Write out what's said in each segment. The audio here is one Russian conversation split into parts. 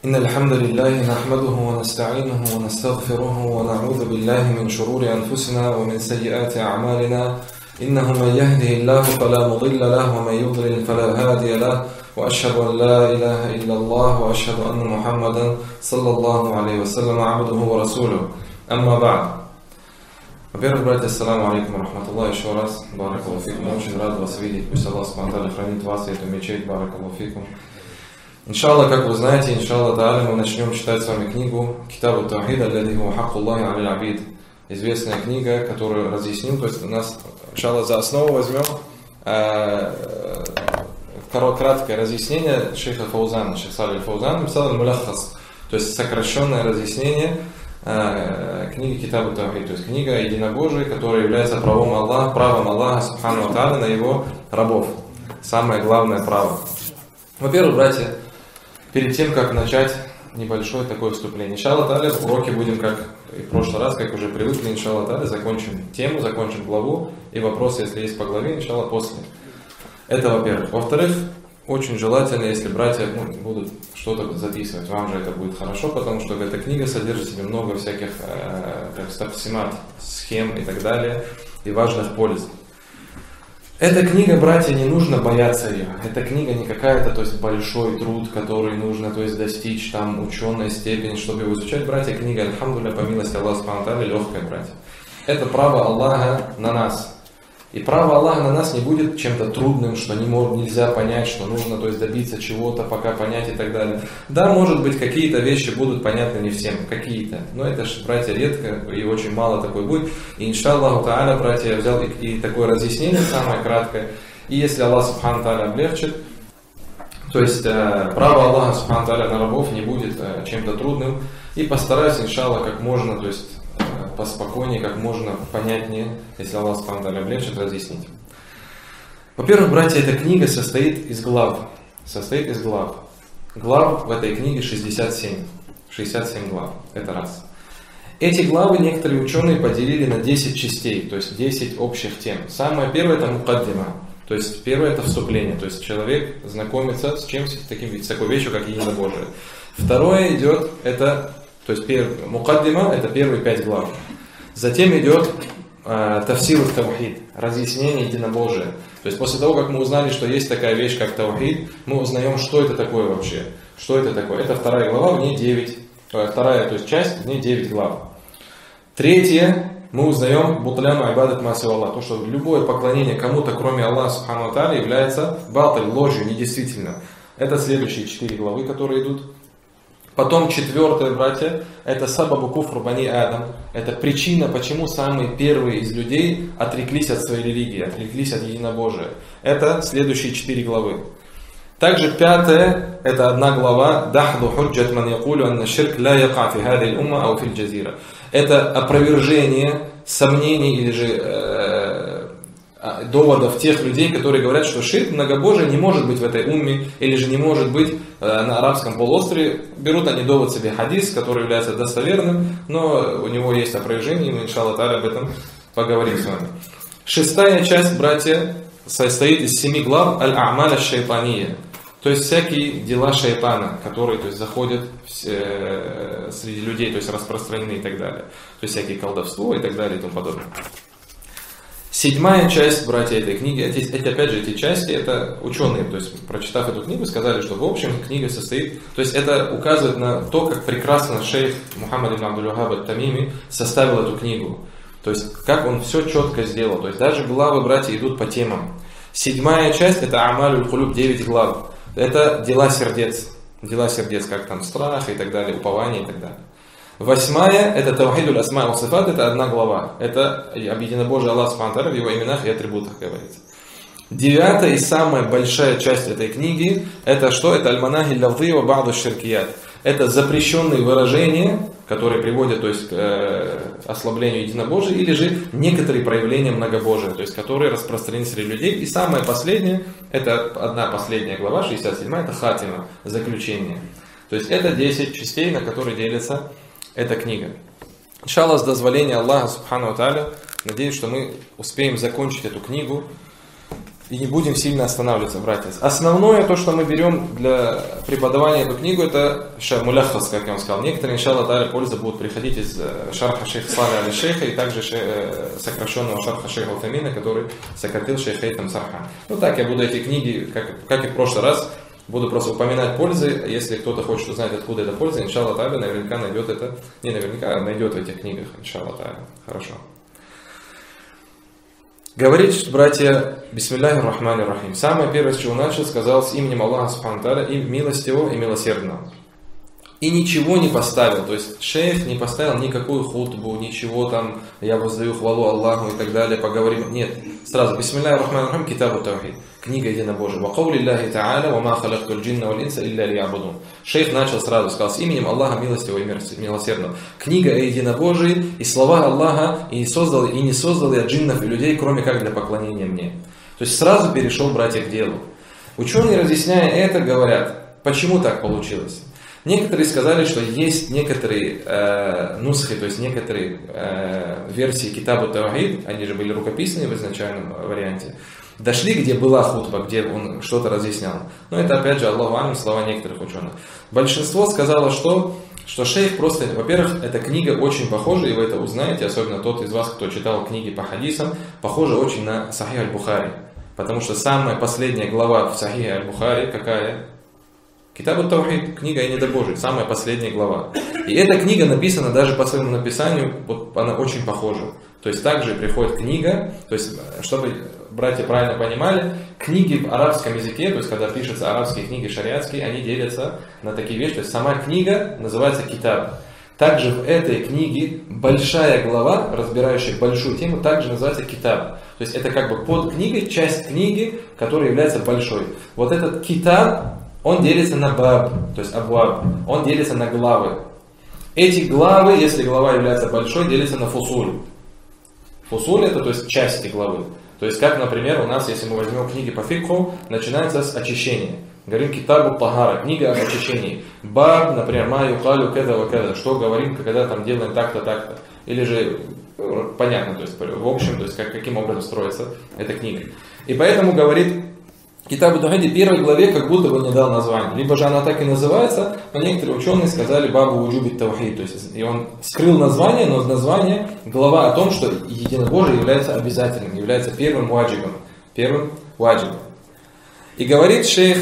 إن الحمد لله نحمده ونستعينه ونستغفره ونعوذ بالله من شرور أنفسنا ومن سيئات أعمالنا إنه من يهده الله فلا مضل له ومن يضلل فلا هادي له وأشهد أن لا إله إلا الله وأشهد أن محمدا صلى الله عليه وسلم عبده ورسوله أما بعد. Во-первых, братья, ассаламу алейкум рахматуллах, еще раз, баракаллаху фикум, очень рад вас видеть, пусть Аллах субхану хранит вас и эту мечеть, баракаллаху фикум. Иншаллах, как вы знаете, иншаллах та'аля, мы начнем читать с вами книгу Китабу Таухид аллади хуа хаккуллахи аля абид. Известная книга, которую разъясним, то есть у нас, иншаллах, за основу возьмем краткое разъяснение шейха Фаузана, шейх Салих Фаузан, написал муляххас, то есть сокращенное разъяснение книги Китабу Таухид, то есть книга о единобожии, которая является правом Аллаха субхану ва тааля на его рабов. Самое главное право. Во-первых, братья, перед тем, как начать небольшое такое вступление, иншаллах та'аля, уроки будем, как и в прошлый раз, как уже привыкли, иншаллах та'аля, закончим тему, закончим главу, и вопросы, если есть по главе, иншаллах, после. Это во-первых. Во-вторых, очень желательно, если братья будут что-то записывать, вам же это будет хорошо, потому что эта книга содержит в себе много всяких схем и так далее, и важных польз. Эта книга, братья, не нужно бояться ее. Эта книга не какая-то, то есть большой труд, который нужно, то есть достичь там ученой степени, чтобы его изучать. Братья, книга, альхамдулилля, по милости Аллаха субхану ва тааля, легкая, братья. Это право Аллаха на нас. И право Аллаха на нас не будет чем-то трудным, что нельзя понять, что нужно, то есть добиться чего-то, пока понять и так далее. Да, может быть, какие-то вещи будут понятны не всем, какие-то. Но это же, братья, редко и очень мало такой будет. И иншаллаху та'аля, братья, я взял и такое разъяснение, самое краткое. И если Аллах субхану та'аля облегчит, то есть право Аллаха субхану та'аля на рабов не будет чем-то трудным. И постараюсь, иншаллах, как можно, то есть поспокойнее, как можно понятнее, если Аллах субхану та'аля облегчит, разъяснить. Во-первых, братья, эта книга состоит из глав. Глав в этой книге 67. 67 глав. Это раз. Эти главы некоторые ученые поделили на 10 частей, то есть 10 общих тем. Самое первое — это мукаддима. То есть первое — это вступление. То есть человек знакомится с чем-то, с такой вещью, как единобожие. Второе идет, это, то есть мукаддима — это первые 5 глав. Затем идет тафсир таухид, разъяснение единобожия. То есть после того, как мы узнали, что есть такая вещь, как таухид, мы узнаем, что это такое вообще. Что это такое? Это вторая глава, в ней 9. Вторая, то есть часть, в ней 9 глав. Третье, мы узнаем бутляну айбадат маси Аллах. То, что любое поклонение кому-то, кроме Аллаха субхану ва тааля, является баталь, ложью, недействительно. Это следующие 4 главы, которые идут. Потом четвертое, братья, это сабабу куфру бани Адам. Это причина, почему самые первые из людей отреклись от своей религии, отреклись от единобожия. Это следующие 4 главы. Также пятое, это одна глава, дахду худжат ман якулю анна ширк ла яка фи хади умма ау фил джазира. Это опровержение сомнений или же доводов тех людей, которые говорят, что ширк, многобожие не может быть в этой умме, или же не может быть на арабском полуострове. Берут они довод себе хадис, который является достоверным, но у него есть опровержение, и мы, иншаллах та'аля, об этом поговорим с вами. Шестая часть, братья, состоит из 7 глав аль-а'маль аш-шайтанiyya, то есть всякие дела шайтана, которые, то есть, заходят среди людей, то есть распространены и так далее. То есть всякие колдовство и так далее и тому подобное. Седьмая часть, братья, этой книги, опять же, эти части, это ученые, то есть, прочитав эту книгу, сказали, что в общем книга состоит, то есть это указывает на то, как прекрасно шейх Мухаммад ибн Абдуль-Вахаб ат-Тамими составил эту книгу. То есть, как он все четко сделал. То есть, даже главы, братья, идут по темам. Седьмая часть, это амалюль кулюб, 9 глав. Это дела сердец. Дела сердец, как там страх и так далее, упование и так далее. Восьмая, это таухидуль асма ва сифат, это одна глава. Это об единобожии Аллаха субхану ва тааля в его именах и атрибутах говорится. Девятая и самая большая часть этой книги, это что? Это аль-манахи лавды ва ба'ду ширкият. Это запрещенные выражения, которые приводят, то есть, к ослаблению единобожия, или же некоторые проявления многобожия, то есть, которые распространены среди людей. И самое последнее, это одна последняя глава, 67, это хатима, заключение. То есть это 10 частей, на которые делится эта книга. Иншаллах, с дозволения Аллаха субхану ва тааля, надеюсь, что мы успеем закончить эту книгу и не будем сильно останавливаться, братья. Основное, то, что мы берем для преподавания эту книгу, это муляхас, как я вам сказал. Некоторые, иншаллах та'аля, польза будут приходить из шарха шейха Салиха аль-Шейха и также сокращенного шарха шейха Утамина, который сократил шейх Хейтам Сархан. Ну так, я буду эти книги, как и в прошлый раз, буду просто упоминать пользы. Если кто-то хочет узнать, откуда эта польза, иншаллах та'аля, наверняка найдет это, не наверняка, а найдет в этих книгах, иншаллах та'аля. Хорошо. Говорит, братья, бисмилляхи рахмани рахим. Самое первое, с чего начал, сказал с именем Аллаха Субхану Тааля, и милостивого, и милосердного. И ничего не поставил, то есть шейх не поставил никакую хутбу, ничего там, я воздаю хвалу Аллаху и так далее, поговорим. Нет, сразу, бисмилляхи рахмани рахим, китабу таухид, книга единобожия. Ва каули Аллахи Та'аля, ва ма халакту аль-джинна валь-инса илля лиябудун. Шейх начал сразу, сказал с именем Аллаха милостивого и милосердного. Книга о единобожии и слова Аллаха, и не создал я джиннов и людей, кроме как для поклонения мне. То есть сразу перешел, братья, к делу. Ученые, разъясняя это, говорят, почему так получилось. Некоторые сказали, что есть некоторые нусхи, то есть некоторые версии Китабу Таухид, они же были рукописные в изначальном варианте, дошли, где была хутба, где он что-то разъяснял. Но это опять же, Аллаху алям, слова некоторых ученых. Большинство сказало, что шейх просто, во-первых, эта книга очень похожа, и вы это узнаете, особенно тот из вас, кто читал книги по хадисам, похожа очень на Сахих аль-Бухари. Потому что самая последняя глава в Сахихе аль-Бухари какая? Китаб ат-Таухид, книга о недобожии, самая последняя глава. И эта книга написана даже по своему написанию, вот она очень похожа. То есть также приходит книга, то есть, чтобы братья правильно понимали, книги в арабском языке, то есть когда пишутся арабские книги шариатские, они делятся на такие вещи. То есть сама книга называется китаб. Также в этой книге большая глава, разбирающая большую тему, также называется китаб. То есть это как бы под книгой, часть книги, которая является большой. Вот этот китаб, он делится на баб, то есть абуаб, он делится на главы. Эти главы, если глава является большой, делятся на фусуль. Фусуль это, то есть части главы. То есть как, например, у нас, если мы возьмем книги по фикху, начинается с очищения. Говорим китабу тагара, книга об очищении. Баб, например, ма юкалю кеда ва кеда, что говорим, когда там делаем так-то, так-то. Или же, понятно, то есть в общем, то есть каким образом строится эта книга. И поэтому говорит, Китаб ат-Таухид в первой главе как будто бы не дал название. Либо же она так и называется, но некоторые ученые сказали Бабу уджуби таухид. То есть и он скрыл название, но название глава о том, что единобожие является обязательным, является первым ваджибом. Первым ваджибом. И говорит шейх,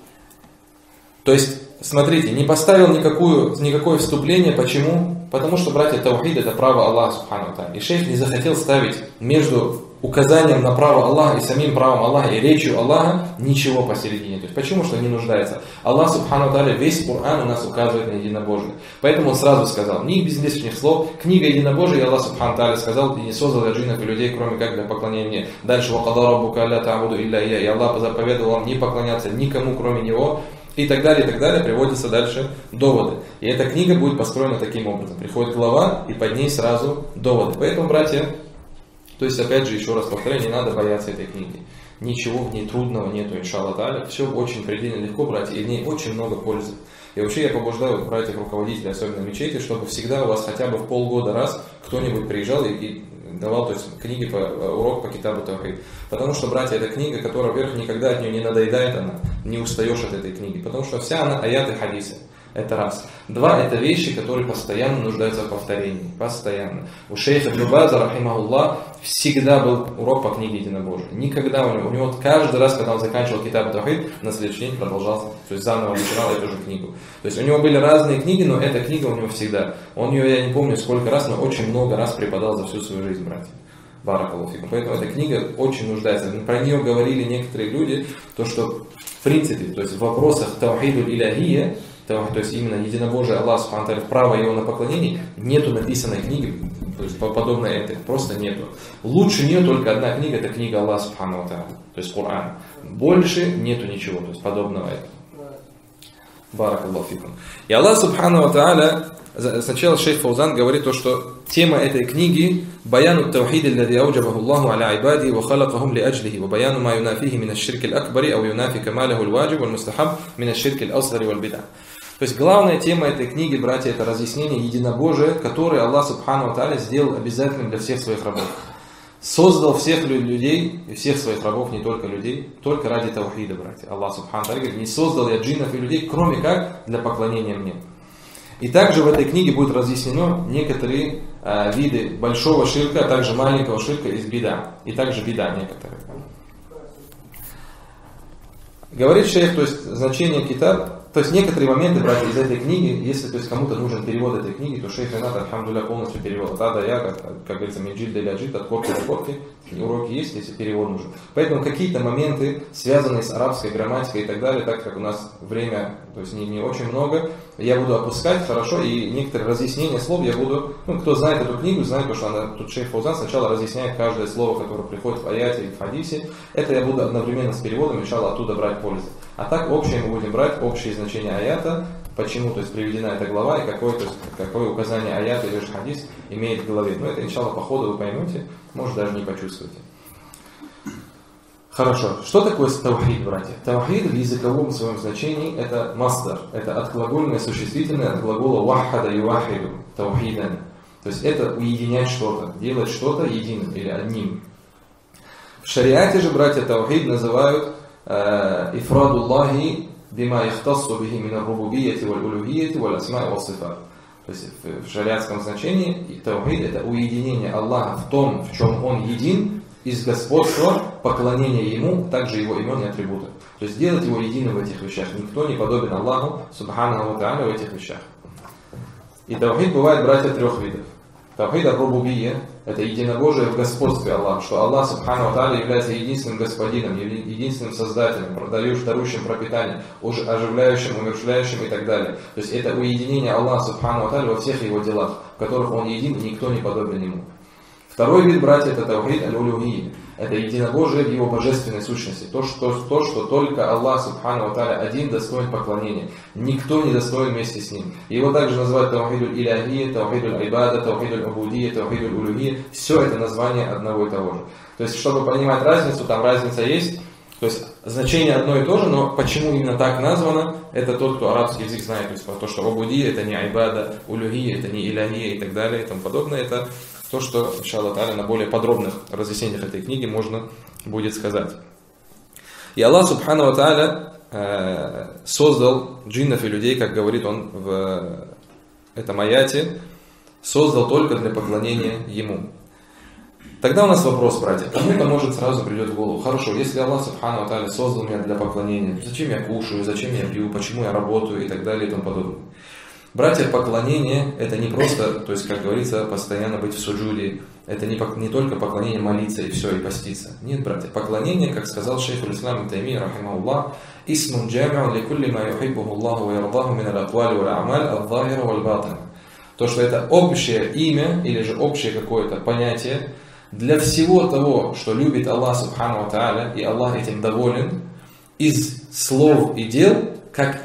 то есть, смотрите, не поставил никакое вступление. Почему? Потому что, братья, таухид это право Аллаха Субхану ва Тааля. И шейх не захотел ставить между указанием на право Аллаха и самим правом Аллаха и речью Аллаха ничего посередине. То есть почему? Что не нуждается. Аллах Субхану ва Тааля весь Коран у нас указывает на единобожие. Поэтому он сразу сказал, ни без лишних слов, книга единобожия, и Аллах Субхану ва Тааля сказал, и не создал я джиннов и людей, кроме как для поклонения мне. Дальше вакада раббука алля та'буду илля ия, и Аллах заповедовал вам не поклоняться никому, кроме него. И так далее, приводятся дальше доводы. И эта книга будет построена таким образом. Приходит глава, и под ней сразу доводы. Поэтому, братья, то есть, опять же, еще раз повторяю, не надо бояться этой книги. Ничего в ней трудного нету, иншаллах та'аля. Все очень предельно легко, братья, и в ней очень много пользы. И вообще я побуждаю братьев руководителей, особенно мечети, чтобы всегда у вас хотя бы в полгода раз кто-нибудь приезжал и давал, то есть, книги урок по Китабу Таухид. Потому что, братья, это книга, которая, во-первых, никогда от нее не надоедает, она не устаешь от этой книги. Потому что вся она аяты хадисы. Это раз. Два, это вещи, которые постоянно нуждаются в повторении. Постоянно. У шейха Ибн База, рахимахуллах, всегда был урок по книге единобожия. Никогда у него каждый раз, когда он заканчивал Китаб Таухид, на следующий день продолжался, то есть заново начинал эту же книгу. То есть у него были разные книги, но эта книга у него всегда. Он ее, я не помню сколько раз, но очень много раз преподал за всю свою жизнь, братья. Баракаллаху фикум. Поэтому эта книга очень нуждается. Про нее говорили некоторые люди, то что в принципе, то есть в вопросах таухиду иляхия, то есть именно единобожие Аллаха Субхану ва Тааля, право его на поклонение, нету написанной книги, то есть подобной этой, просто нету. Лучше нее только одна книга, это книга Аллаха Субхану ва Тааля, то есть Коран. Больше нету ничего, то есть подобного этому. Баракаллаху фикум. И Аллах Субхану ва Тааля, сначала шейх Фаузан говорит то, что тема этой книги «Баяну таухид аллади ауджабаху Аллаху аля ибади ва халакахум ли аджлихи ва баяну ма юнафихи мин аш-ширки аль-акбари ау юнафи камалаху аль-ваджиб валь-мустахаб мин аш-ширки аль-асгари валь-бид'ah». То есть главная тема этой книги, братья, это разъяснение единобожия, которое Аллах Субхану ва Тааля сделал обязательным для всех своих рабов. создал всех людей и всех своих рабов, не только людей, только ради таухида, братья. Аллах Субхану Тааля говорит: не создал я джиннов и людей, кроме как для поклонения мне. И также в этой книге будет разъяснено некоторые виды большого ширка, а также маленького ширка из бида. И также бида некоторые. Говорит шейх, то есть значение китаб, то есть некоторые моменты, братья, из этой книги, если то есть кому-то нужен перевод этой книги, то шейх Ренат, альхамдулля, полностью перевод. От А до Я, как говорится, минджид да ляджид, от корки до корки. Уроки есть, если перевод нужен. Поэтому какие-то моменты, связанные с арабской грамматикой и так далее, так как у нас время, то есть не очень много, я буду опускать, хорошо, и некоторые разъяснения слов я буду, кто знает эту книгу, знает, потому что она, тут шейх Фаузан сначала разъясняет каждое слово, которое приходит в аяте или в хадисе. Это я буду одновременно с переводом, иншаллах, оттуда брать пользу. А так общее мы будем брать, общее значение аята, почему, то есть приведена эта глава и какое указание аята или же хадис имеет в голове. Но это, иншаллах, по ходу вы поймете, может даже не почувствуете. Хорошо. Что такое таухид, братья? Таухид в языковом своем значении это масдар, это отглагольное существительное от глагола вахада и вахиду, таухидан. То есть это уединять что-то, делать что-то единым или одним. В шариате же, братья, таухид называют ифрадуллахи бима яхтассу бихи мин ар-рубубийяти валь-улухийяти валь-асма'i вас-сифат. То есть в шариатском значении таухид это уединение Аллаха в том, в чем Он един, из господства, поклонения Ему, также Его имен и атрибутов. То есть делать Его единым в этих вещах. Никто не подобен Аллаху, субханаху ва тааля, в этих вещах. И таухид бывает, братья, трех видов. Таухид ар-рубубийя – это единобожие в господстве Аллаха, что Аллах, субханаху ва тааля, является единственным господином, единственным создателем, дарующим пропитание, оживляющим, умерщвляющим и так далее. То есть это уединение Аллаха, субханаху ва тааля, во всех Его делах, в которых Он един и никто не подобен Ему. Второй вид, братья, это таухид аль-улухийя. Это единобожие в Его божественной сущности. То, что только Аллах, субхану ва тааля, один достоин поклонения. Никто не достоин вместе с Ним. Его также называют таухид аль-иляхия, таухид аль-ибада, таухид аль-убудия, таухид аль-улухия. Все это название одного и того же. То есть, чтобы понимать разницу, там разница есть. То есть, значение одно и то же, но почему именно так названо, это тот, кто арабский язык знает. То есть, то, что убудия это не айбада, улухия это не иляхия и так далее и тому подобное. Это то, что, иншаллах та'аля, на более подробных разъяснениях этой книги можно будет сказать. И Аллах, субхану ва та'аля, создал джиннов и людей, как говорит Он в этом аяте, создал только для поклонения Ему. Тогда у нас вопрос, братья, кому-то может сразу придет в голову: хорошо, если Аллах, субхану ва та'аля, создал меня для поклонения, зачем я кушаю, зачем я пью, почему я работаю и так далее и тому подобное. Братья, поклонение это не просто, то есть, как говорится, постоянно быть в суджуде, это не только поклонение молиться и все, и поститься. Нет, братья, поклонение, как сказал шейх аль-Ислам ибн Таймия, рахимахуллах, исмун джами'ун ликулли ма юхиббуху Аллаху ва ярдаху мин аль-аквали валь а'маль ад-захира валь батин. То, что это общее имя или же общее какое-то понятие для всего того, что любит Аллах, субхану ва тааля, и Аллах этим доволен, из слов и дел, как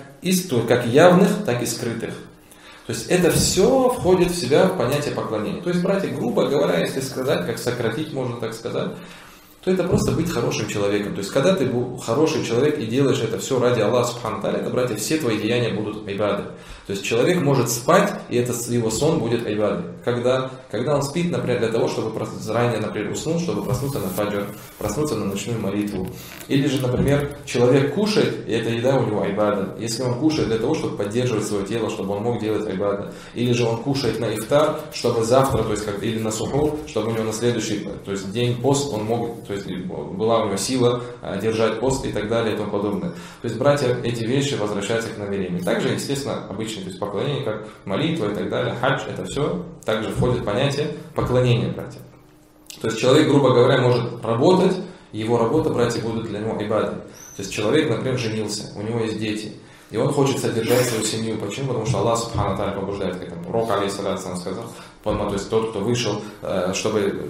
явных, так и скрытых. То есть это все входит в себя в понятие поклонения. То есть, братья, грубо говоря, если сказать, как сократить, можно так сказать, то это просто быть хорошим человеком. То есть, когда ты хороший человек и делаешь это все ради Аллаха, субхану тааля, это, братья, все твои деяния будут айбады. То есть, человек может спать, и его сон будет айбады. Когда он спит, например, для того, чтобы заранее, например, уснуть, чтобы проснуться на фаджр, проснуться на ночную молитву. Или же, например, человек кушает, и эта еда у него айбада. Если он кушает для того, чтобы поддерживать свое тело, чтобы он мог делать айбада. Или же он кушает на ифтар, чтобы завтра, то есть, или на сухур, чтобы у него на следующий, то есть, день пост он мог, то есть, была у него сила держать пост и так далее и тому подобное. То есть, братья, эти вещи возвращаются к намерению. Также, естественно, обычно, то есть, поклонение, как молитва и так далее, хадж, это все также входит в понятие поклонения, братья. То есть, человек, грубо говоря, может работать, и его работа, братья, будут для него айбадой. То есть, человек, например, женился, у него есть дети, и он хочет содержать свою семью. Почему? Потому что Аллах, субхану тааля, побуждает к этому. Пророк, алейхиссалату вассалам, сказал, то есть, тот, кто вышел, чтобы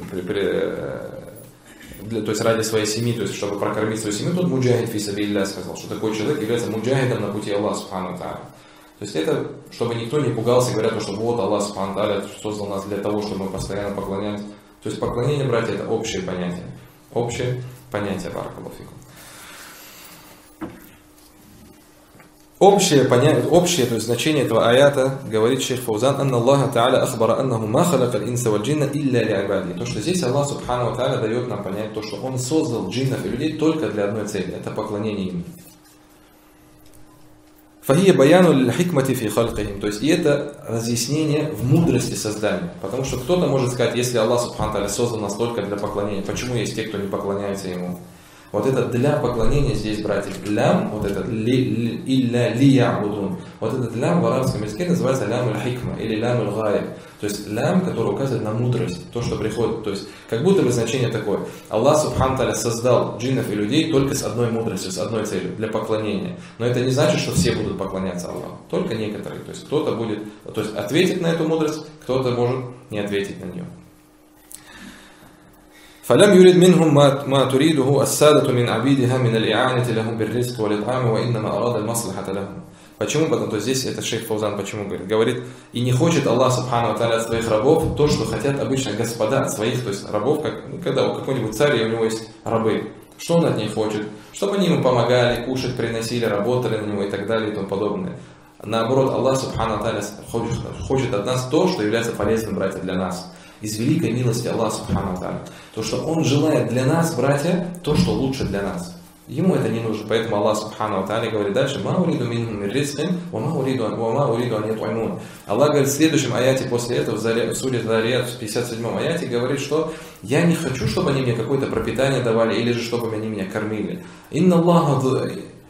то есть ради своей семьи, то есть чтобы прокормить свою семью, тот муджахид фи сабилиллях, сказал, что такой человек является муджахидом на пути Аллаха, субхану тааля. То есть это, чтобы никто не пугался, говоря, что вот Аллах, субхану тааля, создал нас для того, чтобы мы постоянно поклонялись. То есть поклонение, братья, это общее понятие. Общее понятие, баракаллаху фикум. Общее то есть значение этого аята, говорит шейх Фаузан, «Анна Аллаха Та'аля ахбара аннаху ма халяка аль-инса валь джинна илля ли айбади». То, что здесь Аллах Субхану Та'аля дает нам понять то, что Он создал джиннов и людей только для одной цели, это поклонение им. «Фахия баяну ль-хикмати фи халькахим». То есть, и это разъяснение в мудрости создания. Потому что кто-то может сказать, если Аллах Субхану Та'аля создал нас только для поклонения, почему есть те, кто не поклоняется Ему? Вот это для поклонения здесь, братья, лям, вот этот илля лиябудун, вот этот лям в арабском языке называется лям аль-хикма или лям аль-гайб. То есть лям, который указывает на мудрость, то, что приходит. То есть как будто бы значение такое. Аллах Субхану Та'аля создал джиннов и людей только с одной мудростью, с одной целью, для поклонения. Но это не значит, что все будут поклоняться Аллаху, только некоторые. То есть кто-то будет, то есть ответит на эту мудрость, кто-то может не ответить на нее. فلم يرد منهم ما تريده السادة من عبيدها من الإعانة لهم بالرزق والإطعام وإنما أراد المصلحة لهم. Почему? Потому что здесь это шейх Фаузан почему говорит? Говорит, и не хочет Аллах Субхану Та'аля от своих рабов то, что хотят обычно господа от своих, то есть рабов, как, когда у какой-нибудь царя и у него есть рабы. Что он от них хочет? Чтобы они ему помогали, кушать приносили, работали на него и так далее и тому подобное. Наоборот, Аллах Субхану Та'аля хочет от нас то, что является полезным, братья, для нас. Из великой милости Аллаха Субхану Та'аля. То, что Он желает для нас, братья, то, что лучше для нас. Ему это не нужно. Поэтому Аллах Субхану Та'аля говорит дальше: «Ма уриду минхум мин ризкин, ва ма уриду ан ят'имун». Аллах говорит в следующем аяте после этого, в суре Зарият, в 57-м аяте, говорит, что «Я не хочу, чтобы они мне какое-то пропитание давали, или же чтобы они меня кормили». «Инна Аллаха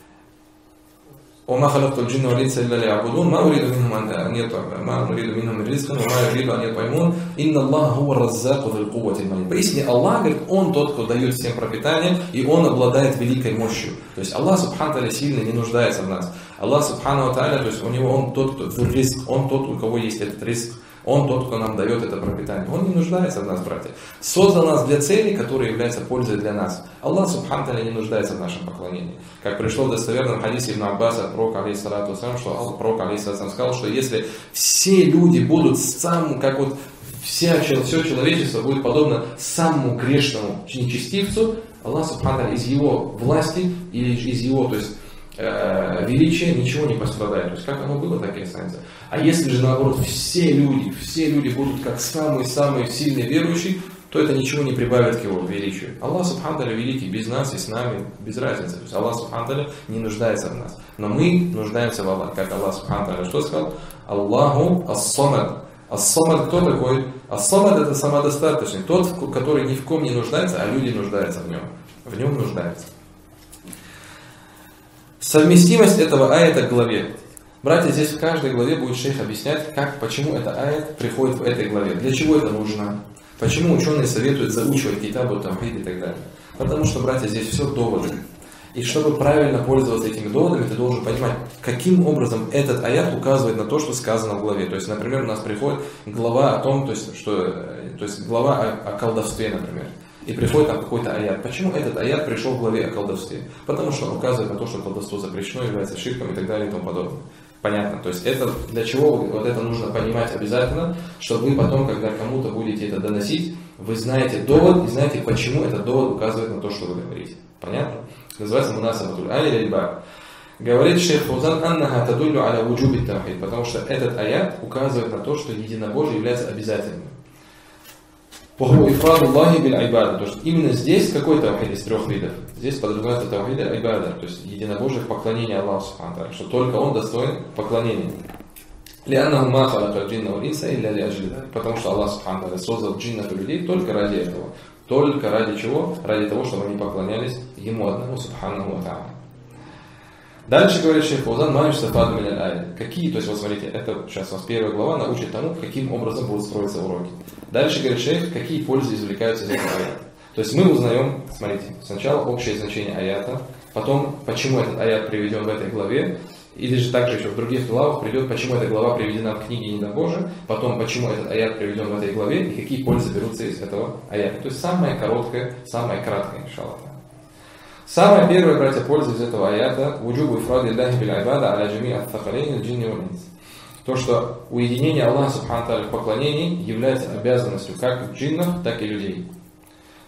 وما خلقت الجن والإنس إلا ليعبدون ما أريد منهم من رزق وما أريد أن يطعمون إن الله هو الرزاق ذو القوة المتين». Поистине Аллах, говорит, Он тот, кто дает всем пропитание, и Он обладает великой мощью. То есть Аллах Субхану Та'аля сильно не нуждается в нас. Аллах Субхану Та'аля, то есть у него Он тот, кто ризк, Он тот, у кого есть этот ризк. Он тот, кто нам дает это пропитание. Он не нуждается в нас, братья. Создал нас для цели, которая является пользой для нас. Аллах Субхану Та'аля не нуждается в нашем поклонении. Как пришло в достоверном хадисе Ибн Аббаса от пророка, алейхиссалату вассалям, что пророк, алейхиссалату вассалям, сказал, что если все люди будут как вот все человечество будет подобно самому грешному нечестивцу, Аллах Субхану Та'аля из его власти или из его, то есть величия ничего не пострадает. То есть как оно было, так и останется. А если же наоборот все люди будут как самые сильные верующие, то это ничего не прибавит к его величию. Аллах Субхану Та'аля великий, без нас и с нами, без разницы. То есть Аллах Субхану Та'аля не нуждается в нас. Но мы нуждаемся в Аллахе. Как Аллах Субхану Та'аля что сказал? Аллаху ас-самад. Ас-самад кто такой? Ас-самад это самодостаточный. Тот, который ни в ком не нуждается, а люди нуждаются в нем. В нем нуждаются. Совместимость этого аята к главе. Братья, здесь в каждой главе будет шейх объяснять, почему этот аят приходит в этой главе, для чего это нужно, почему ученые советуют заучивать китабу, тавхид и так далее. Потому что, братья, здесь все доводы. И чтобы правильно пользоваться этими доводами, ты должен понимать, каким образом этот аят указывает на то, что сказано в главе. То есть, например, у нас приходит глава о том, то есть глава о колдовстве, например. И приходит там какой-то аят. Почему этот аят пришел в главе о колдовстве? Потому что он указывает на то, что колдовство запрещено, является ширком и так далее и тому подобное. Понятно? То есть это для чего вот это нужно понимать обязательно, чтобы вы потом, когда кому-то будете это доносить, вы знаете довод и знаете, почему этот довод указывает на то, что вы говорите. Понятно? Называется мунасабатуль али лиль-баб. Говорит шейх Фаузан: аннаха тадуллю аля вуджуби тавхид, потому что этот аят указывает на то, что единобожие является обязательным. То есть именно здесь какой тавхид из трех видов? Здесь подразумевается тавхид аль-айбада, то есть единобожие в поклонении Аллаху Субхану Та'аля, что только Он достоин поклонения. Потому что Аллах Субхану Та'аля создал джиннов и людей только ради этого. Только ради чего? Ради того, чтобы они поклонялись Ему одному Субхану Та'аля. Дальше говорит шейх Фаузан: какие, то есть вот смотрите, это сейчас у нас первая глава научит тому, каким образом будут строиться уроки. Дальше говорит шейх, какие пользы извлекаются из этого аята. То есть мы узнаем, смотрите, сначала общее значение аята, потом почему этот аят приведен в этой главе, или же также еще в других главах придет, почему эта глава приведена в книге Единобожия, потом почему этот аят приведен в этой главе и какие пользы берутся из этого аята. То есть самое короткое, самое краткое, иншаллах. Самая первая, братья, польза из этого аята — вуджубу ифради Аллахи биль айбада аля джами ат-тахалейни джинни вал инс. То, что уединение Аллаха Субхану Та'аля в поклонении является обязанностью как джиннов, так и людей.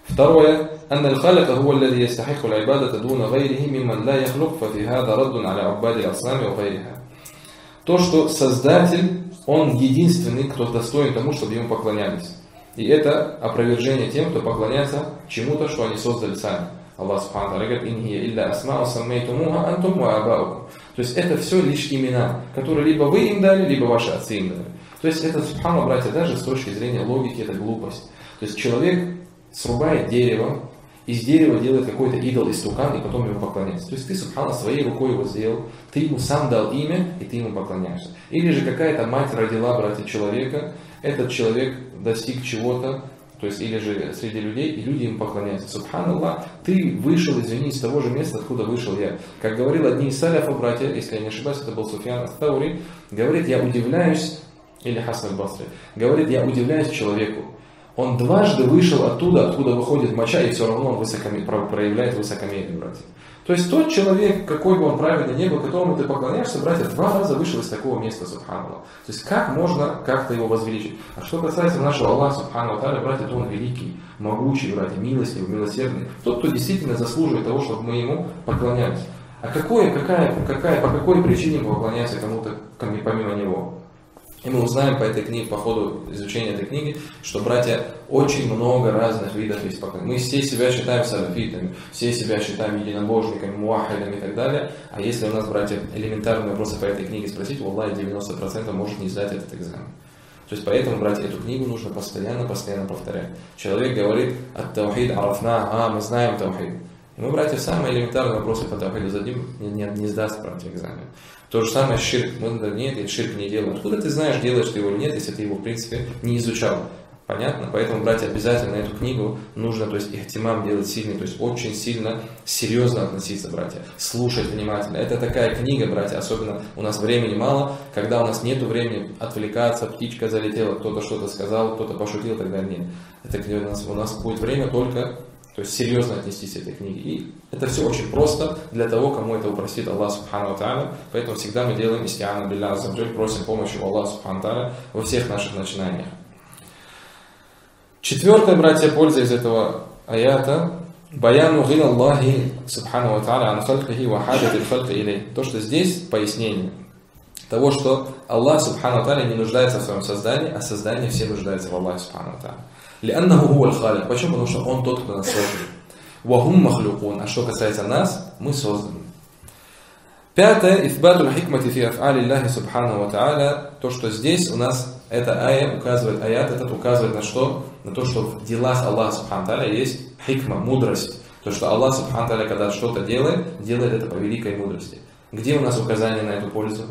Второе. أن الخالق هو الذي يستحق العبادة دون غيره ممن لا يخلق ففي هذا رد على عباد الأصنام وغيرها. То, что Создатель, Он единственный, кто достоин тому, чтобы Ему поклонялись. И это опровержение тем, кто поклоняется чему-то, что они создали сами. Аллах Субхану Тааля говорит: «Ин хия илля асма'у саммейтумуха антум ва абаукум». То есть это все лишь имена, которые либо вы им дали, либо ваши отцы им дали. То есть это, субхану, братья, даже с точки зрения логики, это глупость. То есть человек срубает дерево, из дерева делает какой-то идол истукан, и потом ему поклоняется. То есть ты, субхана, своей рукой его сделал, ты ему сам дал имя, и ты ему поклоняешься. Или же какая-то мать родила, братья, человека, этот человек достиг чего-то, то есть или же среди людей, и люди ему поклоняются. Субханаллах, ты вышел, извини, из того же места, откуда вышел я. Как говорил одни из саляфов, братья, если я не ошибаюсь, это был Суфьян ат-Таури, говорит: я удивляюсь, или Хасан аль-Басри, говорит: я удивляюсь человеку. Он дважды вышел оттуда, откуда выходит моча, и все равно он проявляет высокомерие, братья. То есть тот человек, какой бы он праведный ни был, которому ты поклоняешься, братья, 2 раза вышел из такого места, субханаллах. То есть как можно как-то его возвеличить? А что касается нашего Аллаха, субхану тааля, братья, то он великий, могучий, братья, милостивый, милосердный. Тот, кто действительно заслуживает того, чтобы мы ему поклонялись. А по какой причине мы поклоняемся кому-то помимо него? И мы узнаем по этой книге, по ходу изучения этой книги, что, братья, очень много разных видов есть поклонения. Мы все себя считаем салафитами, все себя считаем единобожниками, муахидами и так далее. А если у нас, братья, элементарные вопросы по этой книге спросить, валлахи, 90% может не сдать этот экзамен. То есть поэтому, братья, эту книгу нужно постоянно повторять. Человек говорит: ат-таухид арафна, мы знаем таухид. И мы, братья, самые элементарные вопросы по таухиду зададим, не сдаст, братья, экзамен. То же самое ширк. Нет, я ширк не делаю. Откуда ты знаешь, делаешь ты его или нет, если ты его, в принципе, не изучал? Понятно? Поэтому, братья, обязательно эту книгу нужно, то есть, ихтимам делать сильный, то есть, очень сильно, серьезно относиться, братья. Слушать внимательно. Это такая книга, братья, особенно у нас времени мало, когда у нас нет времени отвлекаться, птичка залетела, кто-то что-то сказал, кто-то пошутил, тогда нет. Это где у нас будет время только, то есть серьезно отнестись к этой книге. И это все очень просто для того, кому это упростит Аллах Субхану Тааля. Поэтому всегда мы делаем истиану билля азза ва джаль, просим помощи у Аллаха Субхану Тааля во всех наших начинаниях. 4-я, братья, польза из этого аята. Баяну гина Аллахи Субхану Тааля ан халкихи ва хаджати халки илей. То, что здесь пояснение того, что Аллах Субхану Тааля не нуждается в своем создании, а создание все нуждаются в Аллахе Субхану Тааля. Лианнаху хуа аль-халик. Почему? Потому что Он тот, кто нас создал. Вахум махлюкун. А что касается нас, мы созданы. 5. Ифбатуль хикмати фи аф'али Аллахи Субхану ва Тааля. То, что здесь у нас эта ая указывает, аят этот указывает на что? На то, что в делах Аллаха Субхану Тааля есть хикма, мудрость. То, что Аллах Субхану Тааля, когда что-то делает это по великой мудрости. Где у нас указание на эту пользу?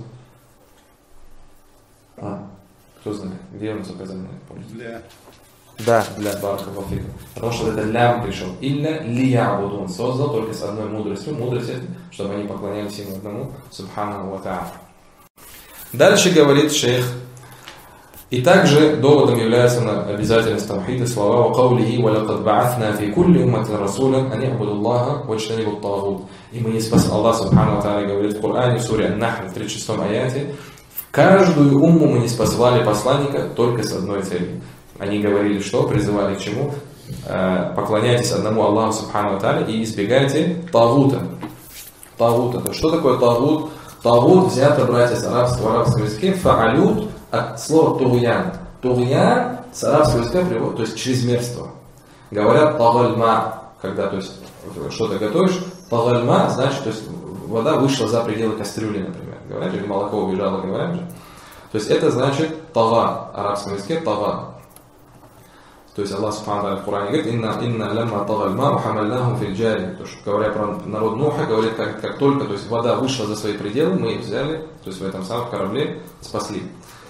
Кто знает? Где у нас указание на эту пользу? Да, для баракаллаху. Потому что это лям пришел. Илля лиябудун. Создал только с одной мудростью. Мудрость, чтобы они поклонялись ему одному. Субхану ва тааля. Дальше говорит шейх. И также доводом является на обязательность таухида слова «Ва каулихи ва лакад ба'аthна фи кулли умматин расуля ани абуду Аллаха ва джтанибу ат-тагут». И мы не спасли. Аллах Субхану ва тааля говорит в Коране, в суре Ан-Нахл, в 36 аяте: в каждую умму мы не спаслали посланника только с одной целью. Они говорили, что? Призывали к чему? Поклоняйтесь одному Аллаху Субхану ва Тааля и избегайте тагута. Тагута. Что такое тагут? Тагут взято, братья, с арабского языка. Фаалют от слова тугьян. Тугьян с арабского языка перевод, то есть чрезмерство. Говорят тагальма, когда, то есть, что-то готовишь. Тагальма значит, то есть, вода вышла за пределы кастрюли, например. Говорят, или молоко убежало, говорят же. То есть это значит тага, в арабском языке тага. То есть Аллах Субхану Тааля в Коране говорит: «Инна лямма тагальма ухамальнахум филь джари». То есть, говоря про народ Нуха, говорит, как только, то есть, вода вышла за свои пределы, мы их взяли, то есть в этом самом корабле спасли.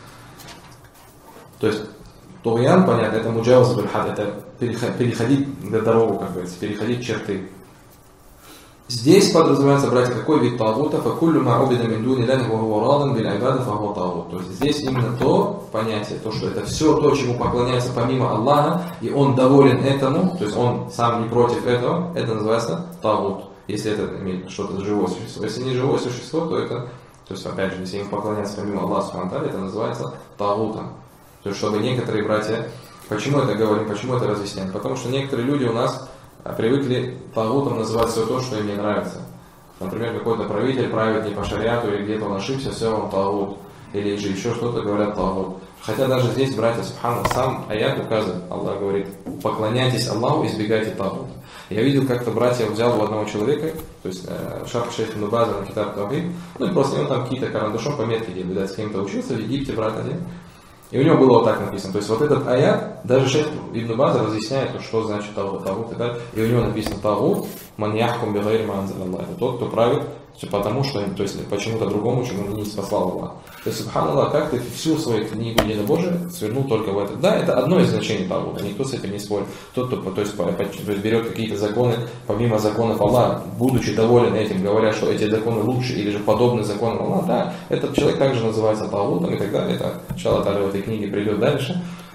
То есть тугьян, понятно, это муджаваз биль-хад, это переходить дорогу, как говорится, переходить черты. Здесь подразумевается, братья, какой вид тагута? Факуллю ма убида мин дуни лахи ва хуа радан биль ибада фа хуа тагут. То есть здесь именно то понятие, то, что это все то, чему поклоняется помимо Аллаха, и он доволен этому, то есть он сам не против этого, это называется тагут. Если это имеет что-то живое существо. Если не живое существо, то это, то есть опять же, если ему поклоняться помимо Аллаха Субхану ва Тааля, это называется тагутом. То есть чтобы некоторые братья Почему это говорим, почему это разъясняем? Потому что некоторые люди у нас привыкли тагутом называть все то, что им не нравится. Например, какой-то правитель правит не по шариату, или где-то он ошибся, все, он тагут. Или же еще что-то говорят тагут. Хотя даже здесь, братья, субхана, сам аят указывает, Аллах говорит, поклоняйтесь Аллаху, избегайте тагут. Я видел, как-то братья взял у одного человека, то есть шарх шейх ибн База на китаб Тавхид, ну и просто он там какие-то карандашом пометки делал, видать, с кем-то учился в Египте, брат один. И у него было вот так написано. То есть вот этот аят, даже шейх ибн База разъясняет, что значит тагут и так далее. И у него написано тагут, ман яхкум бигайри ма анзаля Аллах. Это тот, кто правит, потому что, то есть почему-то другому, чему не спаслал Аллах. То есть, субханаллах, как ты всю свою книгу единобожия свернул только в это. Да, это одно из значений тагута, никто с этим не спорит. Тот, кто то есть берет какие-то законы, помимо законов Аллаха, будучи доволен этим, говоря, что эти законы лучше или же подобны законам Аллаха, да, этот человек также называется тагутом и так далее. Это иншаллах в этой книге придет дальше.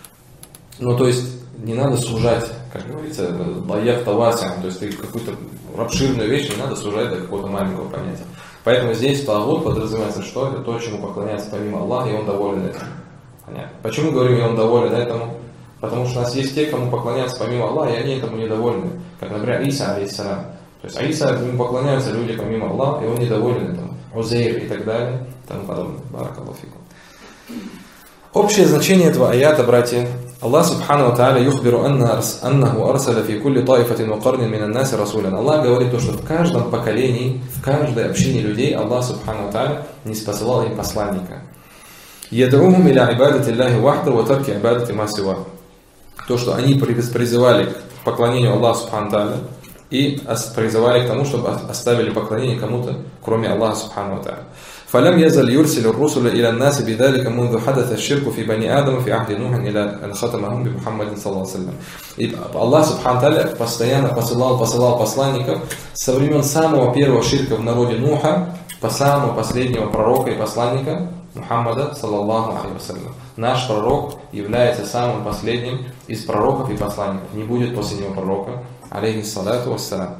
Ну, то есть, не надо сужать, как говорится, лаях тавасиам, то есть ты какую-то обширную вещь не надо сужать до какого-то маленького понятия. Поэтому здесь тагут подразумевается, что это то, чему поклоняется помимо Аллаха, и он доволен этим. Понятно? Почему говорим, и он доволен этому? Потому что у нас есть те, кому поклоняются помимо Аллаха, и они этому недовольны. Как, например, Иса, алейхиссалям. То есть Иса, ему поклоняются люди помимо Аллаха, и он недоволен этому. Узейр и так далее, и тому подобное. Баракаллаху фикум. Общее значение этого аята, братья, Аллах субхану ва тааля юхбиру аннаху арсаля фи кулли таифатин ва карнин минан наси расулян. Аллах говорит то, что в каждом поколении, в каждой общине людей Аллах субхану ва тааля не спасал им посланника. Яд'ухум иля ибадати Аллахи вахда ва тарки ибадати ма сива. То, что они призывали к поклонению Аллаху субхану ва тааля и призывали к тому, чтобы оставили поклонение кому-то, кроме Аллаха субхану ва тааля. فلم يزل يرسل الرسل إلى الناس بذلك منذ حدث الشرك في بني آدم في عهد نوح إلى أن ختمهم بمحمد صلى الله عليه وسلم. И Аллах субхану тааля постоянно посылал посланников со времен самого первого ширка в народе Нуха по самого последнего пророка и посланника Мухаммада саллаллаху алейхи вассалям. Наш пророк является самым последним из пророков и посланников. Не будет после него пророка, алейхиссалату вассалям.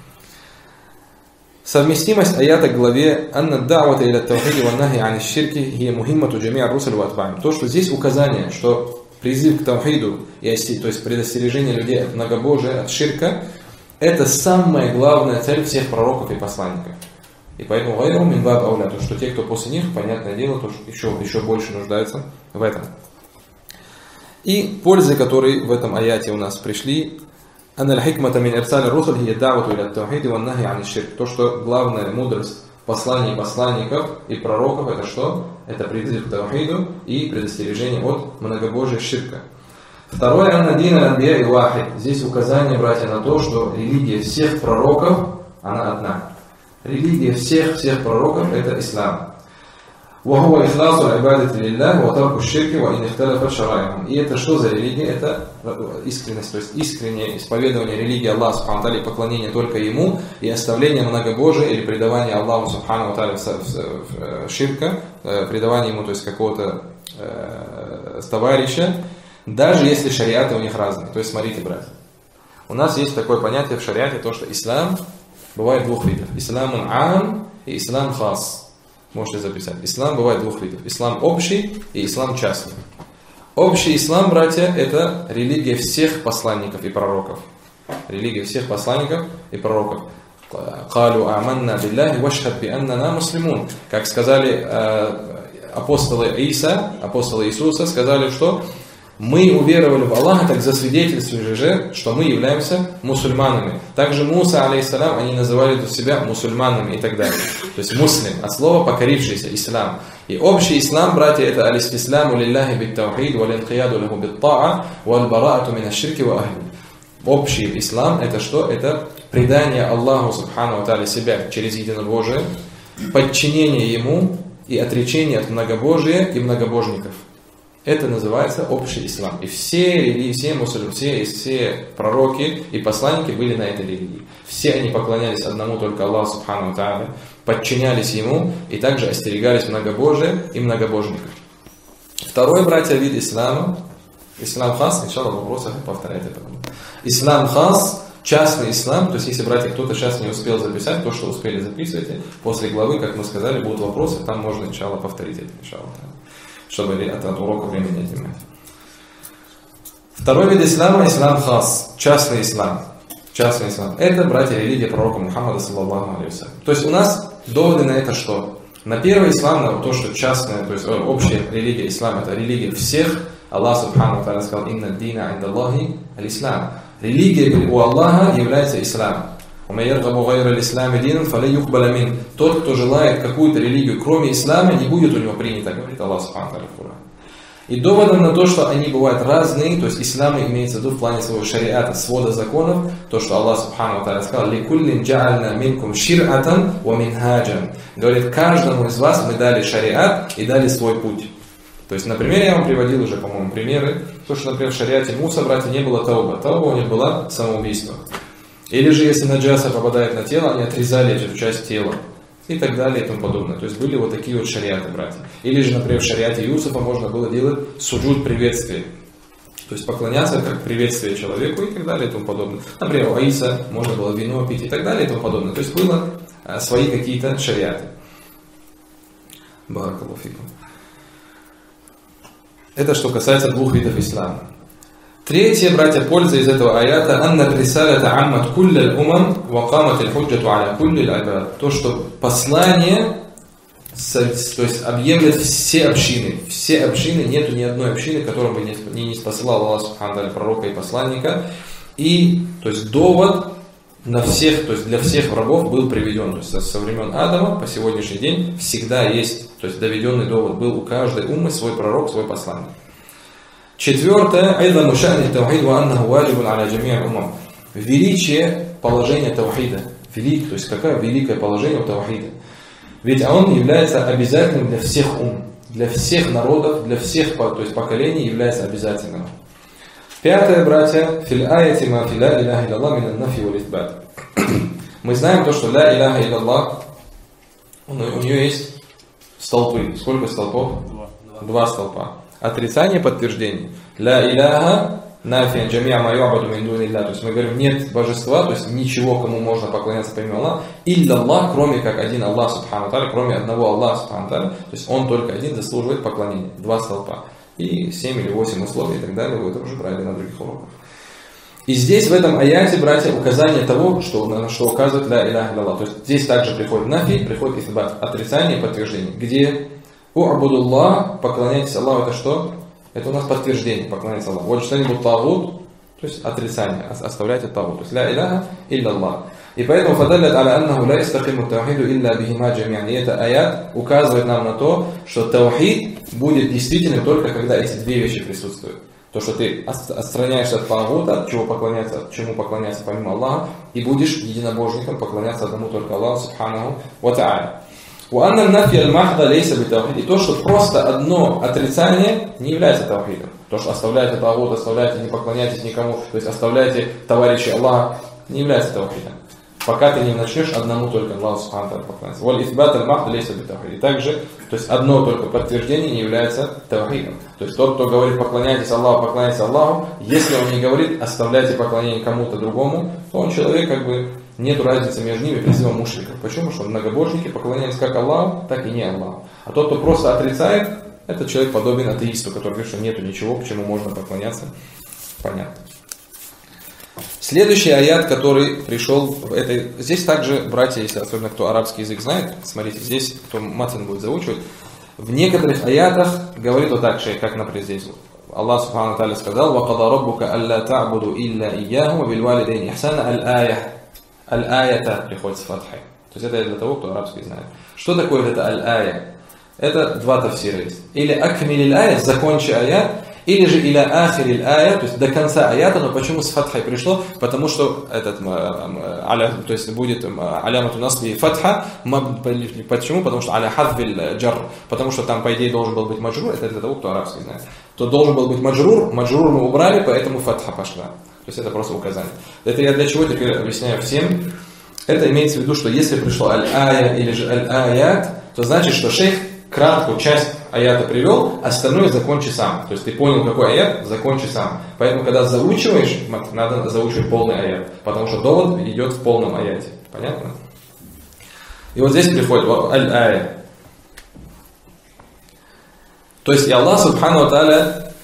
Совместимость аята к главе «Анна да'вата иля тавхиди ва нахи ани ширки хия мухиммату джами'а русуль ва атба'им». То, что здесь указание, что призыв к тавхиду, то есть предостережение людей от многобожия, от ширка, это самая главная цель всех пророков и посланников. И поэтому гайру мин баб ауля, то, что те, кто после них, понятное дело, то, что еще больше нуждаются в этом. И пользы, которые в этом аяте у нас пришли, то, что главная мудрость посланий посланников и пророков, это что? Это призыв к тавхиду и предостережение от многобожия ширка. Второе, здесь указание, братья, на то, что религия всех пророков, она одна. Религия всех пророков это ислам. И это что за религия? Это искренность, то есть искреннее исповедование религии Аллаха субхану ва тааля, поклонение только Ему и оставление многобожия или предавание Аллаху субхану ва тааля в ширка, предавание Ему, то есть какого-то товарища, даже если шариаты у них разные. То есть смотрите, братья, у нас есть такое понятие в шариате, то что ислам бывает двух видов. Исламун ам и ислам хас. Можете записать. Ислам бывает двух видов. Ислам общий и ислам частный. Общий ислам, братья, это религия всех посланников и пророков. Религия всех посланников и пророков. Қалу аманна биллахи вашхад би аннана муслимун. Как сказали апостолы Иисуса, сказали, что мы уверовали в Аллаха, так засвидетельствовали же, что мы являемся мусульманами. Также Муса, алейхиссалям, они называли себя мусульманами и так далее. То есть муслим, от слова покорившийся, ислам. И общий ислам, братья, это алистисляму лилляхи биттаухид, валинқияду лаху битта'a, вальбараату мина ширки ва ахли. Общий ислам это что? Это предание Аллаху субхану ва тааля себя через единобожие, подчинение Ему и отречение от многобожия и многобожников. Это называется общий ислам. И все религии, все пророки и посланники были на этой религии. Все они поклонялись одному только Аллаху субхану ва тааля, подчинялись Ему и также остерегались многобожия и многобожников. Второй, братья, вид ислама, ислам хас, сначала в вопросах повторяйте это. Ислам хас, частный ислам, то есть если, братья, кто-то сейчас не успел записать, то, что успели, записывайте. После главы, как мы сказали, будут вопросы, там можно сначала повторить это, чтобы от урока времени отнимать. Второй вид ислама – ислам хас, частный ислам. Частный ислам. Это, братья, религия пророка Мухаммада, саллаллаху алейхи. То есть у нас доводы на это что? На первый ислам, на то, что частная, то есть общая религия ислам, это религия всех. Аллах субхану ва тааля сказал: «Инна дина инда Аллахи аль-ислам». Религия у Аллаха является ислам. Тот, кто желает какую-то религию, кроме ислама, не будет у него принято, говорит Аллах субхану ва тааля в Коране. И доводом на то, что они бывают разные, то есть ислам имеется в виду в плане своего шариата, свода законов, то, что Аллах субхану ва тааля сказал: «Ликуллин джа'альна минкум шир'атан ва минхаджан». Говорит, каждому из вас мы дали шариат и дали свой путь. То есть, например, я вам приводил уже, по-моему, примеры, то, что, например, в шариате Муса, братья, не было тауба. Тауба у них была самоубийство. Или же, если наджаса попадает на тело, они отрезали эту часть тела. И так далее и тому подобное. То есть были вот такие вот шариаты, братья. Или же, например, в шариате Юсуфа можно было делать суджуд приветствия. То есть поклоняться как приветствие человеку и так далее и тому подобное. Например, у Аиса можно было вино пить и так далее и тому подобное. То есть было свои какие-то шариаты. Баракаллаху фикум. Это что касается двух видов ислама. Третье, братья, польза из этого аята: «Анна рисалата аммат кулля умам ва камат аль-худжату аля кулли аль-абад». То, что послание, то есть объемлет все общины. Все общины, нету ни одной общины, которой бы не спасал Аллах субхану ва тааля пророка и посланника. И, то есть, довод на всех, то есть для всех врагов был приведен. То есть со времен Адама по сегодняшний день всегда есть, то есть доведенный довод был у каждой уммы свой пророк, свой посланник. Четвертое. Величие положения таухида. То есть какое великое положение у таухида. Ведь он является обязательным для всех для всех народов, для всех, то есть поколений является обязательным. Пятое, братья, мы знаем то, что ля иляха илlallah, у нее есть столпы. Сколько столпов? Два столпа. Отрицание, подтверждение. Ля иляха нафиан джамиа ма ю'баду мин дунилля. То есть мы говорим, нет божества, то есть ничего, кому можно поклоняться помимо Аллаха, илlallah, кроме как один Аллах субхану тааля, кроме одного Аллаха субхану тааля. То есть он только один заслуживает поклонения. Два столпа. И 7 или 8 условий и так далее, вы это уже брали на других уроках. И здесь в этом аяте, братья, указание того, на что указывает ля иляха илlallah. То есть здесь также приходит нафи, приходит исбат, отрицание и подтверждение. Где у'будуллах, поклоняйтесь Аллаху, это что? Это у нас подтверждение, поклоняйтесь Аллаху. Вот что-нибудь тагут, то есть отрицание, оставляйте тагут. То есть ля иляха илlallah. И поэтому фадаллят аля аннаху ла истакиму таухиду илля бихима джамиан. И это аят указывает нам на то, что таухид будет действительным только когда эти две вещи присутствуют. То, что ты отстраняешься от тагута, чему поклоняться помимо Аллаха, и будешь единобожником поклоняться одному только Аллаху субханаху ва тааля. И то, что просто одно отрицание не является таухидом. То, что оставляете тагут, оставляете, не поклоняйтесь никому, то есть оставляете товарищей Аллаха, не является таухидом. Пока ты не начнешь одному только Аллаху субхану ва тааля поклоняться. И также, то есть одно только подтверждение не является таухидом. То есть тот, кто говорит поклоняйтесь Аллаху, если он не говорит оставляйте поклонение кому-то другому, то он человек как бы нет разницы между ними призывом мушриков. Почему? Потому что многобожники поклоняются как Аллаху, так и не Аллаху. А тот, кто просто отрицает, этот человек подобен атеисту, который говорит, что нету ничего, к чему можно поклоняться. Понятно. Следующий аят, который пришел в этой... Здесь также, братья, если особенно кто арабский язык знает, смотрите, здесь кто матан будет заучивать, в некоторых аятах говорит вот так же, как, например, здесь. Аллах субхану ва тааля сказал: «Вакада раббука алла та'буду илля ияху ва бильвалидейни ихсана аль-ая». Аль-аята приходит с фатхой. То есть это для того, кто арабский знает. Что такое это аль-ая? Это два тафсира есть. Или акмиль аль-ая, закончи аят, или же иля ахириль ая, то есть до конца аята. Но почему с фатхой пришло? Потому что этот, то есть будет алямату насли фатха. Почему? Потому что аля хадвиль джар. Потому что там, по идее, должен был быть маджрур. Это для того, кто арабский знает. То должен был быть маджрур мы убрали, поэтому фатха пошла. То есть это просто указание. Это я для чего теперь объясняю всем. Это имеется в виду, что если пришло аль-ая или же аль-аят, то значит, что шейх краткую часть аята привел, остальное закончи сам. То есть ты понял, какой аят, закончи сам. Поэтому, когда заучиваешь, надо заучивать полный аят. Потому что довод идет в полном аяте. Понятно? И вот здесь приходит аль-ая. То есть и Аллах субхану ва тааля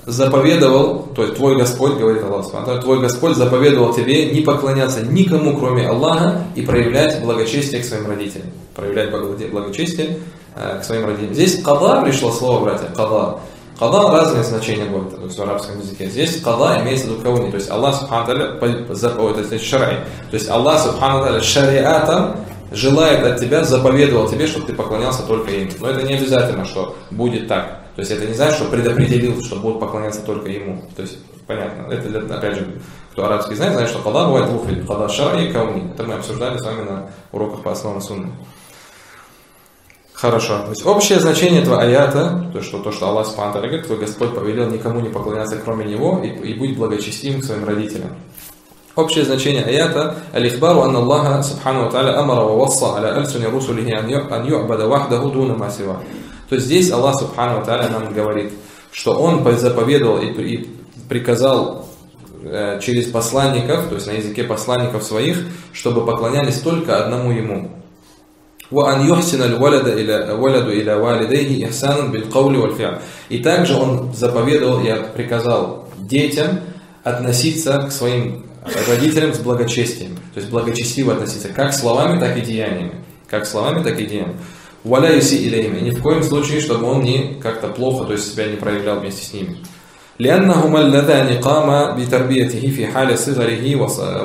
заповедовал, то есть твой Господь, говорит Аллах, твой Господь заповедовал тебе не поклоняться никому, кроме Аллаха, и проявлять благочестие к своим родителям. Проявлять благочестие к своим родителям. Здесь када пришло слово, братья, када. Када разные значения будет в арабском языке. Здесь када имеется в виду кого-нибудь. То есть Аллах Субхану Тааля, шарай. То есть Аллах Субхану Тааля шариатом желает от тебя, заповедовал тебе, чтобы ты поклонялся только ему. Но это не обязательно, что будет так. То есть это не значит, что предопределил, что будут поклоняться только ему. То есть понятно. Это опять же, кто арабский знает, что када бывает двух видов. Када шарай и кауни. Это мы обсуждали с вами на уроках по основам сунны. Хорошо. То есть общее значение этого аята, то, что Аллах Субхану Тааля говорит, твой Господь повелел никому не поклоняться, кроме Него, и будь благочестивым к своим родителям. Общее значение аята аль-ихбару анна Аллаха Субхану Тааля амара ва васса аля альсуни русулихи ан ю'бада вахдаху дуна ма сива. То есть здесь Аллах Субхану Тааля нам говорит, что Он заповедовал и приказал через посланников, то есть на языке посланников своих, чтобы поклонялись только одному Ему. وأن يحسن الولد إلى والديه إحسانا بالقول والفعل. И также он заповедовал и приказал детям относиться к своим родителям с благочестием, то есть благочестиво относиться как словами, так и деяниями, как словами, так и деяниями. ولا يسيء إليهم, ни в коем случае, чтобы он не как-то плохо, то есть себя не проявлял вместе с ними. لأنهما اللذان قاما بتربيته في حال صغره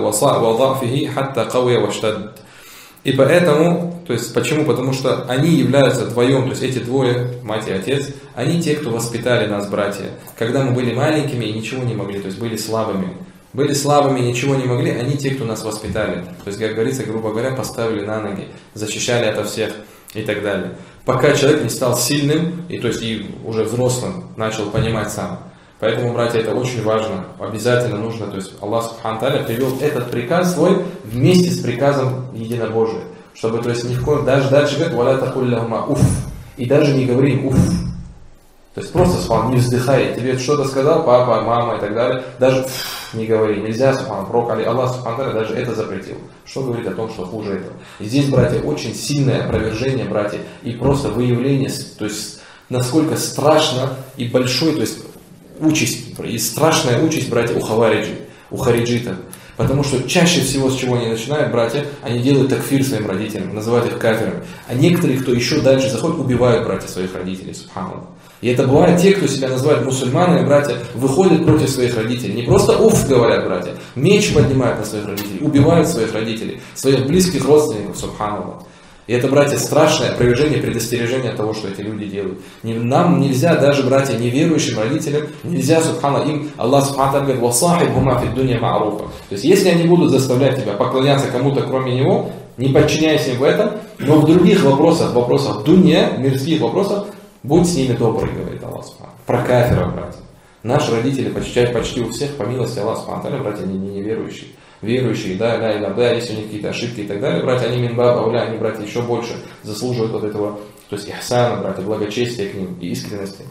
وضعفه حتى قوي واشتد. И поэтому, то есть почему? Потому что они являются вдвоем, то есть эти двое, мать и отец, они те, кто воспитали нас, братья. Когда мы были маленькими и ничего не могли, то есть были слабыми. Были слабыми и ничего не могли, они те, кто нас воспитали. То есть, как говорится, грубо говоря, поставили на ноги, защищали ото всех и так далее. Пока человек не стал сильным, и то есть и уже взрослым, начал понимать сам. Поэтому, братья, это очень важно, обязательно нужно, то есть Аллах Субхану Тааля привел этот приказ свой вместе с приказом единобожия, чтобы, то есть ни в коем, даже дальше говорит, валя такуль лахума уф, и даже не говори уф, то есть просто субхан, не вздыхай, тебе что-то сказал папа, мама и так далее, даже не говори, нельзя субхан, пророк Аллах Субхану Тааля даже это запретил, что говорит о том, что хуже этого. И здесь, братья, очень сильное опровержение, братья, и просто выявление, то есть насколько страшно и большой, то есть участь, и страшная участь, братья, у хариджитов. Потому что чаще всего, с чего они начинают, братья, они делают такфир своим родителям, называют их кафирами. А некоторые, кто еще дальше заходит, убивают, братья, своих родителей, субханаллах. И это бывает те, кто себя называют мусульманами, братья, выходят против своих родителей. Не просто уф говорят, братья, меч поднимают на своих родителей, убивают своих родителей, своих близких родственников, субханаллах. И это, братья, страшное опровержение, предостережение от того, что эти люди делают. Нам нельзя, даже, братья, неверующим родителям, нельзя, субхана, им, Аллах Субхану Тааля говорит, «Васахибхума фид дунья ма'руфа». То есть, если они будут заставлять тебя поклоняться кому-то, кроме него, не подчиняйся им в этом, но в других вопросах дунья, мирских вопросах, будь с ними добрый, говорит Аллах Субхану. Про кафиров, братья. Наши родители почти у всех, по милости Аллаха Субхану Тааля, братья, они не неверующие. Верующие, да, если у них какие-то ошибки и так далее, братья, они минбаб ауля, они, братья, еще больше заслуживают вот этого, то есть ихсана, братья, благочестия к ним и искренности.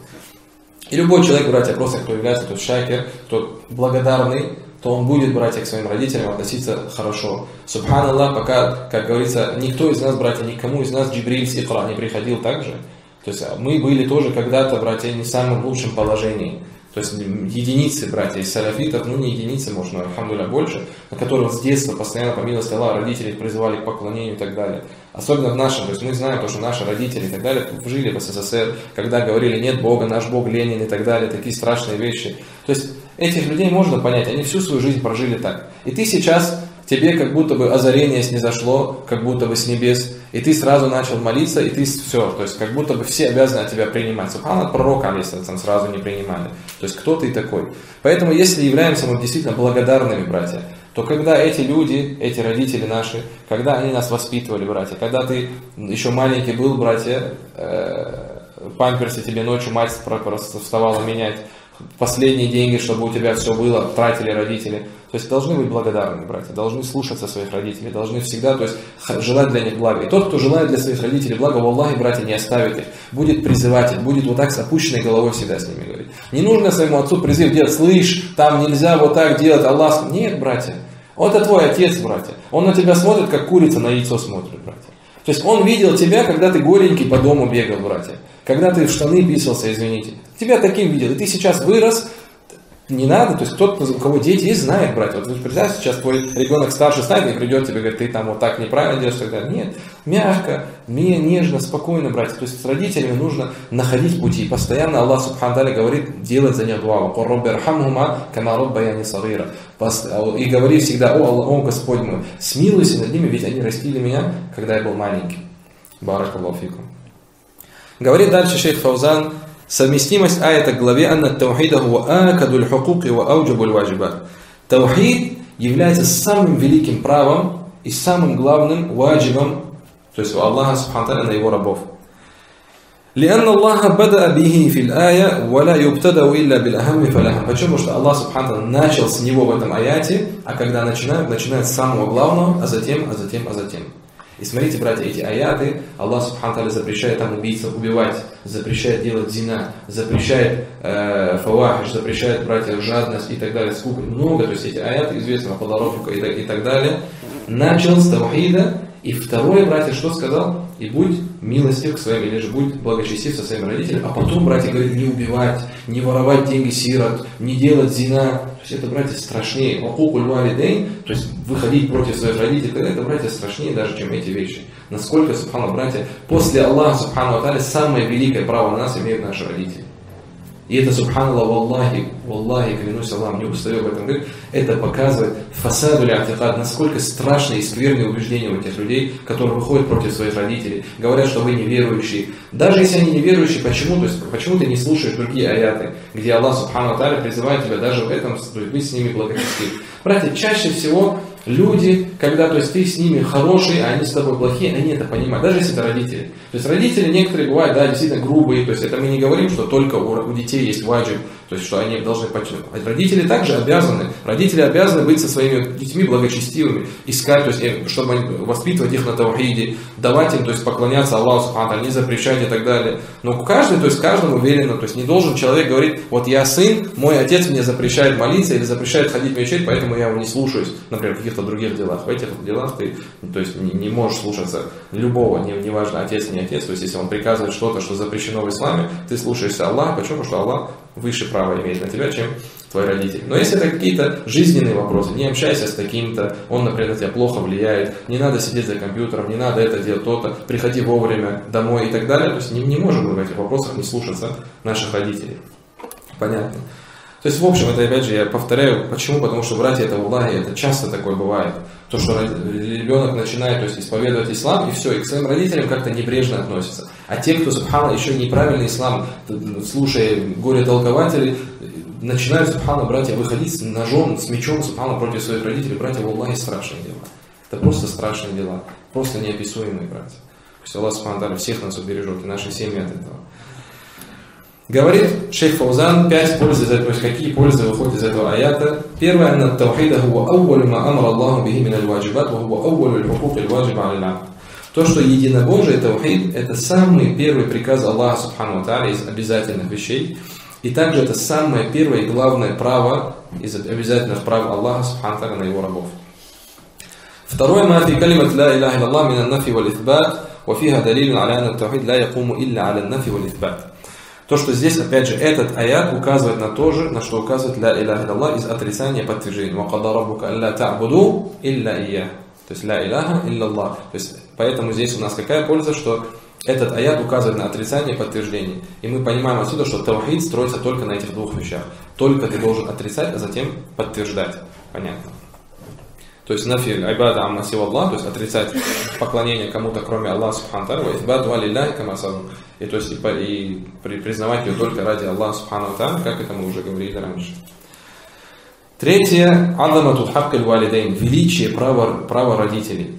И любой человек, братья, просто кто является, кто шакир, кто благодарный, то он будет, братья, к своим родителям относиться хорошо. Субханаллах, пока, как говорится, никто из нас, братья, никому из нас Джибриль с Икра не приходил так же. То есть мы были тоже когда-то, братья, не в самом лучшем положении. То есть единицы, братья, из салафитов, ну не единицы, можно, алхамдулилля, больше, на которых с детства постоянно, по милости Аллаха, родители призывали к поклонению и так далее. Особенно в нашем, то есть мы знаем, что наши родители и так далее жили в СССР, когда говорили, нет Бога, наш Бог Ленин и так далее, такие страшные вещи. То есть этих людей можно понять, они всю свою жизнь прожили так. И ты сейчас, тебе как будто бы озарение снизошло, как будто бы с небес, и ты сразу начал молиться, и ты все, то есть как будто бы все обязаны от тебя принимать. Субхана, пророка, алейхиссалям, сразу не принимали. То есть кто ты такой? Поэтому если являемся мы действительно благодарными, братья, то когда эти люди, эти родители наши, когда они нас воспитывали, братья, когда ты еще маленький был, братья, памперсы тебе ночью мать просто вставала менять, последние деньги, чтобы у тебя все было, тратили родители. То есть должны быть благодарны, братья, должны слушаться своих родителей, должны всегда, то есть желать для них блага. И тот, кто желает для своих родителей блага, валлахи, братья, не оставит их, будет призывать их, будет вот так с опущенной головой всегда с ними говорить. Не нужно своему отцу призыв делать, слышь, там нельзя вот так делать, Аллах. Нет, братья, это твой отец, братья. Он на тебя смотрит, как курица на яйцо смотрит, братья. То есть он видел тебя, когда ты голенький по дому бегал, братья. Когда ты в штаны писался, извините. Тебя таким видел. И ты сейчас вырос, не надо, то есть кто-то, у кого дети есть, знает, братья. Вот вы представьте, сейчас твой ребенок старше станет и придет тебе, говорит, ты там вот так неправильно делаешь, и так далее. Нет, мягко, нежно, спокойно, братья. То есть с родителями нужно находить пути. Постоянно Аллах Субхану ва Тааля говорит, делать за них дуа. И говори всегда, о Господь мой, смилуйся над ними, ведь они растили меня, когда я был маленький. Баракаллаху фикум. Говорит дальше шейх Фаузан, совместимость аята к главе «Анна таухида хуа акадуль хукуки ва ауджабуль ваджибат». Таухид является самым великим правом и самым главным ваджибом, то есть у Аллаха Субхану ва Тааля на его рабов. لأن الله بدأ به في الآية ولا يبتدأ إلا بالأهم فالأهم. Почему? Что Аллах Субхану ва Тааля начал с него в этом аяте, а когда начинают с самого главного, а затем. И смотрите, братья, эти аяты, Аллах Субхану ва Тааля запрещает там убивать, запрещает делать зина, запрещает фавахиш, запрещает, братья, жадность и так далее, скуку. Много, то есть эти аяты, известного подорофика и так далее. Начал с таухида, и второе, братья, что сказал? И будь милостив к своим, или же будь благочестив со своими родителями. А потом, братья, говорит, не убивать, не воровать деньги сирот, не делать зина. То есть это, братья, страшнее. Вакукуль валидейн, то есть выходить против своих родителей, это, братья, страшнее даже, чем эти вещи. Насколько, субханаллах, братья, после Аллаха, субхану ва Тааля, самое великое право на нас имеют наши родители. И это, субханаллах, валлахи, клянусь Аллахом, не устаю об этом говорить, это показывает фасаду ля-атикад, насколько страшные и скверные убеждения у тех людей, которые выходят против своих родителей, говорят, что вы неверующие. Даже если они неверующие, почему? То есть, почему ты не слушаешь другие аяты, где Аллах Субхану ва Тааля призывает тебя даже в этом, то есть быть с ними благочестив. Братья, чаще всего люди, когда, то есть ты с ними хороший, а они с тобой плохие, они это понимают, даже если это родители. То есть родители некоторые бывают, да, действительно грубые, то есть это мы не говорим, что только у детей есть ваджиб, то есть что они должны подчиняться. Родители также родители обязаны быть со своими детьми благочестивыми, искать, то есть чтобы воспитывать их на таухиде, давать им, то есть поклоняться Аллаху Субхану ва Тааля, не запрещать и так далее. Но каждый, то есть каждому уверенно, то есть не должен человек говорить, вот я сын, мой отец мне запрещает молиться или запрещает ходить в мечеть, поэтому я его не слушаюсь, например, в каких-то других делах. В этих делах ты, то есть не можешь слушаться любого, неважно, отец, не отец, то есть если он приказывает что-то, что запрещено в исламе, ты слушаешься Аллаха. Почему? Потому что Аллах выше права имеет на тебя, чем твои родители. Но если это какие-то жизненные вопросы, не общайся с таким-то, он, например, на тебя плохо влияет, не надо сидеть за компьютером, не надо это делать, то-то, приходи вовремя домой и так далее. То есть не можем мы в этих вопросах не слушаться наших родителей. Понятно. То есть, в общем, это, опять же, я повторяю, почему? Потому что, братья, это Аллахи, это часто такое бывает. То, что ребенок начинает, то есть, исповедовать ислам, и все, и к своим родителям как-то небрежно относится. А те, кто, субхана, еще неправильный ислам, слушая горе-толкователей, начинают, субхана, братья, выходить с ножом, с мечом, субхана, против своих родителей. Братья, в Аллахе страшные дела. Это просто страшные дела, просто неописуемые, братья. Пусть Аллах, субхана, всех нас убережет, и наши семьи от этого. Говорит шейх Фаузан 5 польз из этого, то есть какие пользы выходят из этого аята. Первое, анна таухида хуа аувалю ма амра Аллаху бихи мин аль-ваджибат, ва хуа аувалю аль-хукук аль-ваджиба аль-абд. То, что единобожие, таухид, это самый первый приказ Аллаха Субхану ва Тааля из обязательных вещей. И также это самое первое и главное право из обязательных прав Аллаха Субхану ва Тааля на его рабов. Второе, ма фи калимат ла илляха илlallah мин ан-нафи валь-ithбат, ва фиха далилун аля анна таухид ла якуму илля аля ан-нафи валь-ithбат. То, что здесь, опять же, этот аят указывает на то же, на что указывает ля илляха илlallah из отрицания подтверждения. Ва када раббука алла та'буду илля ия. То есть ля илляха илlallah. То есть поэтому здесь у нас какая польза, что этот аят указывает на отрицание подтверждения. И мы понимаем отсюда, что таухид строится только на этих двух вещах. Только ты должен отрицать, а затем подтверждать. Понятно. То есть нафи айбада амма сива Аллах, то есть отрицать поклонение кому-то, кроме Аллаха Субхану ва Тааля, ва лилляхи кама сазун. И то есть и признавать ее только ради Аллаха Субхану ва Тааля, как это мы уже говорили раньше. Третье, азамату хакк аль-валидейн, величие права родителей.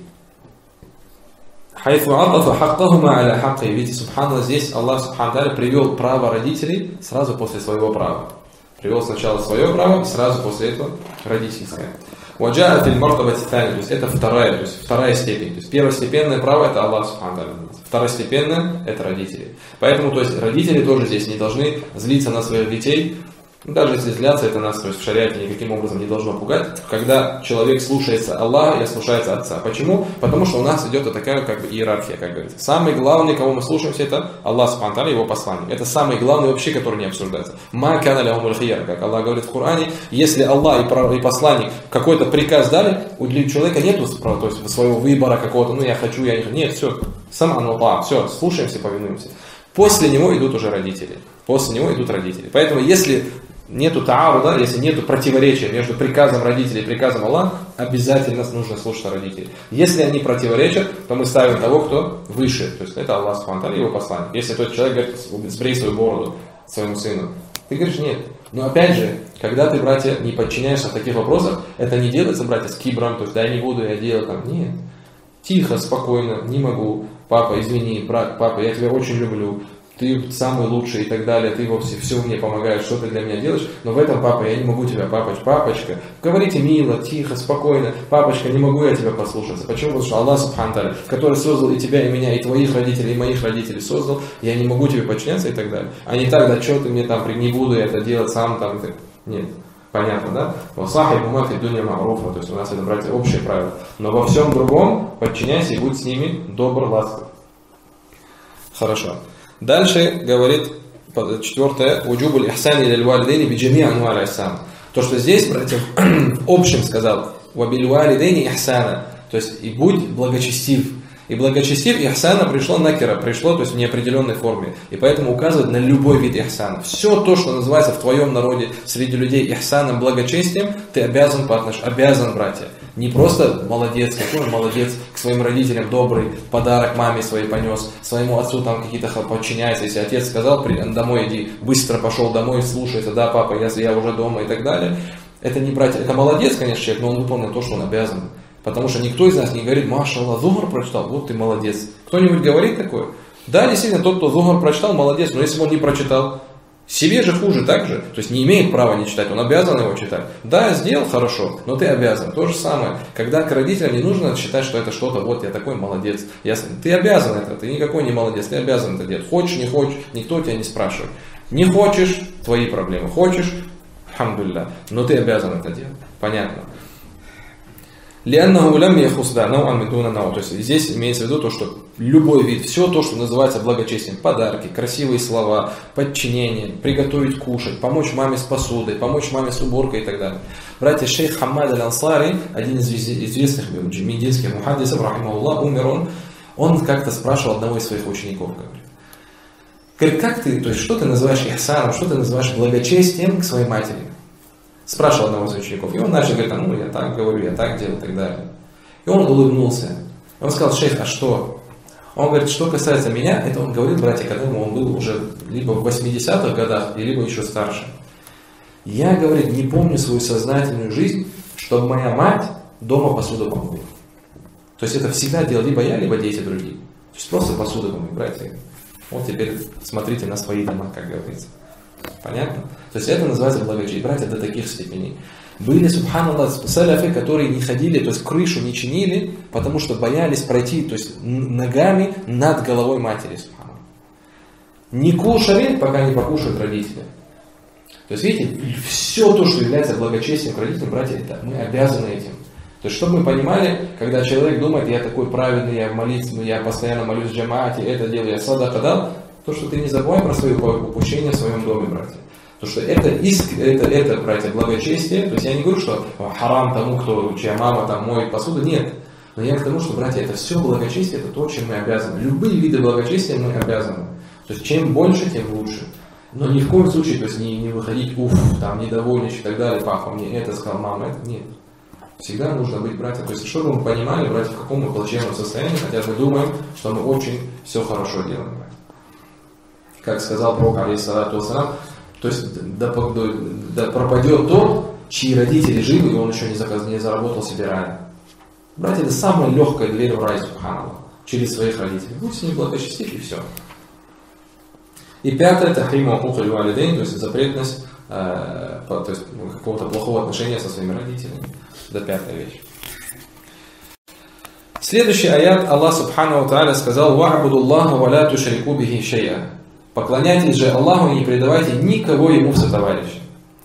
Хайфу атафа хаккахума аля хакки. Видите, субханаллах, здесь Аллах Субхану ва Тааля привел право родителей сразу после своего права. Привел сначала свое право и сразу после этого родительское. Ваджаа фил мартабати тани, то есть это вторая степень. То есть первостепенное право это Аллах Субхану ва Тааля. Второстепенное это родители. Поэтому, то есть родители тоже здесь не должны злиться на своих детей, Даже если злятся, это нас, то есть в шариате никаким образом не должно пугать, когда человек слушается Аллаха и слушается Отца. Почему? Потому что у нас идет вот такая как бы иерархия, как говорится. Самый главный, кого мы слушаемся, это Аллах Субхану ва Тааля, его посланник. Это самый главный вообще, который не обсуждается. Ма кана лахумуль хияр, как Аллах говорит в Коране, если Аллах и посланник какой-то приказ дали, у человека нет то есть своего выбора какого-то, я хочу, я не хочу. Нет, все, сам Аллах, все, слушаемся, повинуемся. После него идут уже родители. После него идут родители. Поэтому если нету тааруда, если нету противоречия между приказом родителей и приказом Аллаха, обязательно нужно слушать родителей. Если они противоречат, то мы ставим того, кто выше. То есть это Аллах Субхану ва Тааля, его посланник. Если тот человек говорит, сбрей свою бороду своему сыну, ты говоришь нет. Но опять же, когда ты, братья, не подчиняешься в таких вопросах, это не делается, братья, с кибром, то есть да я не буду, я делаю там. Нет. Тихо, спокойно, не могу. Папа, извини, брат, папа, я тебя очень люблю. Ты самый лучший и так далее, ты все мне помогаешь, что ты для меня делаешь, но в этом, папа, я не могу тебя, папочка, говорите мило, тихо, спокойно, папочка, не могу я тебя послушаться. Почему? Потому что Аллах Субхану ва Тааля, который создал и тебя, и меня, и твоих родителей, и моих родителей создал, я не могу тебе подчиняться и так далее. А не так, да что ты мне там, не буду я это делать сам там, нет. Понятно, да? Васахи бумафи дуня маруфа, то есть у нас это, братья, общее правило. Но во всем другом подчиняйся и будь с ними добр, ласков. Хорошо. Дальше говорит, четвертое, уджубуль ихсан или валидейни биджами анваль ихсан. То, что здесь, братья, в общем сказал, вабиль валидейни ихсана, то есть и будь благочестив. И благочестив ихсана пришло накера, пришло, то есть в неопределенной форме. И поэтому указывает на любой вид ихсана. Все то, что называется в твоем народе среди людей ихсаном, благочестием, ты обязан обязан, братья. Не просто молодец, какой он молодец, к своим родителям добрый, подарок маме своей понес, своему отцу там какие-то подчиняется. Если отец сказал, домой иди, быстро пошел домой, слушается, да, папа, я уже дома и так далее. Это не братья, это молодец, конечно, человек, но он выполнил то, что он обязан. Потому что никто из нас не говорит, Маша Аллах, Зухар прочитал, вот ты молодец. Кто-нибудь говорит такое? Да, действительно, тот, кто Зухар прочитал, молодец, но если бы он не прочитал, себе же хуже так же, то есть не имеет права не читать, он обязан его читать. Да, сделал хорошо, но ты обязан. То же самое, когда к родителям не нужно считать, что это что-то, вот я такой молодец. Ты обязан это, ты никакой не молодец, ты обязан это делать. Хочешь, не хочешь, никто тебя не спрашивает. Не хочешь, твои проблемы. Хочешь, хамдулилля, но ты обязан это делать. Понятно. То есть здесь имеется в виду то, что любой вид, все то, что называется благочестием, подарки, красивые слова, подчинение, приготовить кушать, помочь маме с посудой, помочь маме с уборкой и так далее. Братья, шейх Хаммад аль-Ансари, один из известных мединских мухаддисов, рахимахуллах, умер он как-то спрашивал одного из своих учеников, говорит, как ты, то есть что ты называешь ихсаном, что ты называешь благочестием к своей матери? Спрашивал одного из учеников. И он начал говорить, я так говорю, я так делаю и так далее. И он улыбнулся. И он сказал, шейх, а что? Он говорит, что касается меня, это он говорил, братья, когда он был уже либо в 80-х годах, либо еще старше. Я, говорит, не помню свою сознательную жизнь, чтобы моя мать дома посуду помыла. То есть это всегда делал либо я, либо дети другие. То есть просто посуду помыть, братья. Вот теперь смотрите на свои дома, как говорится. Понятно? То есть это называется благочестие. Братья, до таких степеней. Были, субханаллах, саляфы, которые не ходили, то есть крышу не чинили, потому что боялись пройти, то есть ногами над головой матери, субханаллах. Не кушали, пока не покушают родители. То есть, видите, все то, что является благочестием к родителям, братья, это мы обязаны этим. То есть, чтобы мы понимали, когда человек думает, я такой праведный, я в молитве, я постоянно молюсь в джамаате, это делаю, я садака дал, то, что ты не забывай про свои упущения в своем доме, братья. То, что это, братья, благочестие. То есть я не говорю, что харам тому, чья мама там моет посуду. Нет. Но я к тому, что, братья, это все благочестие, это то, чем мы обязаны. Любые виды благочестия мы обязаны. То есть чем больше, тем лучше. Но ни в коем случае, то есть не выходить, там, недовольничать и так далее, папа мне это сказал, мама, это нет. Всегда нужно быть, братья. То есть, чтобы мы понимали, братья, в каком мы плачевном состоянии, хотя мы думаем, что мы очень все хорошо делаем, братья. Как сказал пророк, алейхиссалату вассалам, то есть да пропадет тот, чьи родители живы, и он еще не заработал себе рай. Братья, это самая легкая дверь в рай, субханаллах, через своих родителей. Будь с ними благочестив, и все. И пятое, тахриму ухуль валидейн, то есть запретность то есть какого-то плохого отношения со своими родителями. Это пятая вещь. Следующий аят Аллах Субхану ва Тааля сказал: «Ва'буду Аллаха ва ла тушрику бихи шай'а». Поклоняйтесь же Аллаху и не предавайте никого ему в сотоварищи.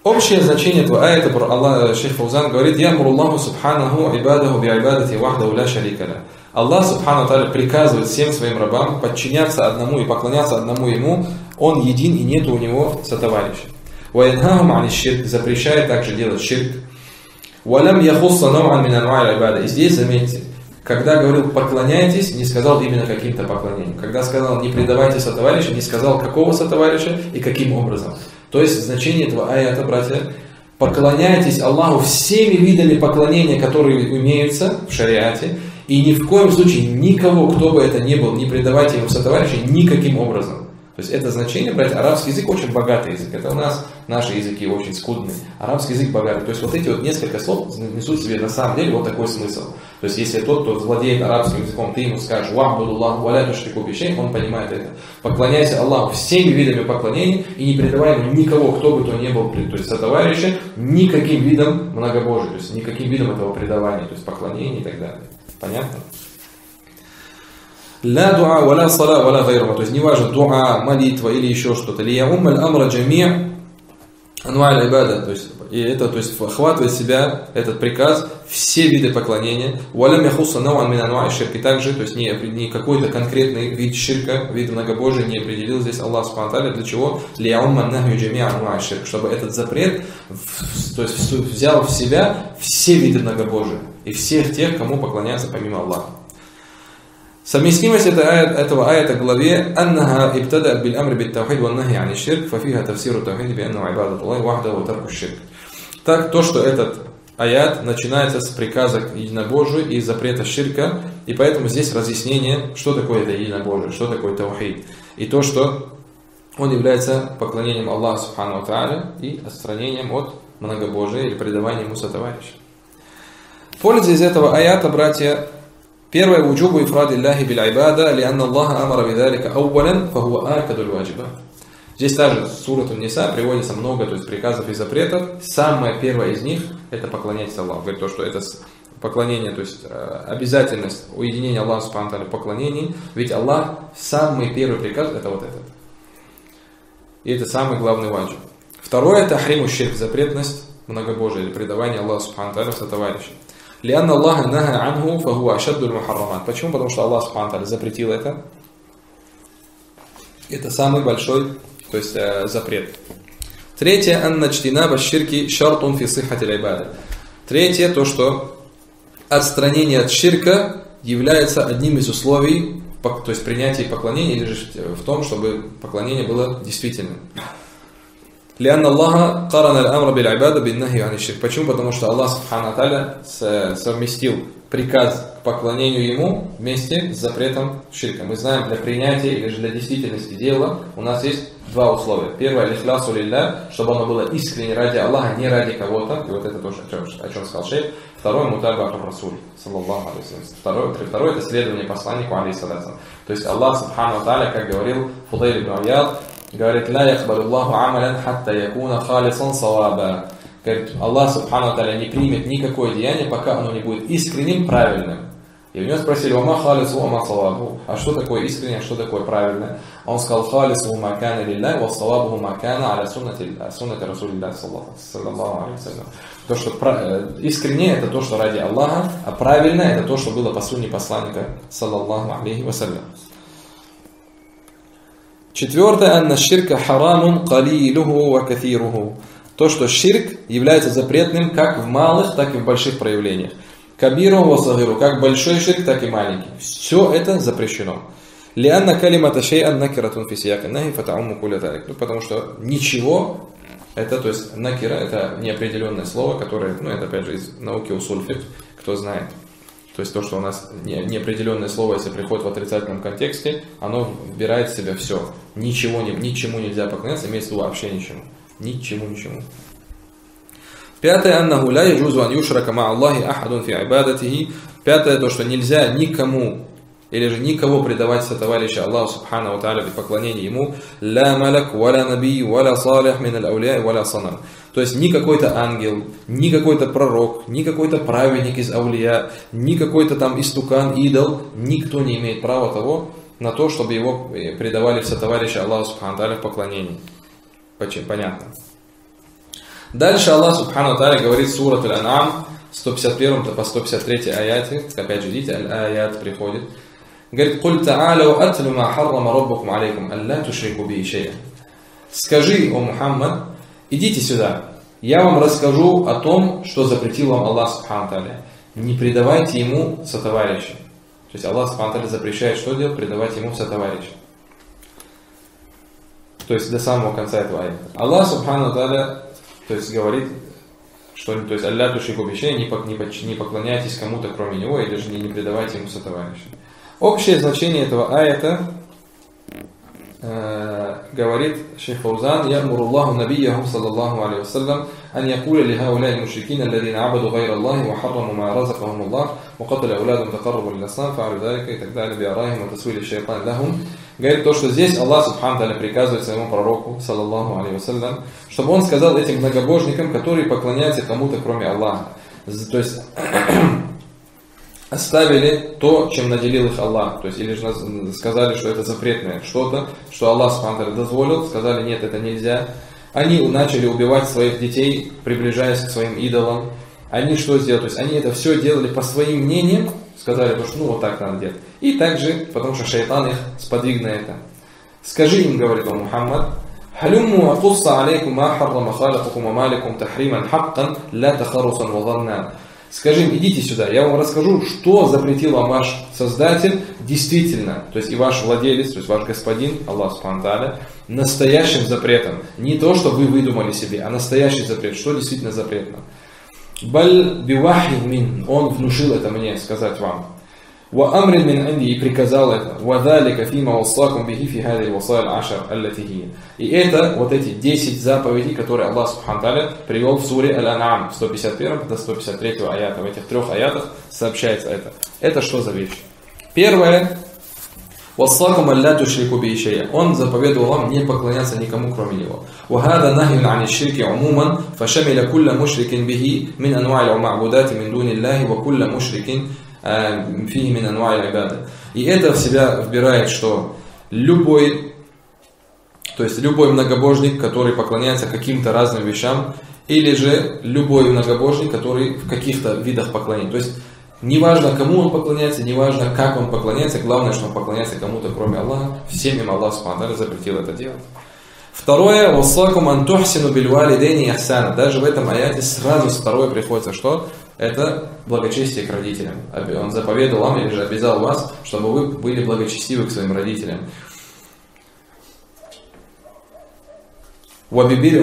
Общее значение этого аята, Аллах, шейх Фаузан говорит: «Ямуру Аллаху субханаху ибадаху би'ибадати вахдаху ля шарика ля». Аллах субхану тааля приказывает всем своим рабам подчиняться одному и поклоняться одному ему. Он един и нет у него сотоварища. «Ваянхахум ани ширк», запрещает также делать ширк. «Валям яхусса нав'ан мин анва'иль ибада». И здесь, заметьте, когда говорил «поклоняйтесь», не сказал именно каким-то поклонением. Когда сказал «не предавайте сотоварища», не сказал какого сотоварища и каким образом. То есть значение этого аята, братья, поклоняйтесь Аллаху всеми видами поклонения, которые имеются в шариате, и ни в коем случае никого, кто бы это ни был, не предавайте ему сотоварища никаким образом. То есть это значение, братья, арабский язык очень богатый язык. Это у нас наши языки очень скудные. Арабский язык богатый. То есть вот эти вот несколько слов несут в себе на самом деле вот такой смысл. То есть если тот, кто владеет арабским языком, ты ему скажешь «Вахбудуллаху ва ля тушрику бишей», он понимает это. Поклоняйся Аллаху всеми видами поклонений и не предавай ему никого, кто бы то ни был, то есть сотоварища, никаким видом многобожия, то есть никаким видом этого предавания, то есть поклонения и так далее. Понятно? Ля дуа, валя сала, валя гайрума. То есть не важно, дуа, молитва или еще что-то. Лия уммаль амра джами' анва'аль ибада. То есть, и это, то есть, охватывает в себя этот приказ все виды поклонения. Валям яхусса нау'ан мин анва'и ширк. И также, то есть не какой-то конкретный вид ширка, вид многобожия не определил здесь Аллах субхану ва тааля. Для чего? Лия уммаль нахью джами' анва'и ширк. Чтобы этот запрет, то есть взял в себя все виды многобожия и всех тех, кому поклоняются помимо Аллаха. Совместимость этого аята в главе «Аннаха ибтада биль амри бит тавхид ва нахи ани ширк, фафиха тавсиру тавхид би анна ибадат Аллахи вахдаху ва тарку ширк». Так, то, что этот аят начинается с приказа к единобожию и запрета ширка, и поэтому здесь разъяснение, что такое это единобожие, что такое тавхид, и то, что он является поклонением Аллаху субхану ва тааля и отстранением от многобожия или предаванием ему сотоварища. Польза из этого аята, братья, первое, вуджубу ифрад Аллахи биль айбада, лианна Аллаха амара бидалика аувалан, фахуа акадуль ваджиба. Здесь также в Сурат Ан-Ниса приводится много, то есть приказов и запретов. Самое первое из них это поклоняться Аллаху. Говорит то, что это поклонение, то есть обязательность уединения Аллаха субхану ва тааля в поклонении. Ведь Аллах, самый первый приказ это вот этот. И это самый главный ваджиб. Второе это тахриму ширк, запретность многобожия или предавание Аллаху субхану ва тааля сотоварища. Лианна Аллаха наха анху фахуа ашаддуль мухаррамат. Почему? Потому что Аллах субхану ва тааля запретил это. Это самый большой, то есть запрет. Третье, анна чтинаба ширки шартун фи сиххатиль ибада. Третье, то, что отстранение от ширка является одним из условий, то есть принятия поклонения, или же в том, чтобы поклонение было действительным. Лианна Аллаха карана аль-амра биль айбада бин нахи ани ширк. Почему? Потому что Аллах субхану ва тааля совместил приказ к поклонению Ему вместе с запретом ширка. Мы знаем, для принятия или же для действительности дела у нас есть два условия. Первое, лихлясу лилля, чтобы оно было искренне ради Аллаха, не ради кого-то. И вот это тоже, о чем сказал шейх. Второе, мутаба расуль, саллаллаху алейхи. Второе, это следование посланнику, алейхиссалям. То есть Аллах субхану ва тааля, как говорил Фудайль ибн Ияд, говорит, ла яхбалу Аллаху амалян хатта якуна халисан саваба. Говорит, Аллах субхану ва тааля не примет никакое деяние, пока оно не будет искренним, правильным. И у него спросили, вама халису, вама савабу. А что такое искреннее, а что такое правильное? Он сказал, халису макана лилля, ва савабу макана аля суннати расулилля, саллаллаху алейхи. То, что искреннее, это то, что ради Аллаха, а правильное, это то, что было по сунне посланника, саллаллаху алейхи вассалям. Четвертое, анна ширка харамун калилуху ва кафируху. То, что ширк является запретным как в малых, так и в больших проявлениях. Кабиру ва сагиру, как большой ширк, так и маленький. Все это запрещено. Лианна калимата шей'ан накиратун фи сиякин нахи фатаумму куля талик. Потому что ничего, это, то есть накира, это неопределенное слово, которое, это опять же из науки усуль фикх, кто знает. То есть то, что у нас неопределенное слово, если приходит в отрицательном контексте, оно вбирает в себя все. Ничему нельзя поклоняться, имеется в виду вообще ничему. Ничему. Пятое, аннаху ля яджузу ан юшрака ма Аллахи ахадун фи ибадатихи. Пятое, то, что нельзя никому или же никого предавать сотоварища Аллаху субхану ва тааля в поклонении Ему. Ля малак, валя наби, валя салих мин аль-ауля, валя санам. То есть ни какой-то ангел, ни какой-то пророк, ни какой-то праведник из аулия, ни какой-то там истукан, идол, никто не имеет права того на то, чтобы его предавали в сотоварища Аллаху субхану ва тааля в поклонении. Понятно. Дальше Аллах Субхану Тааля говорит сурат Аль-Ан'ам, 151 по 153 аяте, опять же, видите, аль-аят приходит. Говорит, «Куль та'аляу атлю ма харрама раббукум алейкум, алла тушрику би шей'ан». Скажи, о Мухаммад, идите сюда, я вам расскажу о том, что запретил вам Аллах Субхану Тааля. Не предавайте ему сотоварища. То есть Аллах Субхану Тааля запрещает что делать? Предавать ему сотоварища. То есть до самого конца этого аята. Аллах Субхану Тааля, то есть говорит, что, то есть алля тушрику би шей'ан, не поклоняйтесь кому-то кроме него, или же не предавайте ему сотоварища. Общее значение этого аята говорит шейх Фаузан: «Ямуру Аллаху набийяху саллаллаху алейхи вассалям ан якуля ли хауляй мушрикин, алладина абаду гайра Аллахи, ва харраму ма разакахум Аллах, ва каталя ауладум такаррабу лил-аснам, фа'алю далика» и так далее, би'арахим ва тасвили шайтан лахум. Говорит то, что здесь Аллах Субхану Тааля приказывает своему пророку, саллаллаху алейхи вассалям, чтобы он сказал этим многобожникам, которые поклоняются кому-то кроме Аллаха. То есть оставили то, чем наделил их Аллах. То есть, или же сказали, что это запретное что-то, что Аллах Субхану Тааля дозволил, сказали, нет, это нельзя. Они начали убивать своих детей, приближаясь к своим идолам. Они что сделали? То есть, они это все делали по своим мнениям, сказали, что ну вот так надо делать. И также, потому что шайтан их сподвиг на это. Скажи им, говорит он, Мухаммад, «Халюмму акусса алейкум ма харрама халакукум ва маликум тахриман хаккан ля тахарусан ва заннан». Скажи им, идите сюда, я вам расскажу, что запретил вам ваш Создатель действительно, то есть и ваш владелец, то есть ваш господин, Аллах Субхану Тааля, настоящим запретом. Не то, что вы выдумали себе, а настоящий запрет, что действительно запретно. «Баль бивахи мин», он внушил это мне сказать вам. «Ва амрин мин анди», и приказал это. «Ва далика фима вассакум бихи фи хади вассаль ашар аллати хия». И это вот эти 10 заповедей, которые Аллах Субхану Тааля привел в суре Аль-Ан'ам, 151 до 153 аята. В этих 3 аятах сообщается это. Это что за вещь? Первое. «Вассакум алля тушрику би шей'ан». Он заповедовал вам не поклоняться никому, кроме него. «Вахада нахьюн ани ширки умуман, фашамиля кулля мушрикин бихи мин анва'ил ма'будати мин дуни Аллахи, ва кулля мушрикин фихи мин анва'ил ибада». И это в себя вбирает, что любой многобожник, который поклоняется каким-то разным вещам, или же любой многобожник, который в каких-то видах поклонения. То есть неважно, кому он поклоняется, неважно, как он поклоняется, главное, что он поклоняется кому-то, кроме Аллаха. Всем им Аллах Субхану Тааля запретил это делать. Второе, «Вассакум ан тухсину биль валидейни ихсана». Даже в этом аяте сразу второе приходится, что это благочестие к родителям. Он заповедовал вам или же обязал вас, чтобы вы были благочестивы к своим родителям. Каким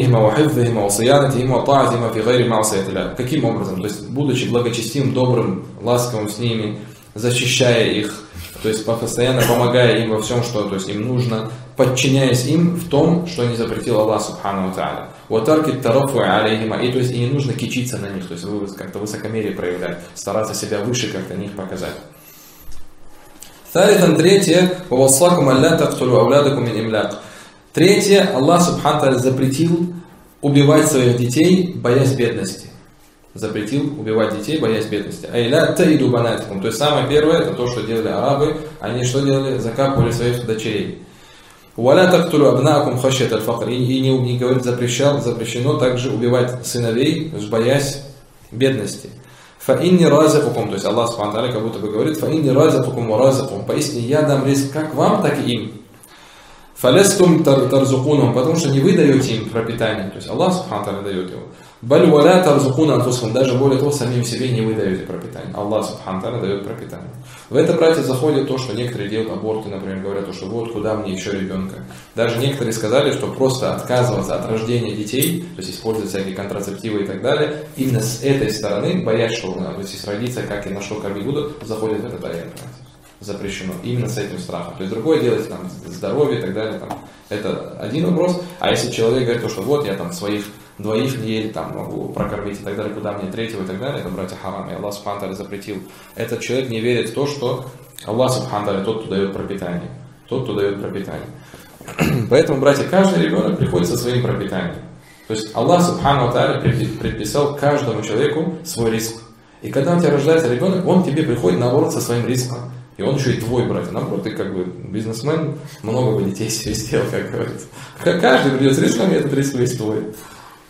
образом? То есть, будучи благочестивым, добрым, ласковым с ними, защищая их, то есть постоянно помогая им во всем, что то есть, им нужно, подчиняясь им в том, что не запретил Аллах Субхану Тааля. И то есть и не нужно кичиться на них, то есть вы как-то высокомерие проявлять, стараться себя выше как-то них показать. Третье, Аллах Субхану Тааля запретил убивать своих детей, боясь бедности. Запретил убивать детей, боясь бедности. Айля таиду банатикум. То есть самое первое, это то, что делали арабы. Они что делали? Закапывали своих дочерей. Валя тактулю абнаакум хашьят аль-факр. И не говорит, запрещено также убивать сыновей, боясь бедности. Фаинни разакукум. То есть Аллах Субхану Тааля как будто бы говорит, фаинни разакукум ва разакум. Поистине я дам ризк как вам, так и им. Фалестум тарзукунум, потому что не вы даете им пропитание, то есть Аллах Субхану Тааля дает его. Баль валя тарзукун анфусхум, даже более того, самим себе не вы даете пропитание. Аллах Субхану Тааля дает пропитание. В это, братья, заходит то, что некоторые делают аборты, например, говорят, что вот куда мне еще ребенка. Даже некоторые сказали, что просто отказываться от рождения детей, то есть использовать всякие контрацептивы и так далее, именно с этой стороны, боясь, что то есть родиться, как и на что кормить будут, заходит в этот аят. Запрещено. Именно с этим страхом. То есть другое дело, если там здоровье и так далее, там, это один вопрос. А если человек говорит, что вот я там своих двоих не еле там могу прокормить и так далее, куда мне третьего и так далее, это, братья, харам. И Аллах Субхану Тааля запретил. Этот человек не верит в то, что Аллах Субхану Тааля тот, кто дает пропитание. Тот, кто дает пропитание. Поэтому, братья, каждый ребенок приходит со своим пропитанием. То есть Аллах Субхану Тааля предписал каждому человеку свой риск. И когда у тебя рождается ребенок, он тебе приходит наоборот со своим риском. И он еще и твой, братья. Наоборот, ты как бы бизнесмен, много бы детей себе сделал, как говорится. Каждый придет с риском, и этот риск весь твой.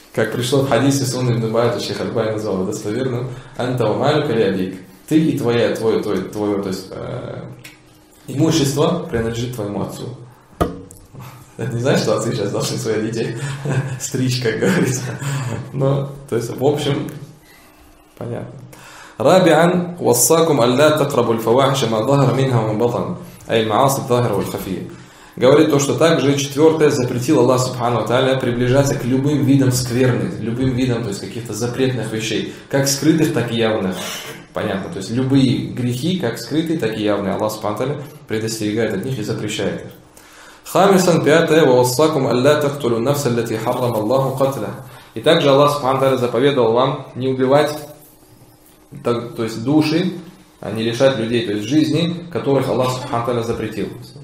Как пришло в хадисе Сунны ибн Баттаха, Шейх Аль-Бани назвал достоверным, «Анта ва малюка ли абик». Ты и твое, то есть, имущество принадлежит твоему отцу. Это не значит, что отцы сейчас должны своих детей стричь, как говорится. Но, то есть, в общем, понятно. رابعا وصاكم ألا تقربوا الفواحش ما ظهر منها وما بطن أي المعاصي الظاهرة والخفية. Говорит то, что также четвертое запретил Аллах Субхану ва Тааля приближаться к любым видам скверны, любым видам, то есть каких-то запретных вещей, как скрытых, так и явных. Понятно, то есть любые грехи, как скрытые, так и явные. Аллах Субхану ва Тааля предостерегает от них и запрещает их. Хамисан, пятое, وَوَصَّاكُمْ أَلَّا تَقْتُلُوا النَّفْسَ الَّتِي حَرَّمَ اللَّهُ قَتْلَهَا. И также Аллах Субхану ва Тааля заповедовал вам не убивать, то есть души, а не лишать людей, то есть жизни, которых Аллах Субхану ва Тааля запретил.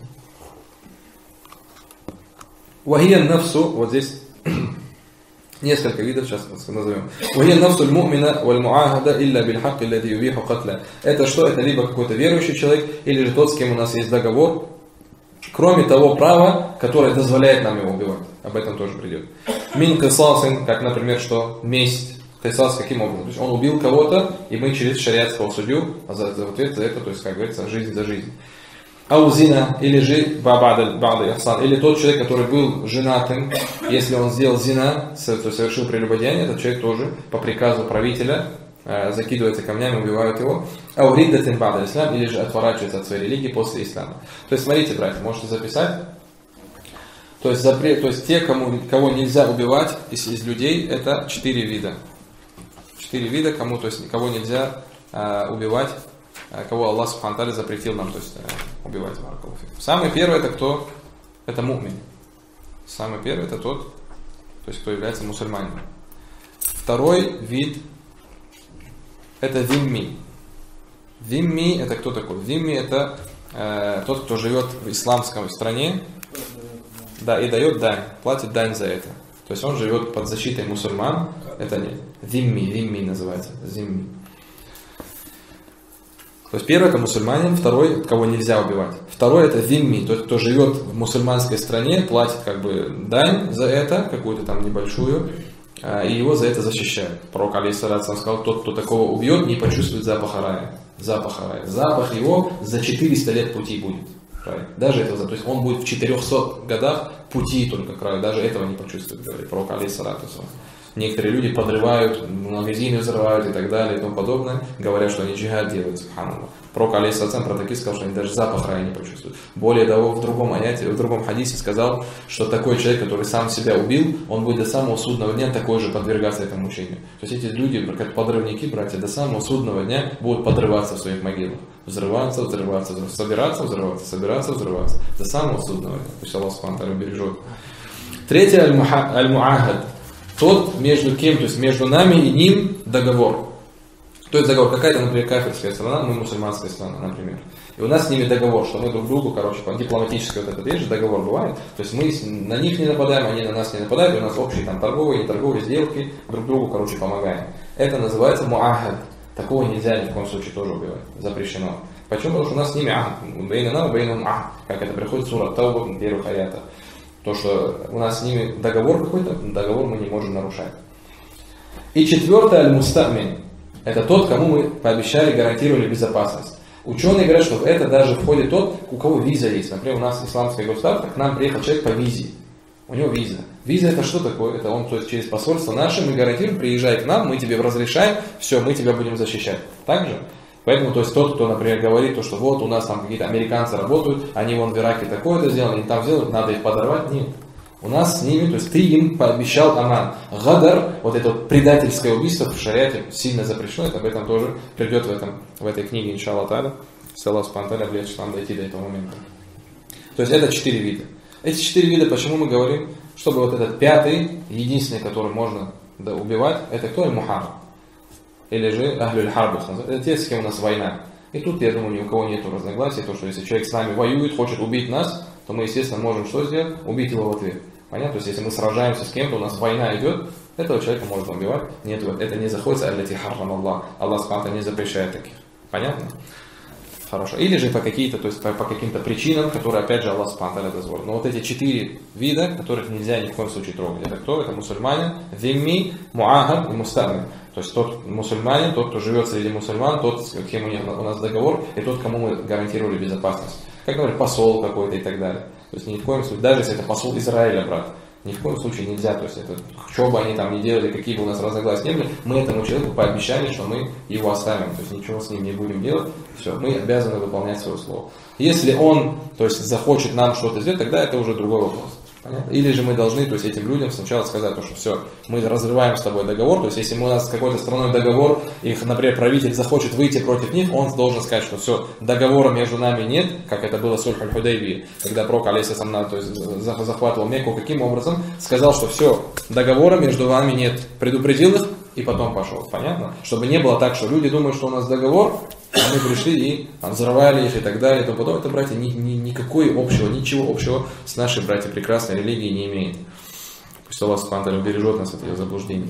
Вахия нафсу, вот здесь несколько видов, сейчас назовем. Вахия нафсу аль-му'мина валь-му'ахада илля биль-хак иллади юбиху катля. Это что? Это либо какой-то верующий человек, или же тот, с кем у нас есть договор, кроме того права, которое дозволяет нам его убивать. Об этом тоже придет. Мин кисасин, как, например, что месть. Кисас каким образом? То есть он убил кого-то, и мы через шариатского судью за ответ за это, то есть, как говорится, жизнь за жизнь. Аузина, или же или тот человек, который был женатым, если он сделал зина, то совершил прелюбодеяние, этот человек тоже по приказу правителя закидывается камнями, убивают его. Ауриддатин ба'да ислам, или же отворачивается от своей религии после ислама. То есть смотрите, братья, можете записать. То есть запрет, то есть те, кого нельзя убивать из людей, это 4 вида. 4 вида, то есть кого нельзя убивать, кого Аллах Субхану ва Тааля запретил нам, то есть убивать. Самый первый это кто? Это му'мин. Самый первый это тот, то есть кто является мусульманином. Второй вид это зимми. Зимми это кто такой? Зимми это тот, кто живет в исламской стране, да, и дает дань, платит дань за это. То есть он живет под защитой мусульман. Это не зимми называется. Зимми. То есть первый это мусульманин, второй, кого нельзя убивать. Второй это зимми, тот, кто живет в мусульманской стране, платит как бы дань за это, какую-то там небольшую, и его за это защищают. Пророк алейхиссалату сказал, тот, кто такого убьет, не почувствует запаха рая. Запах его за 400 лет пути будет. Даже этого, то есть он будет в 400 годах пути только к раю, даже этого не почувствует, говорит пророк алейхиссалату. Некоторые люди подрывают, магазины взрывают и так далее и тому подобное, говорят, что они джихад делают, субханаллах. Пророк алейхиссалам про таких сказал, что они даже запах рая не почувствуют. Более того, в другом аяте, в другом хадисе сказал, что такой человек, который сам себя убил, он будет до самого судного дня такой же подвергаться этому мучению. То есть эти люди, как подрывники, братья, до самого судного дня будут подрываться в своих могилах. Взрываться, собираться, взрываться. До самого судного дня. Пусть Аллах Субхану ва Тааля бережет. Третье аль-муахад. Тот, между кем, то есть между нами и ним договор. То есть договор, какая-то, например, кафирская страна, мы мусульманская страна, например. И у нас с ними договор, что мы друг другу, дипломатический вот этот есть же договор бывает. То есть мы на них не нападаем, они на нас не нападают, и у нас общие там торговые, неторговые сделки, друг другу, помогаем. Это называется муахад. Такого нельзя ни в коем случае тоже убивать. Запрещено. Почему? Потому что у нас с ними как это приходит сура Тауба, первых аятов. То, что у нас с ними договор какой-то, договор мы не можем нарушать. И четвертое, аль-мустамин. Это тот, кому мы пообещали, гарантировали безопасность. Ученые говорят, что в это даже входит тот, у кого виза есть. Например, у нас исламское государство, к нам приехал человек по визе. У него виза. Виза это что такое? Это он, то есть через посольство наше, мы гарантируем, приезжай к нам, мы тебе разрешаем, все, мы тебя будем защищать. Так же? Поэтому, то есть тот, кто, например, говорит, что вот у нас там какие-то американцы работают, они вон в Ираке такое-то сделали, они там сделают, надо их подорвать. Нет. У нас с ними, то есть ты им пообещал аман. Гадар, вот это вот предательское убийство в шариате сильно запрещено, это об этом тоже придет в этой книге, иншаллах та'аля. Аллах Субхану ва Тааля облегчит нам дойти до этого момента. То есть это 4 вида. Эти 4 вида, почему мы говорим, чтобы вот этот пятый, единственный, который можно убивать, это кто? Мухаррам. Или же ахлюль харб, это те, с кем у нас война. И тут, я думаю, ни у кого нет разногласий, то, что если человек с нами воюет, хочет убить нас, то мы, естественно, можем что сделать? Убить его в ответ. Понятно? То есть, если мы сражаемся с кем-то, у нас война идет, этого человека можно убивать. Нет, это не заходится, аллати харрам Аллах. Аллах Субхану ва Тааля не запрещает таких. Понятно? Хорошо. Или же по какие-то, то есть по каким-то причинам, которые опять же Аллах Субхану ва Тааля дозволил. Но вот эти 4 вида, которых нельзя ни в коем случае трогать. Это кто? Это мусульманин, зимми, муахад и мустамин. То есть тот мусульманин, тот, кто живет среди мусульман, тот, с кем у нас договор, и тот, кому мы гарантировали безопасность. Как, например, посол какой-то и так далее. То есть ни в коем случае, даже если это посол Израиля, брат, ни в коем случае нельзя, то есть это, что бы они там ни делали, какие бы у нас разногласия не были, мы этому человеку пообещали, что мы его оставим, то есть ничего с ним не будем делать, все, мы обязаны выполнять свое слово. Если он, то есть захочет нам что-то сделать, тогда это уже другой вопрос. Понятно? Или же мы должны, то есть этим людям сначала сказать, что все, мы разрываем с тобой договор, то есть если у нас с какой-то страной договор, и, например, правитель захочет выйти против них, он должен сказать, что все, договора между нами нет, как это было с Сульх аль-Худайбией, когда пророк алейхиссалям, то есть захватывал Мекку, каким образом, сказал, что все, договора между вами нет, предупредил их и потом пошел, понятно? Чтобы не было так, что люди думают, что у нас договор, а мы пришли и взорвали их и так далее, то потом это, братья, ничего общего с нашей, братья, прекрасной религией не имеет. Пусть Аллах Субхану ва Тааля убережет нас от ее заблуждений.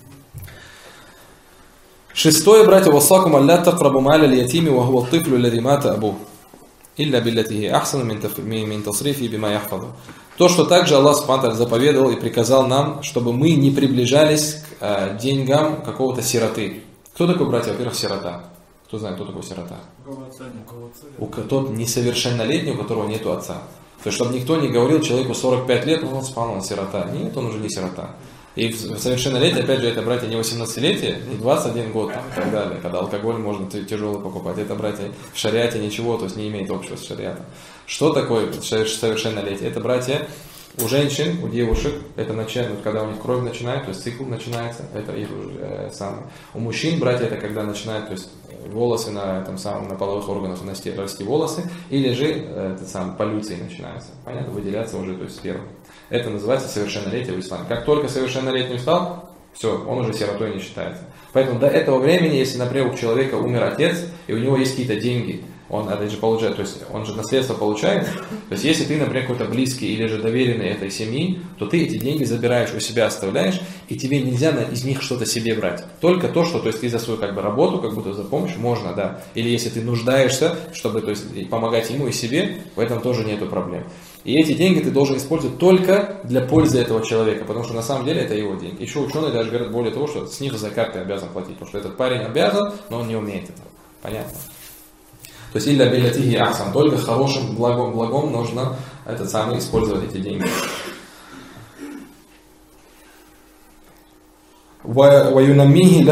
Шестое, братья, вассакум алля тaqрабу ма'ля аль-ятими ва хува ат-тифлу алладhi мата абух илля биллати хия ахсану мин тасрифи бима яхфазу. То, что также Аллах Субхану ва Тааля заповедовал и приказал нам, чтобы мы не приближались к деньгам какого-то сироты. Кто такой, братья, во-первых, сирота? Кто знает, кто такой сирота? Тот несовершеннолетний, у которого нет отца. То есть, чтобы никто не говорил человеку 45 лет, он спал, он сирота. Нет, он уже не сирота. И в совершеннолетие, опять же, это, братья, не 18-летие, не 21 год там, и так далее, когда алкоголь можно тяжелый покупать. Это, братья, в шариате ничего, то есть не имеет общего с шариатом. Что такое совершеннолетие? Это, братья, у женщин, у девушек, это начинает, когда у них кровь начинает, то есть цикл начинается, это их самое. У мужчин, братья, это когда начинают, то есть волосы на половых органах расти волосы, или же полюции начинаются, понятно, выделяться уже, то есть сперма. Это называется совершеннолетие в исламе. Как только совершеннолетним стал, все, он уже сиротой не считается. Поэтому до этого времени, если, например, у человека умер отец, и у него есть какие-то деньги, он опять же получает, то есть он же наследство получает. То есть если ты, например, какой-то близкий или же доверенный этой семьи, то ты эти деньги забираешь, у себя оставляешь, и тебе нельзя из них что-то себе брать. Только то, что, то есть ты за свою работу, как будто за помощь, можно, да. Или если ты нуждаешься, чтобы, то есть, помогать ему и себе, в этом тоже нету проблем. И эти деньги ты должен использовать только для пользы этого человека, потому что на самом деле это его деньги. Еще ученые даже говорят более того, что с них закат ты обязан платить, потому что этот парень обязан, но он не умеет этого. Понятно? То есть илля биллятихи ахсан, только хорошим благом нужно использовать эти деньги. Или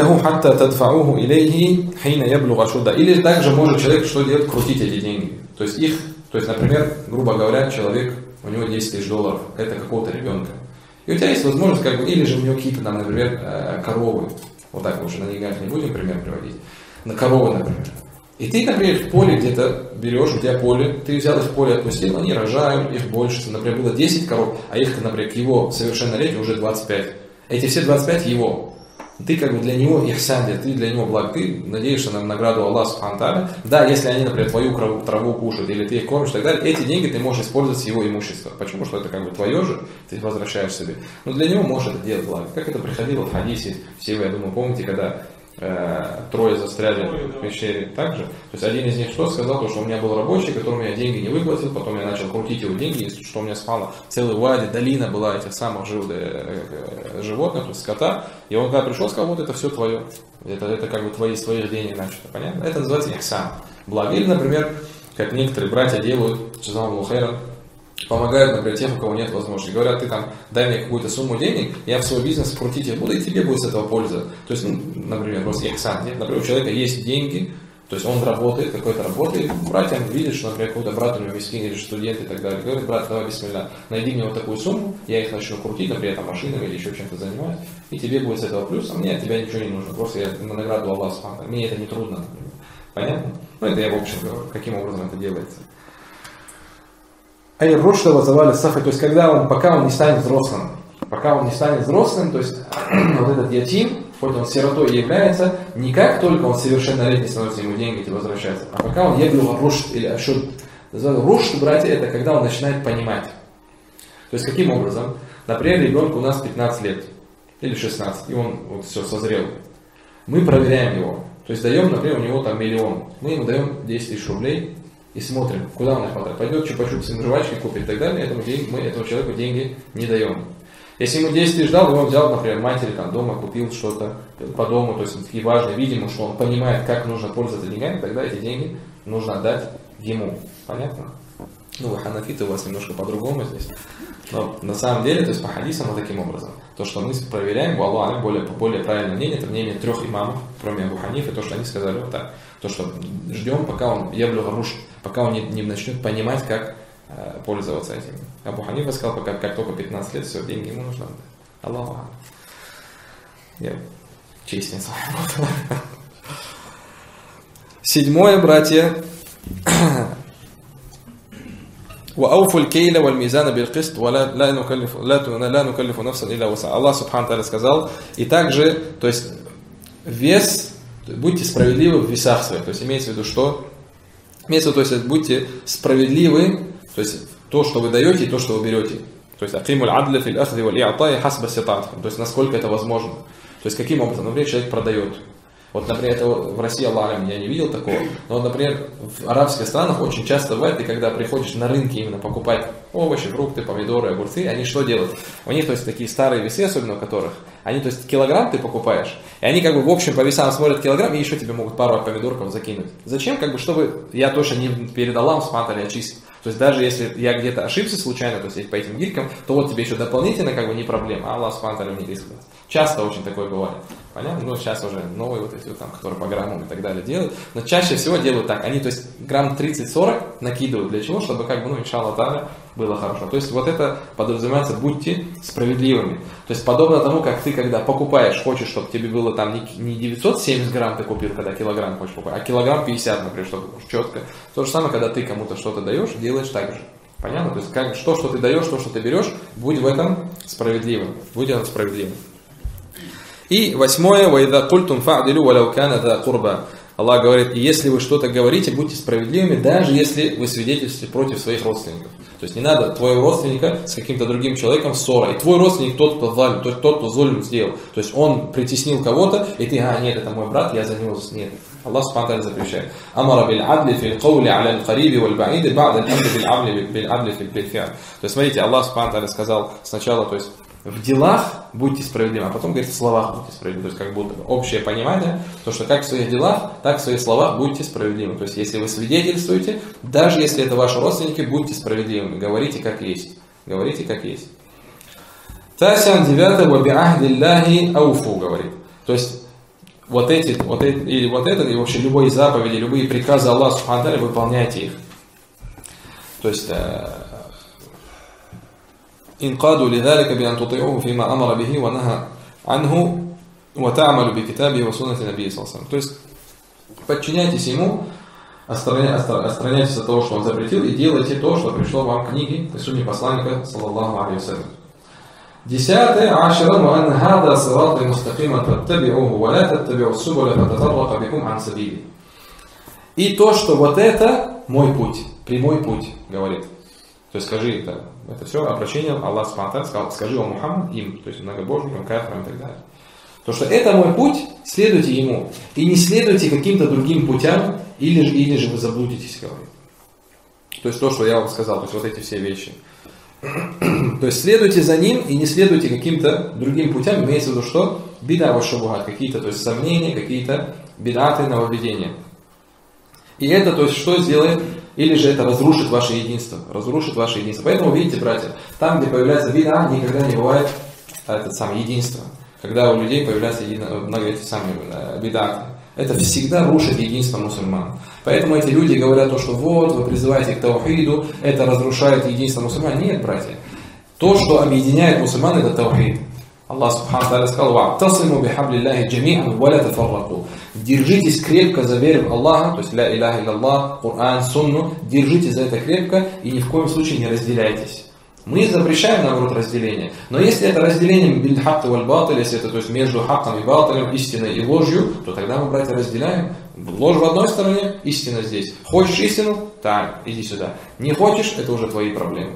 также может человек что делать? Крутить эти деньги. То есть, например, грубо говоря, человек, у него 10 тысяч долларов, это какого-то ребенка. И у тебя есть возможность, или же у него какие-то, например, коровы. Вот так лучше на деньгах не будем пример приводить. На коровы, например. И ты, например, в поле где-то берешь, у тебя поле, ты взял их в поле, отпустил, они рожают, их больше. Например, было 10 коров, а их, например, к его совершеннолетию уже 25. Эти все 25 его. Ты для него ихсан, ты для него благ, ты надеешься на награду Аллаха Субхану ва Тааля. Да, если они, например, твою траву кушают, или ты их кормишь и так далее, эти деньги ты можешь использовать с его имущества. Почему? Что это твое же, ты возвращаешь себе. Но для него можешь это делать благо. Как это приходило в хадисе, все вы, я думаю, помните, когда трое застряли в пещере также. То есть один из них что сказал, что у меня был рабочий, который мне деньги не выплатил, потом я начал крутить его деньги, и что у меня спало целый вади, долина была этих самых животных, то есть скота. И он когда пришел, сказал, вот это все твое. Это своих денег начато. Понятно? Это называется ихсан. Благо. Или, например, как некоторые братья делают, помогают, например, тем, у кого нет возможности. Говорят, ты дай мне какую-то сумму денег, я в свой бизнес крутить их буду, и тебе будет с этого польза. То есть, например, просто ихсан. Например, у человека есть деньги, то есть он работает, какой-то работает, братьям видит, что, например, какой-то брат у него мискин или студент и так далее. Говорит, брат, давай бисмилля, найди мне вот такую сумму, я их начну крутить, например, машинами или еще чем-то занимаюсь, и тебе будет с этого плюс, а мне от тебя ничего не нужно. Просто я на награду Аллаха Субхану. Мне это не трудно, например. Понятно? Это я в общем говорю, каким образом это делается. То есть, пока он не станет взрослым. Пока он не станет взрослым, то есть вот этот ятим, хоть он сиротой является, не как только он совершеннолетний становится, ему деньги эти возвращаются, а пока он яблю рушд или ашуд. Рушд, братья, это когда он начинает понимать. То есть каким образом? Например, ребенку у нас 15 лет или 16, и он все созрел. Мы проверяем его. То есть даем, например, у него там 1 000 000. Мы ему даем 10 000 рублей и смотрим, куда он их потратит. Пойдет чупа-чупсом жвачки купит и так далее, мы этому человеку деньги не даем. Если ему 10 000 дал, и он взял, например, матери там дома, купил что-то по дому, то есть такие важные, видимо, что он понимает, как нужно пользоваться деньгами, тогда эти деньги нужно отдать ему. Понятно? Ну, ханафиты у вас немножко по-другому здесь. Но на самом деле, то есть по хадисам вот таким образом. То, что мы проверяем, у Аллаха более правильное мнение, это мнение 3 имамов, кроме Абу Ханифы, то, что они сказали вот так. То, что ждем, пока он пока он не начнет понимать, как пользоваться этим. Абу Ханифа сказал, пока как только 15 лет, все, деньги ему нужно отдать. Аллаху. Я честен с вами. 7, братья. وأوفوا الكيل والميزان بالقسط ولا نكلف نفسا إلا وسعها. Аллах Субхану Тааля сказал, и также, то есть вес, будьте справедливы в весах своих. То есть имеется в виду, что? Имеется в виду, то есть будьте справедливы, то есть то, что вы даете, и то, что вы берете. То есть акимуль адля фил ахди валь и'тай хасба ситатхум. То есть насколько это возможно. То есть каким образом? Например, человек продает. Вот, например, это в России, Аллах, я не видел такого, но, вот, например, в арабских странах очень часто бывает, ты когда приходишь на рынке именно покупать овощи, фрукты, помидоры, огурцы, они что делают? У них, то есть, такие старые весы, особенно у которых, они, то есть, килограмм ты покупаешь, и они, как бы, в общем, по весам смотрят килограмм, и еще тебе могут пару помидорков закинуть. Зачем? Как бы, чтобы я точно не перед Аллахом смотрели очистить. То есть даже если я где-то ошибся случайно, то есть по этим гирькам, то вот тебе еще дополнительно как бы не проблема, а Аллах Субхану мне риск даст. Часто очень такое бывает. Понятно? Ну, сейчас уже новые вот эти вот там, которые по граммам и так далее делают. Но чаще всего делают так. Они, то есть, грамм 30-40 накидывают. Для чего? Чтобы как бы, ну, иншаллах та'аля, было хорошо. То есть, вот это подразумевается, будьте справедливыми. То есть, подобно тому, как ты, когда покупаешь, хочешь, чтобы тебе было там не 970 грамм ты купил, когда килограмм хочешь покупать, а килограмм 50, например, чтобы четко. То же самое, когда ты кому-то что-то даешь, делаешь так же. Понятно? То есть, как, что ты даешь, что ты берешь, будь в этом справедливым. Будь в этом справедливым. И 8. وَإِذَا قُلْتُمْ فَعْدِلُوا وَلَوْ كَانَ ذَا قُرْبَى. Аллах говорит, если вы что-то говорите, будьте справедливыми, даже если вы свидетельствуете против своих родственников. То есть не надо твоего родственника с каким-то другим человеком ссора. И твой родственник тот, кто зульм сделал. То есть он притеснил кого-то, и ты, нет, это мой брат, я за него нет. Аллах Субхану запрещает. Амара биль адли фил каули аля аль-кариби валь баиди ба'д аль-амри биль адли фил фи'л. То есть смотрите, Аллах Субхану сказал сначала, то есть в делах будьте справедливы, а потом говорит в словах будьте справедливы. То есть как будто общее понимание, то что как в своих делах, так в своих словах будьте справедливы. То есть если вы свидетельствуете, даже если это ваши родственники, будьте справедливыми. Говорите как есть. Говорите как есть. Тасян 9. Ва би'ахдиллахи ауфу говорит. То есть вот это, и вообще любые заповеди, любые приказы Аллаха Субхану Тааля, выполняйте их. То есть انقادوا لذلك بأن تطيعوه فيما أمر به ونهى عنه وتعملوا بكتابه وسنة النبي صلى الله عليه وسلم. То есть подчиняйтесь ему, отстраняйтесь от того, что он запретил, и делайте то, что пришло вам в книге и сунне посланника саллаллаху алейхи ва саллям. 10. عاشرا وأن هذا صراطي مستقيما فاتبعوه ولا تتبعوا السبل فتفرق بكم عن سبيله. И то, что вот это мой путь, прямой путь, говорит. То есть скажи это все обращение Аллах Субхану сказал, скажи о Мухаммад им, то есть многобожникам, кафирам и так далее. То, что это мой путь, следуйте ему. И не следуйте каким-то другим путям, или же вы заблудитесь, говорит. То есть то, что я вам сказал, то есть вот эти все вещи. То есть следуйте за ним и не следуйте каким-то другим путям, имеется в виду что? Бида ва шубухат, какие-то, то есть сомнения, какие-то бидаты, нововведения. И это, то есть что сделает? Или же это разрушит ваше единство. Разрушит ваше единство. Поэтому, видите, братья, там, где появляется бида, никогда не бывает единство. Когда у людей появляются много этих самых бидаты. Это всегда рушит единство мусульман. Поэтому эти люди говорят, что вот, вы призываете к таухиду, это разрушает единство мусульман. Нет, братья. То, что объединяет мусульман, это таухид. Аллах Субхану Тааля сказал: «Ва'тасиму бихаблиллахи джами'ан ва ла тафарраку». Держитесь крепко за веру Аллаха, то есть ля иляха илlallah, Коран, Сунну, держитесь за это крепко и ни в коем случае не разделяйтесь. Мы запрещаем, наоборот, разделение. Но если это разделение биль-хакк валь-батиль, если это то есть между хакком и батилем, истиной и ложью, то тогда мы, братья, разделяем. Ложь в одной стороне, истина здесь. Хочешь истину? Так, иди сюда. Не хочешь, это уже твои проблемы.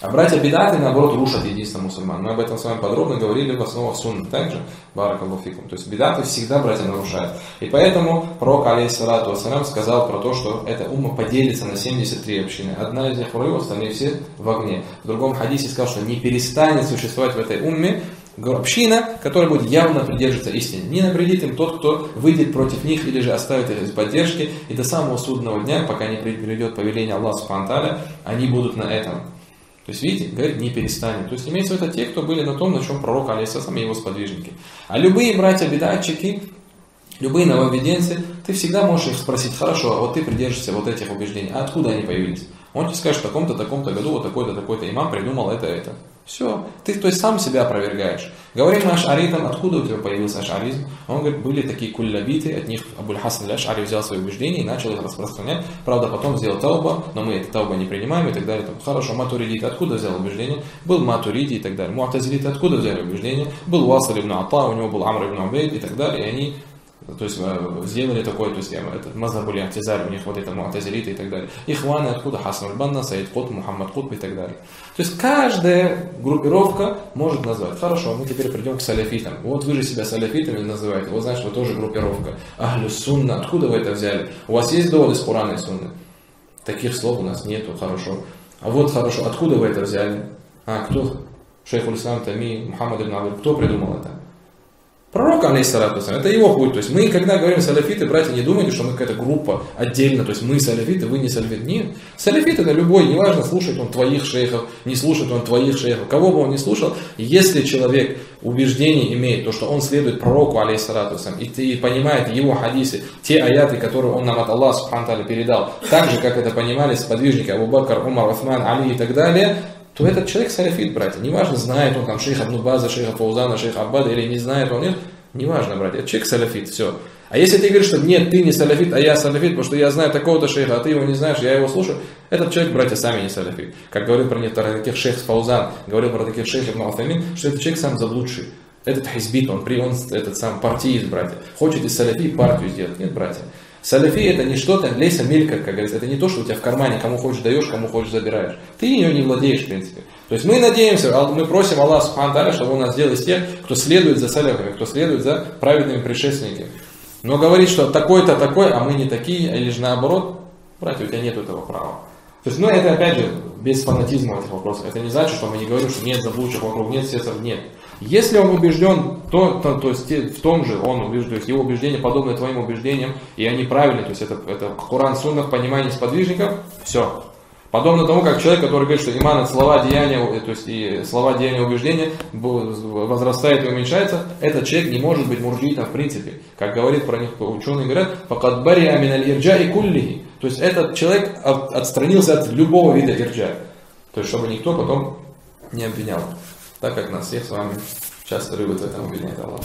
А братья бидаты, наоборот, рушат единство мусульман. Мы об этом с вами подробно говорили в основах сунны. Также, баракаллаху фикум. То есть бидаты всегда братья нарушают. И поэтому пророк, алейхиссалату вассалям, сказал про то, что эта умма поделится на 73 общины. Одна из них в раю, остальные все в огне. В другом хадисе сказал, что не перестанет существовать в этой умме община, которая будет явно придерживаться истины. Не навредит им тот, кто выйдет против них или же оставит их без поддержки. И до самого судного дня, пока не придет повеление Аллаха субхану ва тааля, они будут на этом. То есть, видите, говорит, не перестанет. То есть, имеется в виду те, кто были на том, на чем пророк, алейхиссалам, и его сподвижники. А любые братья-бидатчики, любые нововведенцы, ты всегда можешь их спросить: хорошо, а вот ты придержишься вот этих убеждений, а откуда они появились? Он тебе скажет, в таком-то году вот такой-то, такой-то имам придумал это. Все, ты то есть сам себя опровергаешь. Говорим аш'аритам, откуда у тебя появился аш'аризм? Он говорит, были такие куллябиты, от них Абуль Хасан аль-Аш'ари взял свои убеждения и начал их распространять. Правда, потом сделал тауба, но мы это тауба не принимаем и так далее. Хорошо, матуридит откуда взял убеждение? Был матуриди и так далее. Му'тазилит откуда взяли убеждение? Был Васил ибн Ата, у него был Амр ибн Убейд и так далее. И они то есть сделали такой, то есть этот мазхаб аль-И'тизаль, у них вот это му'тазилиты и так далее. Ихваны откуда? Хасан аль-Банна, Саид Кутб, Мухаммад Кутб и так далее. То есть каждая группировка может назвать. Хорошо, мы теперь придем к саляфитам. Вот вы же себя саляфитами называете, вот значит, вы тоже группировка. Ахлюс сунна, откуда вы это взяли? У вас есть доводы из Курана и Сунны? Таких слов у нас нету, хорошо. А вот хорошо, откуда вы это взяли? Кто? Шейх аль-Ислам Тайми, Мухаммад ибн Абдул, кто придумал это? Пророк, алейхиссалату вассалям, это его путь. То есть мы, когда говорим саляфиты, братья, не думайте, что мы какая-то группа отдельно, то есть мы саляфиты, вы не саляфиты. Нет. Саляфит это любой, неважно, слушает он твоих шейхов, не слушает он твоих шейхов, кого бы он ни слушал, если человек убеждение имеет, то, что он следует пророку, алейхиссалату вассалям, и понимает его хадисы, те аяты, которые он нам от Аллаха субхану тааля передал, так же, как это понимали сподвижники Абу Бакр, Умар, Усман, Али и так далее, то этот человек саляфит, братья. Неважно, знает он там шейха Ибн База, шейха Фаузана, шейха Аббада или не знает он, нет. Неважно, братья, этот человек саляфит, все. А если ты говоришь, что нет, ты не саляфит, а я саляфит, потому что я знаю такого-то шейха, а ты его не знаешь, я его слушаю, этот человек, братья, сами не саляфит. Как говорил про таких шейх Фаузан, говорил про таких шейхов Ибн Утаймин, что этот человек сам заблудший. Этот хизбит, он этот сам партиист, братья. Хочет из саляфи партию сделать. Нет, братья. Саляфи это не что-то, лейса милька, как говорится, это не то, что у тебя в кармане, кому хочешь даешь, кому хочешь забираешь. Ты ее не владеешь, в принципе. То есть мы надеемся, мы просим Аллаха субхану тааля, чтобы Он нас сделал из тех, кто следует за саляфами, кто следует за праведными предшественниками. Но говорить, что такой-то такой, а мы не такие, или же наоборот, братья, у тебя нет этого права. То есть, это опять же, без фанатизма этих вопросов. Это не значит, что мы не говорим, что нет заблудших вокруг, нет сестров, нет. Если он убежден, то есть в том же он убежден, то есть его убеждения подобны твоим убеждениям, и они правильные, то есть это Коран, Сунна в понимании сподвижников, все. Подобно тому, как человек, который говорит, что иман от слова, деяния, то есть и слова, деяния, убеждения возрастает и уменьшается, этот человек не может быть мурджиитом в принципе. Как говорит про них ученые, говорят, «Факад бария миналь ирджаи куллихи». То есть этот человек отстранился от любого вида ирджа. То есть чтобы никто потом не обвинял. Так как нас всех с вами часто любят в этом обвиняет Аллах.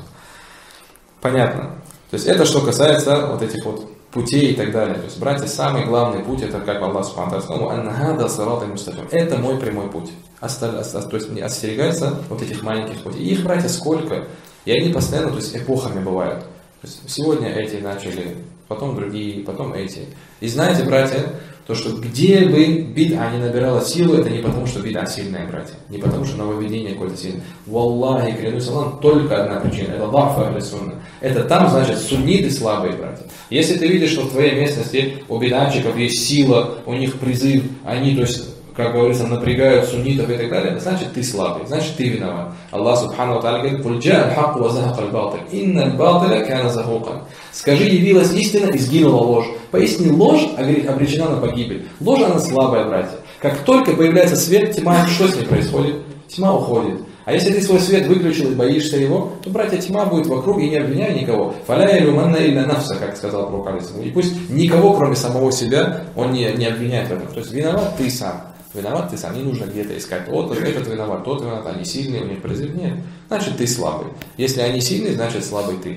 Понятно. То есть это что касается вот этих вот путей и так далее. То есть, братья, самый главный путь, это как Аллах субхану тааля сказал, это мой прямой путь. То есть не остерегаться вот этих маленьких путей. И их, братья, сколько? И они постоянно, то есть эпохами бывают. То есть сегодня эти начали, потом другие, потом эти. И знаете, братья, то, что где бы бид'а не набирала силу, это не потому, что бид'а сильная, братья. Не потому, что нововведение какое-то сильное. Валлахи, клянусь Аллахом, только одна причина. Это да'ф ахли сунна. Это там, значит, сунниты слабые, братья. Если ты видишь, что в твоей местности у бид'атчиков есть сила, у них призыв, они, то есть, как говорится, напрягают суннитов и так далее, значит, ты слабый, значит, ты виноват. Аллах субхану ва тааля говорит, «Куль джа'а аль-хакку ва захаqa аль-батиль, инна аль-батиля кана захуқан». Скажи, явилась истина и сгинула ложь. Поясни, ложь обречена на погибель. Ложь, она слабая, братья. Как только появляется свет, тьма, что с ней происходит? Тьма уходит. А если ты свой свет выключил и боишься его, то, братья, тьма будет вокруг, и не обвиняй никого. «Фаля илюманна илля нафса», как сказал пророк алейхиссалам. И пусть никого, кроме самого себя, он не обвиняет в этом. То есть виноват ты сам. Виноват ты сам, не нужно где-то искать. Вот этот виноват, тот виноват, они сильные, у них призыв. Нет, значит ты слабый. Если они сильные, значит слабый ты.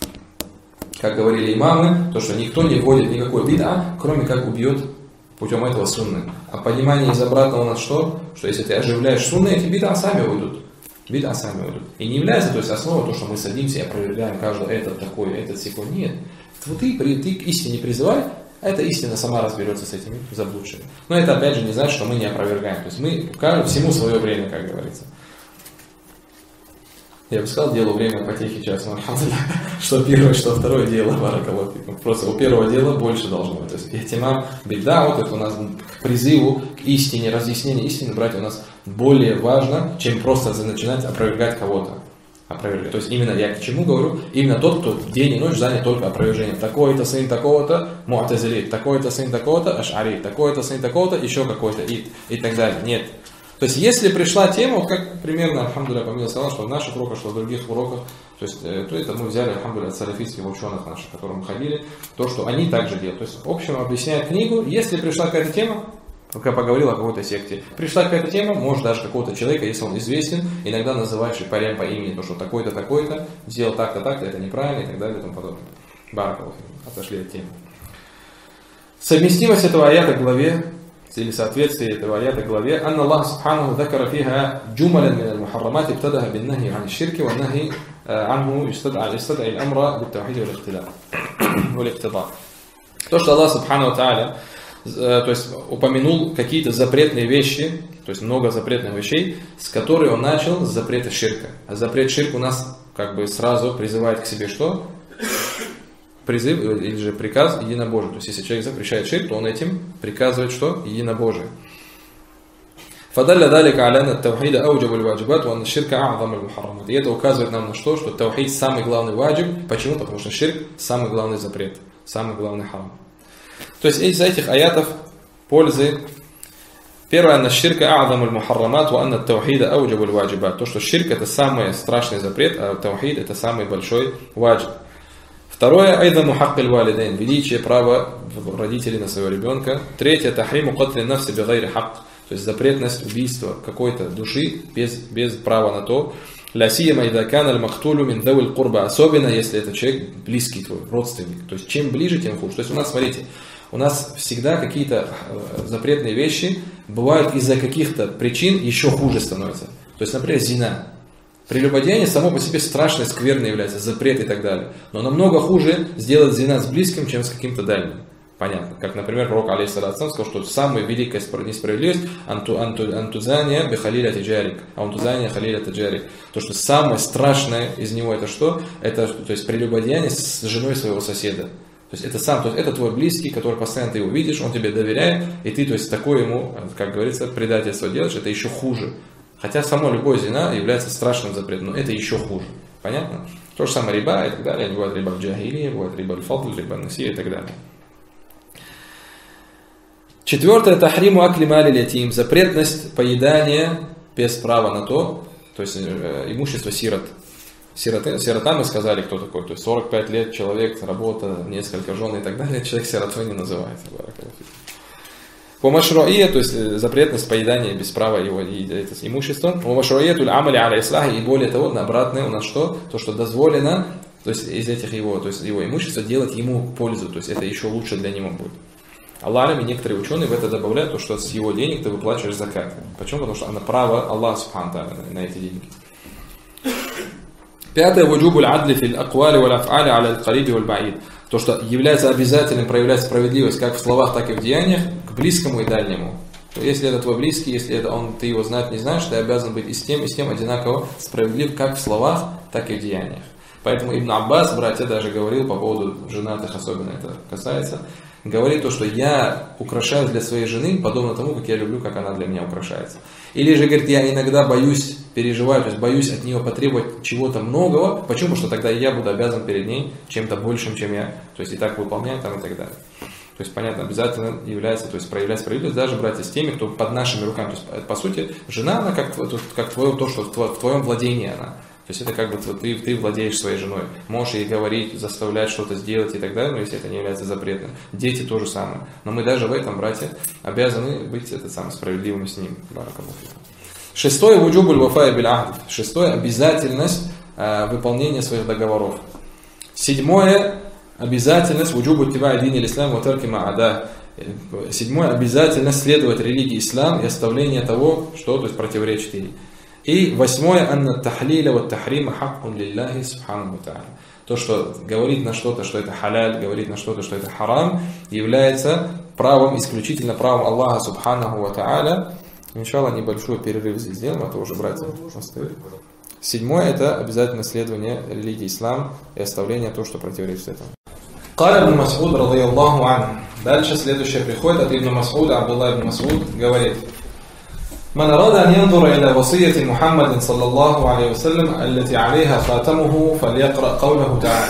Как говорили имамы, то что никто не вводит никакой бид'а, кроме как убьет путем этого сунны. А понимание из обратного у нас что? Что если ты оживляешь сунны, эти бид'а сами уйдут. Бид'а сами уйдут. И не является, то есть основой то, что мы садимся и опровергаем каждый этот такой, этот секунд. Нет. Ты к истине призывай, А эта истина сама разберется с этими заблудшими. Но это опять же не значит, что мы не опровергаем. То есть мы всему свое время, как говорится. Я бы сказал, делу время потехи час, что первое, что второе дело, баракаллаху. Просто у первого дела больше должно быть. То есть ихтимам беда, вот это у нас к призыву, к истине, разъяснению истины, братья, у нас более важно, чем просто начинать опровергать кого-то. Опровергать. То есть именно я к чему говорю? Именно тот, кто день и ночь занят только опровержением. Такой-то сын такого-то, му'тазили, такой-то сын такого-то, аш'ари, такой-то сын такого-то, еще какой-то и так далее. Нет. То есть, если пришла тема, вот как примерно, альхамдулилля, по милости Аллаха, что в наших уроках, что в других уроках, то есть, то это мы взяли, альхамдулилля, от салафитских ученых наших, к которым мы ходили, то, что они также делают. То есть, в общем, объясняют книгу, если пришла какая-то тема, пока поговорил о какой-то секте, пришла какая-то тема, может даже какого-то человека, если он известен, иногда называешь по имени, то, что такой-то, такой-то, сделал так-то, так-то, это неправильно и так далее и тому подобное. Баракаллаху, отошли от темы. Совместимость этого аята к главе, или соответствие этого аята главе, «Анна Аллах субханаху ذكر فيها جملا من المحرمات ابتدأ بالنهي عن الشرك والنهي عنه يستدعي الأمر بالتوحيد والاقتضاء». То, что Аллах субханаху тааля, то есть упомянул какие-то запретные вещи, то есть много запретных вещей, с которых он начал с запрета ширка. А запрет ширка у нас как бы сразу призывает к себе что? Призыв или же приказ единобожия. То есть, если человек запрещает ширк, то он этим приказывает что? Единобожие. فَدَلَّ ذَلِكَ عَلَى أَنَّ التَّوْحِيدَ أَوْجَبُ الْوَاجِبَاتِ وَأَنَّ الشِّرْكَ أَعْظَمُ الْمُحَرَّمَاتِ. И это указывает нам на что? Что таухид самый главный ваджиб. Почему? Потому что ширк самый главный запрет, самый главный харам. То есть, из этих аятов пользы. Первое, أن الشرك أعظم المحرمات وأن التوحيد أوجب الواجبات. То, что ширк это самый страшный запрет, а таухид это самый большой ваджиб. Второе, айдану хаккиль валидейн, величие права родителей на своего ребенка. Третье, тахриму катли нафси бигайри хак, то есть запретность убийства какой-то души без права на то. Ля сияма ида кана аль-махтулю мин давиль курба, особенно если это человек близкий твой, родственник. То есть чем ближе, тем хуже. То есть у нас, смотрите, у нас всегда какие-то запретные вещи бывают из-за каких-то причин еще хуже становятся. То есть, например, зина. Прелюбодеяние само по себе страшное, скверное является, запрет и так далее. Но намного хуже сделать зина с близким, чем с каким-то дальним. Понятно. Как, например, пророк алейхиссалату сказал, что самая великая несправедливость антузания бихалиля таджарик, антузания халиля таджарик. То, что самое страшное из него это что? Это, то есть, прелюбодеяние с женой своего соседа. То есть это твой близкий, который постоянно ты его видишь, он тебе доверяет, и ты, то есть, такое ему, как говорится, предательство делаешь, это еще хуже. Хотя само любое зина является страшным запретом, но это еще хуже. Понятно? То же самое риба и так далее. Бывает риба в джахилии, бывает риба аль-фадл, риба насия и так далее. Четвертое, тахриму акли мали ятим, запретность поедания без права на то есть имущество сирот. Сирота мы сказали, кто такой. То есть 45 лет человек, работа, несколько жен и так далее, человек сиротой не называется. По машруие, то есть запретность поедания без права его имущества. По машруие туль амали аля ислахи, и более того, на обратное у нас что? То, что дозволено, то есть из этих его имущества делать ему пользу, то есть это еще лучше для него будет. Аллах, и некоторые ученые в это добавляют, то, что с его денег ты выплачиваешь закат. Почему? Потому что она право Аллаха субхану на эти деньги. Пятое, вуджубуль адли фил аквали валь аф'али аля аль-кариби валь баид. То, что является обязательным проявлять справедливость как в словах, так и в деяниях, к близкому и дальнему. То если это твой близкий, если это ты его знать не знаешь, ты обязан быть и с тем одинаково справедлив как в словах, так и в деяниях. Поэтому Ибн Аббас, братья, даже говорил по поводу женатых, особенно это касается, говорит то, что я украшаюсь для своей жены, подобно тому, как я люблю, как она для меня украшается. Или же, говорит, я иногда боюсь, переживаю, то есть боюсь от нее потребовать чего-то многого. Почему? Потому что тогда я буду обязан перед ней чем-то большим, чем я. То есть и так выполняю там и так далее. То есть, понятно, обязательно является, то есть проявлять справедливость даже, братья, с теми, кто под нашими руками. То есть, по сути, жена, она как твое, то, что в твоем владении она. То есть это как бы ты владеешь своей женой. Можешь ей говорить, заставлять что-то сделать и так далее, но если это не является запретным. Дети то же самое. Но мы даже в этом, братья, обязаны быть справедливыми с ним. Шестое, вуджубуль вафа биль ахд. Шестое, обязательность выполнения своих договоров. Седьмое, обязательность вуджубу тиба адин ислам ва тарки ма'ада. Седьмое, обязательность следовать религии ислам и оставление того, что то есть противоречит ей. И восьмое, анна тахлиля ва тахрима хаккун лилляхи субхану тааля. То, что говорит на что-то, что это халяль, говорит на что-то, что это харам, является правом, исключительно правом Аллаха субханаху ва тааля. Иншаллах, небольшой перерыв здесь сделаем, а то уже братья оставили. Седьмое, это обязательно следование религии ислам и оставление того, что противоречит этому. Каля ибн Мас'уд, радийаллаху ан. Дальше следующее приходит от ибн Мас'уда, Абдулла ибн Мас'уд говорит: من أراد أن ينظر إلى وصية محمد صلى الله عليه وسلم التي عليها خاتمه فليقرأ قوله تعالى.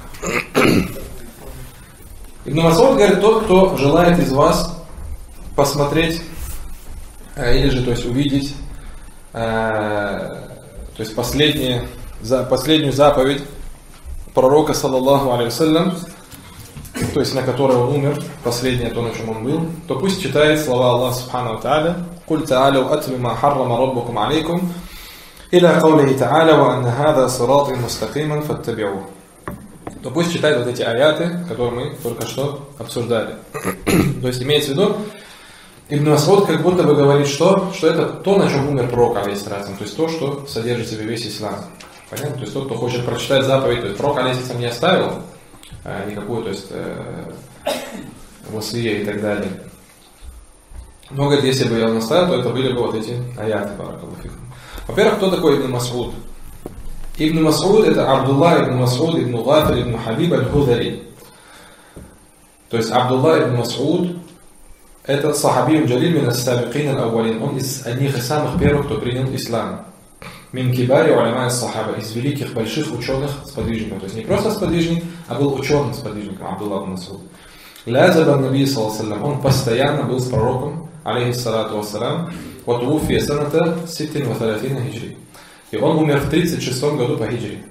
Ибн Мас'уд говорит: тот, кто желает из вас посмотреть или же, то есть увидеть, то есть последнюю заповедь пророка саллаллаху алейхи вассалям, то есть на которой он умер, последнее то, на чем он был, то пусть читает слова Аллаха субхану тааля: «Куль та'алю атли ма харрама раббукум алейкум, иля каулихи та'аля, ва анна хада сираты мустакиман фаттаби'у». То пусть читает вот эти аяты, которые мы только что обсуждали. То есть имеется в виду, Ибн Мас'уд как будто бы говорит, что это то, на чем умер пророк, алейхиссалям, то есть то, что содержит в себе весь ислам. Понятно? То есть тот, кто хочет прочитать заповедь, то есть пророк, алейхиссалям, не оставил никакую, то есть васия и так далее. Но, говорит, если бы он оставил, то это были бы вот эти аяты. Во-первых, кто такой Ибн Мас'уд? Ибн Мас'уд — это Абдулла ибн Мас'уд ибн Гафир ибн Хабиб аль-Хузари. То есть Абдулла ибн Мас'уд — это сахаби джалиль мин ас-сабикин аль-аввалин. Он из одних из самых первых, кто принял ислам. Мин кибари уляма ас-сахаба, из великих, больших ученых, сподвижников. То есть не просто сподвижник, а был ученым сподвижником, Абдулла ибн Мас'уд. Лязаба наби саллаллаху алейхи ва саллям, он постоянно был с пророком, алейхиссалату вассалям, вот уфи саната 36 хиджри. И он умер в 36 году по хиджри.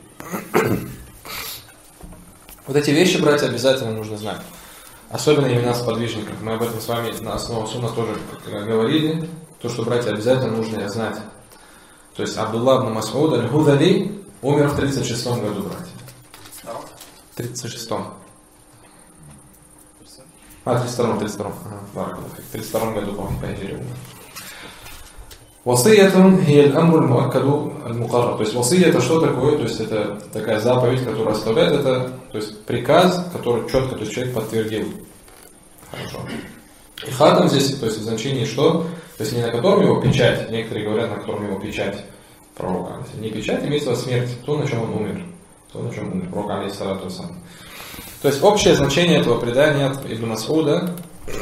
Вот эти вещи, братья, обязательно нужно знать. Особенно имена сподвижников. Мы об этом с вами на основе сунна тоже говорили. То, что, братья, обязательно нужно знать. То есть Абдулла ибн Мас'уд аль-Хузари умер в 36 году, братья. 36-м. 32-м. В 32 году, по-моему, по хиджри умер. Васиятун хияль амруль муаккаду аль-мукаррар. То есть васия — это что такое? То есть это такая заповедь, которая оставляет, это, то есть приказ, который четко, то есть человек подтвердил. Хорошо. И хатам здесь, то есть в значении что? То есть не на котором его печать, некоторые говорят, на котором его печать пророка. Не печать, имеется в виду смерть, то, на чем он умер. То, на чем умер пророк, алейхиссалату вассалям. То есть общее значение этого предания от Ибн Мас'уда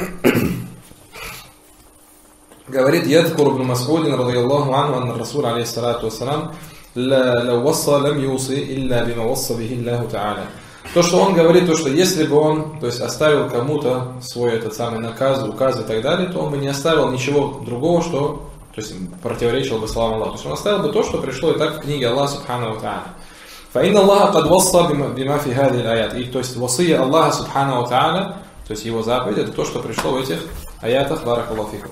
говорит: «Ядхур ибн Мас'удин, радийаллаху анху, анна Расул, алейхиссалату вассалам, ла васса лам юси илля бима васса бихи Аллаху та'аля». То, что он говорит, то, что если бы он, то есть оставил кому-то свой этот самый наказ, указ и так далее, то он бы не оставил ничего другого, что, то есть противоречило бы словам Аллаха. То есть он оставил бы то, что пришло и так в книге Аллаха субхану ва та'аля. Фаинна Аллаха кад васса бима фи хади аят. И то есть васия Аллаха субхану ва та'аля, то есть его заповедь, это то, что пришло в этих аятах, баракаллаху фикум.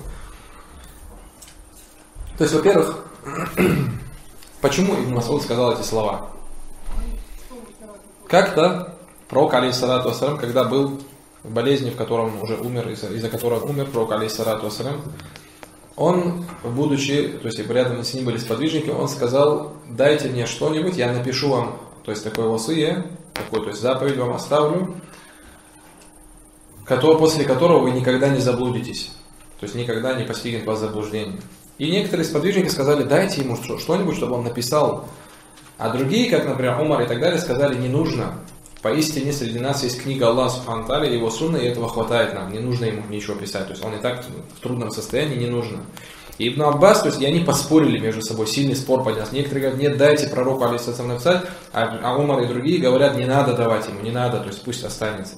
То есть, во-первых, почему Ибн Мас'уд сказал эти слова? Как-то пророк, алейхиссалату вассалям, когда был в болезни, в котором он уже умер, из-за которой он умер, пророк, алейхиссалату вассалям, он, будучи, то есть рядом с ним были сподвижники, он сказал: дайте мне что-нибудь, я напишу вам, то есть такое васия, такой, то есть заповедь вам оставлю, после которого вы никогда не заблудитесь, то есть никогда не постигнет вас заблуждение. И некоторые сподвижники сказали: дайте ему что-нибудь, чтобы он написал. А другие, как, например, Умар и так далее, сказали: не нужно. Поистине среди нас есть книга Аллаха субхану тааля, его сунна, и этого хватает нам. Не нужно ему ничего писать. То есть он и так в трудном состоянии, не нужно. И Ибн Аббас, то есть и они поспорили между собой, сильный спор поднялся. Некоторые говорят: нет, дайте пророку, алейхиссалям, написать. А Умар и другие говорят: не надо давать ему, не надо, то есть пусть останется.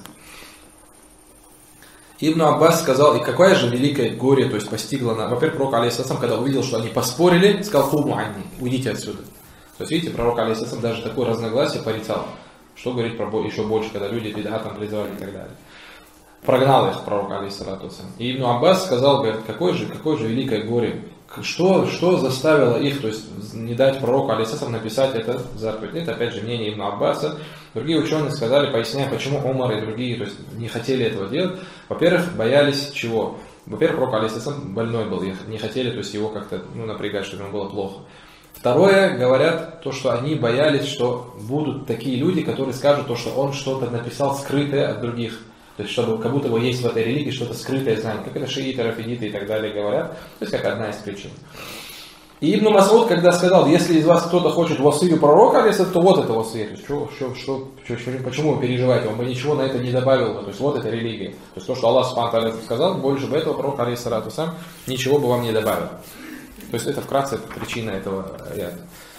Ибн Аббас сказал: и какое же великое горе, то есть постигло на. Во-первых, пророк, алейхиссалям, когда увидел, что они поспорили, сказал: хубу анни, уйдите отсюда. То есть, видите, пророк, алейхиссалям, даже такое разногласие порицал. Что говорить про еще больше, когда люди бид'атом призывали и так далее. Прогнал их пророк, алейхиссалату вассалям. И Ибн Аббас сказал: говорит, какое же великое горе. Что заставило их, то есть не дать пророку, алейхиссалам, написать это заповедь? Это опять же мнение Ибн Аббаса. Другие ученые сказали, поясняя, почему Умар и другие, то есть не хотели этого делать. Во-первых, боялись чего? Во-первых, пророк, алейхиссалам, больной был, и не хотели, то есть его как-то напрягать, чтобы ему было плохо. Второе, говорят, то, что они боялись, что будут такие люди, которые скажут то, что он что-то написал скрытое от других. То есть, чтобы как будто бы есть в этой религии что-то скрытое знание. Как это шииты, рафидиты и так далее говорят. То есть, как одна из причин. И Ибн Мас'уд, когда сказал, если из вас кто-то хочет васию пророка, то вот это васия. То есть, почему вы переживаете? Он бы ничего на это не добавил. То есть, вот это религия. То есть, то, что Аллах Субхану сказал, больше бы этого пророк, алейхиссалату вассалям, ничего бы вам не добавил. То есть, это вкратце причина этого аята.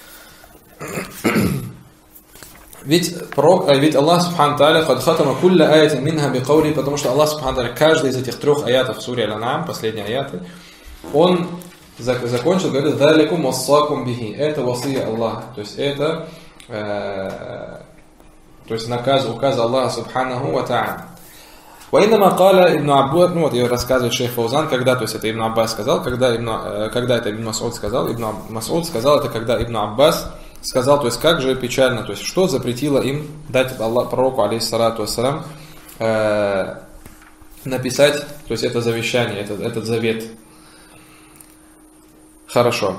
Ведь Аллах Субхану Тааля «Кад хатама кулля аятин минха бикаули», потому что Аллах Субхану Тааля каждый из этих 3 аятов в суре Аль-Ан'ам, последние аяты, он закончил, говорит, «Даликум вассакум бихи». Это васия Аллаха. То есть, это указ Аллаха Субханаху ва Тааля. وإنما قال ابن عباس, ну вот я рассказывает шейх Фаузан, когда, то есть это Ибн Аббас сказал, когда это Ибн Мас'уд сказал, Ибн Мас'уд сказал это, когда Ибн Аббас сказал, то есть как же печально, то есть что запретило им дать пророку, алейхиссалату вассалам, написать, то есть это завещание, этот завет. Хорошо.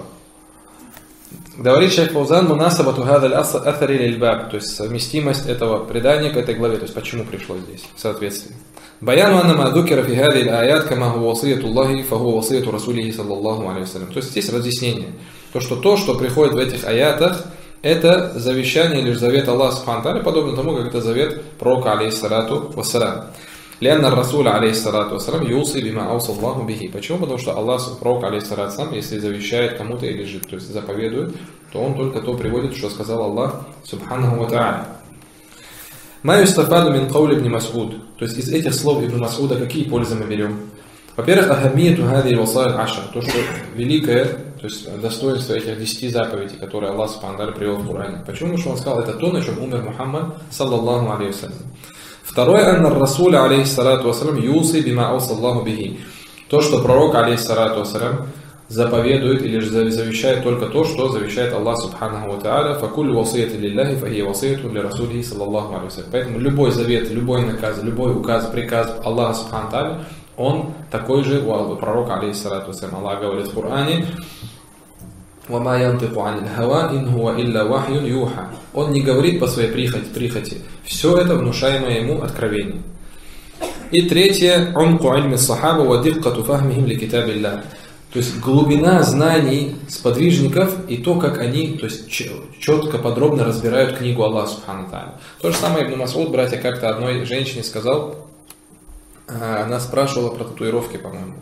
Говорит шейх Фаузан, мунасабату хадаль аthари лиль-баб, то есть совместимость этого предания к этой главе, то есть почему пришло здесь, в соответствии. Баяну анна ма дукира фи хадиль аят кама хуа васияту Аллахи фа хуа васияту Расулихи саллаллаху алейхи вассалям. То есть здесь разъяснение. То, что приходит в этих аятах, это завещание или завет Аллаха Субхану Тааля, подобно тому, как это завет пророка, алейхиссалату вассалям. Лянна Расуля, алейхиссалату вассалам, юси бима аусаллаху бихи. Почему? Потому что Аллах, пророк, алейхиссалату вассалам, если завещает кому-то или же, то есть заповедует, то он только то приводит, что сказал Аллах Субханаху ва Тааля. Ма юстафаду мин каули ибн Мас'уд. То есть из этих слов Ибн Мас'уда какие пользы мы берем? Во-первых, ахаммияту хадиль васаиль ашар. То, что великое, то есть достоинство этих 10 заповедей, которые Аллах Субхану Тааля привел в Коране. Почему? Потому что он сказал, это то, на чем умер Мухаммад, саллаллаху алейхи вассалям. Второе, анна Расуля, алейхиссалату вассалям, юси бима аусаллаху бихи. То, что пророк, алейхиссалату вассалям, заповедует или завещает только то, что завещает Аллах Субханаху ва Тааля. Факуллю васияти лилляхи фахия васияту для Расулихи саллаллаху алейхи вассалям. Поэтому любой завет, любой наказ, любой указ, приказ Аллаха Субханаху ва Тааля, он такой же у пророка, алейхиссалату вассалям. Аллах говорит в Коране, «Вама янтику анил хава, ин хуа илля вахьюн юха». Он не говорит по своей прихоти. Все это внушаемое ему откровение. И третье, «Умку ильми сахаба ва диккату фахмихим ли китабилля». То есть глубина знаний сподвижников и то, как они, то есть четко, подробно разбирают книгу Аллаха Субхану Тааля. То же самое Ибн Мас'уд, братья, как-то одной женщине сказал, она спрашивала про татуировки, по-моему.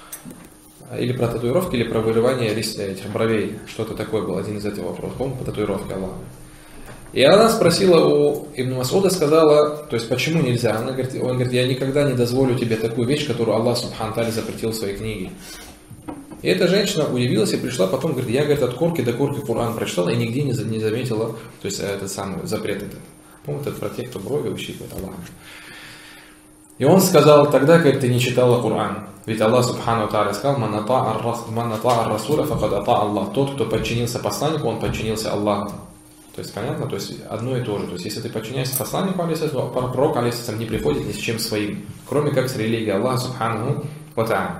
Или про татуировки, или про вырывание этих бровей. Что-то такое было, один из этих вопросов. По-моему, по татуировке Аллаха. И она спросила у Ибн Мас'уда, сказала, то есть почему нельзя? Он говорит, я никогда не дозволю тебе такую вещь, которую Аллах Субхану Тааля запретил в своей книге. И эта женщина удивилась и пришла потом, говорит, я, говорит, от корки до корки Коран прочитала и нигде не заметила, то есть этот самый запрет этот. По-моему, это про тех, кто брови выщипывает Аллаха. И он сказал, тогда, говорит, ты не читала Коран. Ведь Аллах Субхану Тааля сказал, «Ман атаа ар-расуля факад атаа Аллах». Тот, кто подчинился посланнику, он подчинился Аллаху. То есть, понятно? То есть, одно и то же. То есть, если ты подчиняешься посланнику, алейхиссалям, пророк, алейхиссалям, не приходит ни с чем своим, кроме как с религией Аллаха Субхану ва Тааля.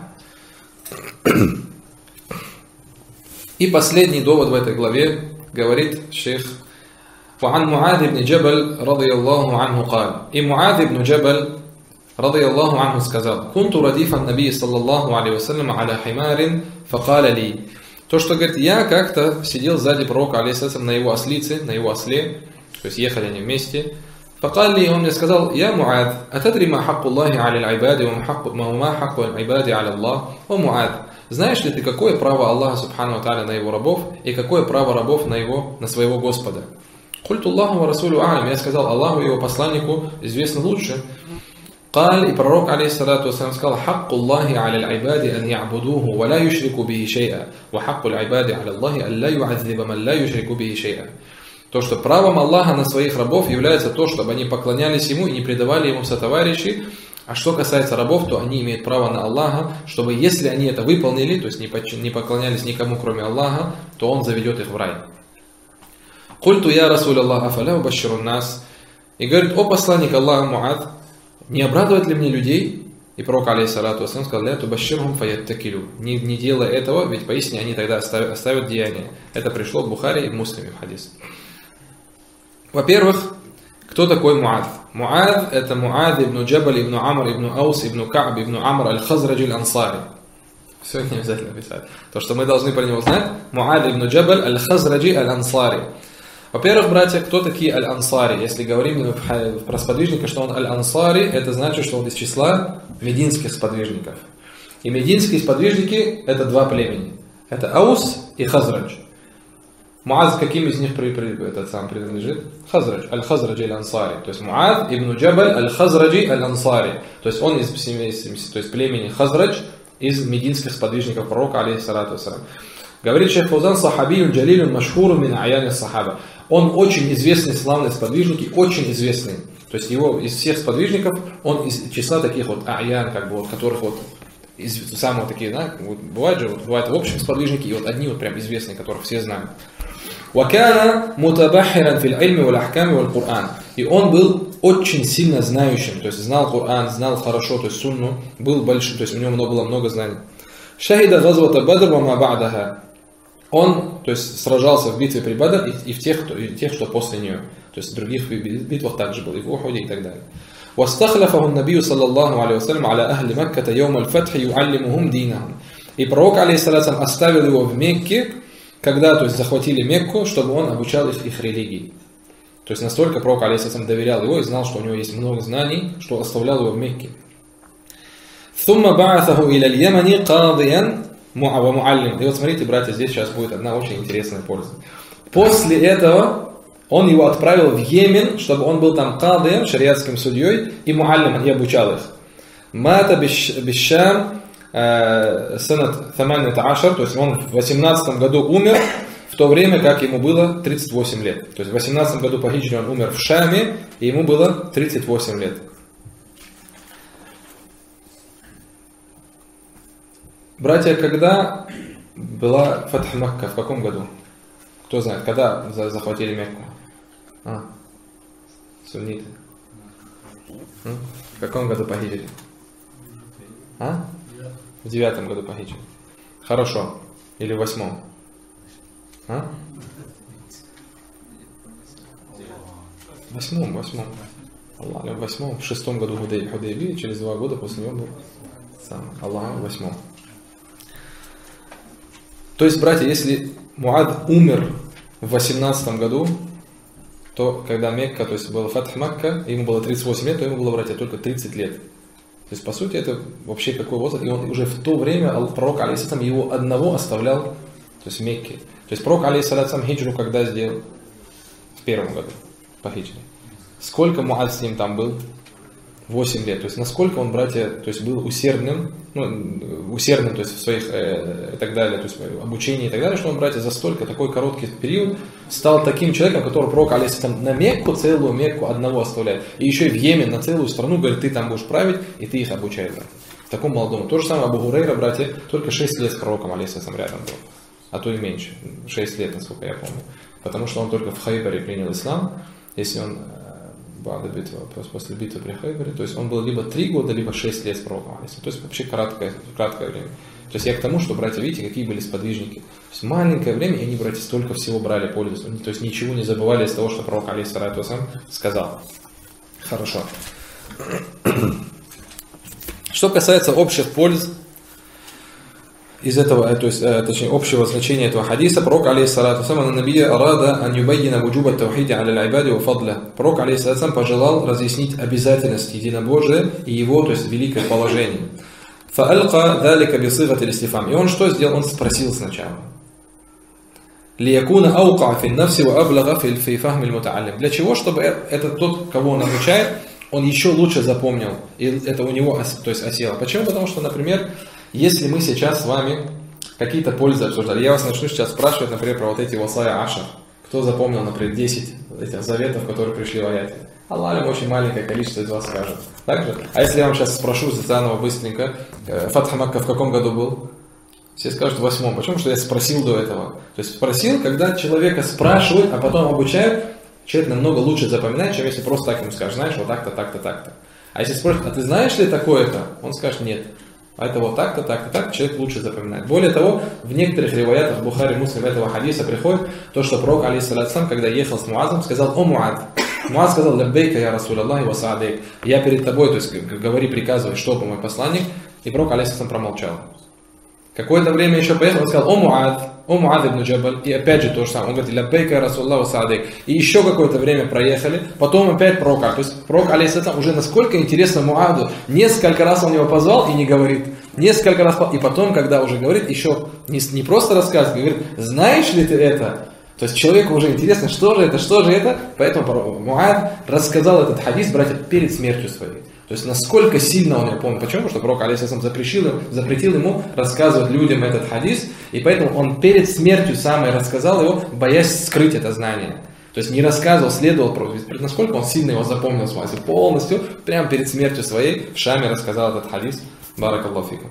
И последний довод в этой главе говорит шейх وعن معاذ بن جبل رضي الله عنه قال и Муад ибн Джабаль رضي الله عنه сказал كنت رديف النبي صلى الله عليه وسلم على حمار فقال لي то, что говорит, я как-то сидел сзади пророка, алейхиссалям, на его ослице, на его осле, то есть ехали они вместе. فقال لي, он мне сказал, يا معاذ أتدري ما حق الله على العباد وما حق العباد على الله о Муад, знаешь ли ты, какое право Аллаха Субхану ва Тааля на его рабов и какое право рабов на своего Господа? Культу Аллаху ва Расулю а'лям, я сказал, Аллаху и его посланнику известно лучше. Каль, и пророк, алейхиссалату вассалям, сказал, «Хакку Аллахи аля аль-айбади ан я'будуху, ва ла юшрику бихи шей'a, ва хакку аль-айбади аля Аллахи ан ла ю'адзиба ман ла юшрику бихи шей'a». То, что правом Аллаха на своих рабов является то, чтобы они поклонялись Ему и не предавали Ему сотоварищей. А что касается рабов, то они имеют право на Аллаха, чтобы если они это выполнили, то есть не поклонялись никому кроме Аллаха, то Он заведет их в рай. Культу я Расуль Аллах афаля убаширун нас. И говорит, о посланник Аллаха Муад, не обрадовать ли мне людей? И пророк, алейхиссалату вассалам, сказал: «Ля тубашширхум фаяттакилю». Не делай этого, ведь поистине они тогда оставят деяние. Это пришло в Бухари и в Муслиме в хадис. Во-первых, кто такой Муад? Муад — это Муад ибн Джабаль, ибн Амр, ибн Аус, ибн Ка'б, ибн Амр аль-Хазраджи аль-Ансари. Все не обязательно писать. То, что мы должны про него знать: Муад ибн Джабаль аль-Хазраджи аль-Ансари. Во-первых, братья, кто такие аль-Ансари? Если говорим про сподвижника, что он аль-Ансари, это значит, что он из числа мединских сподвижников. И мединские сподвижники — это два племени. Это Аус и Хазрадж. Муаз каким из них этот сам принадлежит? Хазрадж, аль-Хазраджи аль-Ансари. То есть Муад ибн Джабаль аль-Хазраджи аль-Ансари. То есть он из племени Хазрадж, из мединских сподвижников пророка, алейхиссалату вассалам. Говорит шейх Фаузан: сахабиюн джалилюн машхурун мин аяни сахаба. Он очень известный, славный сподвижник, и очень известный. То есть его из всех сподвижников, он из числа таких вот аян, как бы вот, которых вот самые такие, да, вот, бывают в общем сподвижники, и вот одни вот прям известные, которых все знают. وَكَانَ مُتَبَحِّرًا فِي الْعِلْمِ وَالْأَحْكَامِ وَالْقُرْآنِ. И он был очень сильно знающим, то есть знал Коран, знал хорошо, то есть сунну, был большой, то есть у него было много знаний. «Шахида газвата Бадр ва ма ба'даха». Он, то есть, сражался в битве при Бадр и в тех, что после нее. То есть в других битвах также был, и в Ухуде и так далее. وَاسْتَخْلَفَهُ النَّبِيُّ صلى الله عليه وسلم على أهل مكة يوم الفتح يعلمهم دينهم. И пророк, алейхиссалям, оставил его в Мекке, когда, то есть, захватили Мекку, чтобы он обучал их религии. То есть настолько пророк, алейхиссалям, доверял его и знал, что у него есть много знаний, что оставлял его в Мекке. ثُمَّ بَعَثَهُ إِلَى الْيَمَنِ قَاضِيًا وَمُعَلِّمًا. И вот смотрите, братья, здесь сейчас будет одна очень интересная польза. После этого он его отправил в Йемен, чтобы он был там кадием, шариатским судьей, и муаллиман, и обучал их. Мата бишшам санат 18, то есть он в 18 году умер, в то время как ему было 38 лет. То есть в 18 году по хиджре он умер в Шаме, и ему было 38 лет. Братья, когда была Фатх Макка, в каком году? Кто знает, когда захватили Мекку? Сунниты. В каком году по хиджре? В 9 году по хиджре. Хорошо. Или в 8? В 8. Аллах, в 8. В 6 году Худайбии, через 2 года после него был сам Аллах в 8. То есть, братья, если Муад умер в 18 году, то когда Мекка, то есть был Фатх Макка, ему было 38 лет, то ему было, братья, только 30 лет. То есть, по сути, это вообще какой возраст. И он уже в то время, пророк, алейхиссалям, его одного оставлял, то есть в Мекке. То есть, пророк, алейхиссалям, хиджру когда сделал? В 1 году по хиджре. Сколько Муад с ним там был? 8 лет. То есть, насколько он, братья, то есть, был усердным, то есть, в своих и так далее, то есть, обучении и так далее, что он, братья, за столько, такой короткий период стал таким человеком, которого пророк, алейхиссалям, на Мекку, целую Мекку одного оставляет. И еще и в Йемен, на целую страну, говорит, ты там будешь править, и ты их обучаешь. Такому молодому. То же самое Абу Гурейра, братья, только 6 лет с пророком, алейхиссалям, рядом был. А то и меньше. 6 лет, насколько я помню. Потому что он только в Хайбаре принял ислам. Если он после битвы при Хайбаре, то есть он был либо 3 года, либо 6 лет с пророком. То есть вообще краткое время. То есть я к тому, что, братья, видите, какие были сподвижники. То есть маленькое время, и они, братья, столько всего брали пользу. То есть ничего не забывали из того, что пророк, алейхиссалату вассалям, сказал. Хорошо. Что касается общих польз из этого, то есть, точнее, общего значения этого хадиса, пророк, алейхиссалату вассалам, набия арада ан юбайина вуджуба тавхиди аля аль-айбади ва фадля. Пророк, алейхиссалату вассалам, пожелал разъяснить обязательность единобожия и его, то есть, великое положение. Фа'алqa далика бисигати листифам. И он что сделал? Он спросил сначала. Лиякуна аука фи нафси ва аблага фи фахми аль-мутааллим. Для чего? Чтобы этот тот, кого он обучает, он еще лучше запомнил. И это у него, то есть, осело. Почему? Потому что, например, если мы сейчас с вами какие-то пользы обсуждали, я вас начну сейчас спрашивать, например, про вот эти васая ашар. Кто запомнил, например, 10 этих заветов, которые пришли в аяте? Аллах, очень маленькое количество из вас скажет. Так же? А если я вам сейчас спрошу заново быстренько, Фатх Макка в каком году был? Все скажут в 8. Почему? Потому что я спросил до этого. То есть спросил, когда человека спрашивают, а потом обучают, человек намного лучше запоминает, чем если просто так ему скажешь, знаешь, вот так-то, так-то, так-то. А если спросят, а ты знаешь ли такое-то? Он скажет, нет. А это вот так-то, так-то, так, человек лучше запоминает. Более того, в некоторых риваятах Бухари, Муслим этого хадиса приходит то, что пророк, алейхиссалям, когда ехал с Муазом, сказал: о Муад. Муаз сказал: лаббейка я Расул Аллахи ва саадейк. Я перед тобой, то есть говори, приказывай, что мой посланник. И пророк, алейхиссалям, промолчал. Какое-то время еще поехал, он сказал: о Муад ибн Джабаль, и опять же то же самое. Он говорит: лаббейка я Расул Аллахи ва саадейк. И еще какое-то время проехали, потом опять пророк. То есть пророк, алейхиссалям, уже насколько интересно Муаду, несколько раз он его позвал и не говорит. Несколько раз, и потом, когда уже говорит, еще не просто рассказывает, говорит: знаешь ли ты это? То есть человеку уже интересно, что же это, поэтому Муад рассказал этот хадис, братья, перед смертью своей. То есть насколько сильно он его помнил. Почему? Потому что пророк, алейхиссалям, запретил ему рассказывать людям этот хадис, и поэтому он перед смертью сам и рассказал его, боясь скрыть это знание. То есть не рассказывал, следовал, насколько он сильно его запомнил, полностью, прямо перед смертью своей в Шаме рассказал этот хадис. Баракаллаху фикум.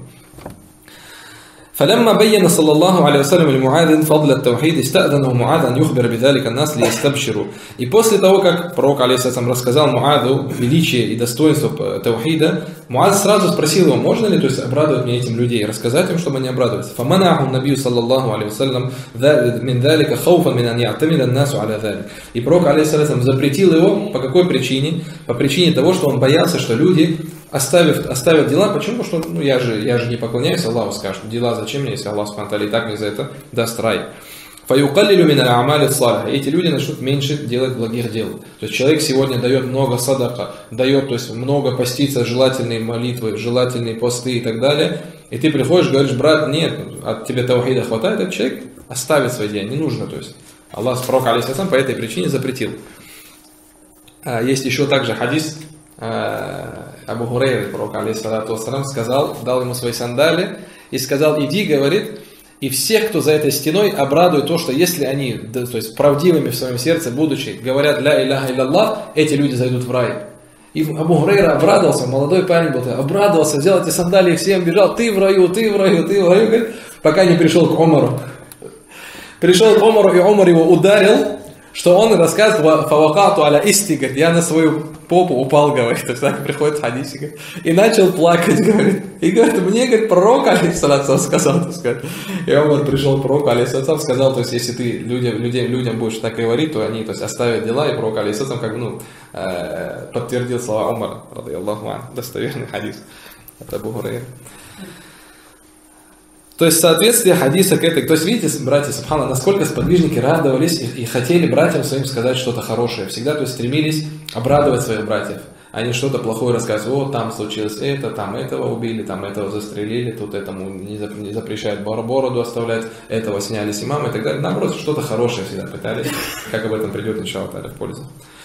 فلما بين صلى الله عليه وسلم لمعاذ فضل التوحيد استأذنه معاذ أن يخبر بذلك الناس ليستبشروا. И после того, как пророк, алейхиссалям, рассказал Муаду величие и достоинство таухида, Муад сразу спросил его: можно ли, то есть, обрадовать мне этим людей, рассказать им, чтобы они обрадовались. فمنعه النبي صلى الله عليه وسلم من ذلك خوفا من أن يعتمد الناس على ذلك. И пророк, алейхиссалям, запретил его по какой причине? По причине того, что он боялся, что люди оставят дела. Почему? Потому что я же не поклоняюсь Аллаху, скажут: дела зачем мне, если Аллах субхану и так мне за это даст рай. فَيُقَلِّلُ مِنَ الْأَعْمَالِ الصَّالِحَةِ. Эти люди начнут меньше делать благих дел. То есть человек сегодня дает много садака, дает, то есть много поститься, желательные молитвы, желательные посты и так далее. И ты приходишь, говоришь: брат, нет, от тебя таухида хватает, этот человек оставит свои дела, не нужно. То есть Аллах, пророк, алейхиссалям, по этой причине запретил. Есть еще также хадис Абу Хурейры, пророк, алейхиссалату вассалам, сказал, дал ему свои сандали и сказал: иди, говорит, и всех, кто за этой стеной, обрадует то, что если они, то есть правдивыми в своем сердце, будучи, говорят ля иляха илlallah, эти люди зайдут в рай. И Абу Хурейра обрадовался, молодой парень был, обрадовался, взял эти сандалии, всем бежал: ты в раю, ты в раю, ты в раю, говорит, пока не пришел к Умару. Пришел к Умару, и Умар его ударил, что он рассказывает: фавакату аля исти, говорит, я на свою попу упал, говорит, то есть так приходит в хадисе, говорит, и начал плакать, говорит, и говорит: мне, говорит, пророк, алейхиссалату, сказал, так сказать. И Умар пришел к пророку, алейхиссалату, сказал, то есть если ты людям будешь так говорить, то они, то есть, оставят дела, и пророк, алейхиссалату, как бы, подтвердил слова Умара, радийаллаху анху, достоверный хадис от Абу Хурейры. То есть, в соответствии хадиса к этой... То есть, видите, братья, субхана, насколько сподвижники радовались и хотели братьям своим сказать что-то хорошее. Всегда, то есть, стремились обрадовать своих братьев. Они что-то плохое рассказывают: вот там случилось это, там этого убили, там этого застрелили, тут этому не запрещают бороду оставлять, этого сняли с имама и так далее. Наоборот, что-то хорошее всегда пытались, как об этом придет иншаллах в пользу.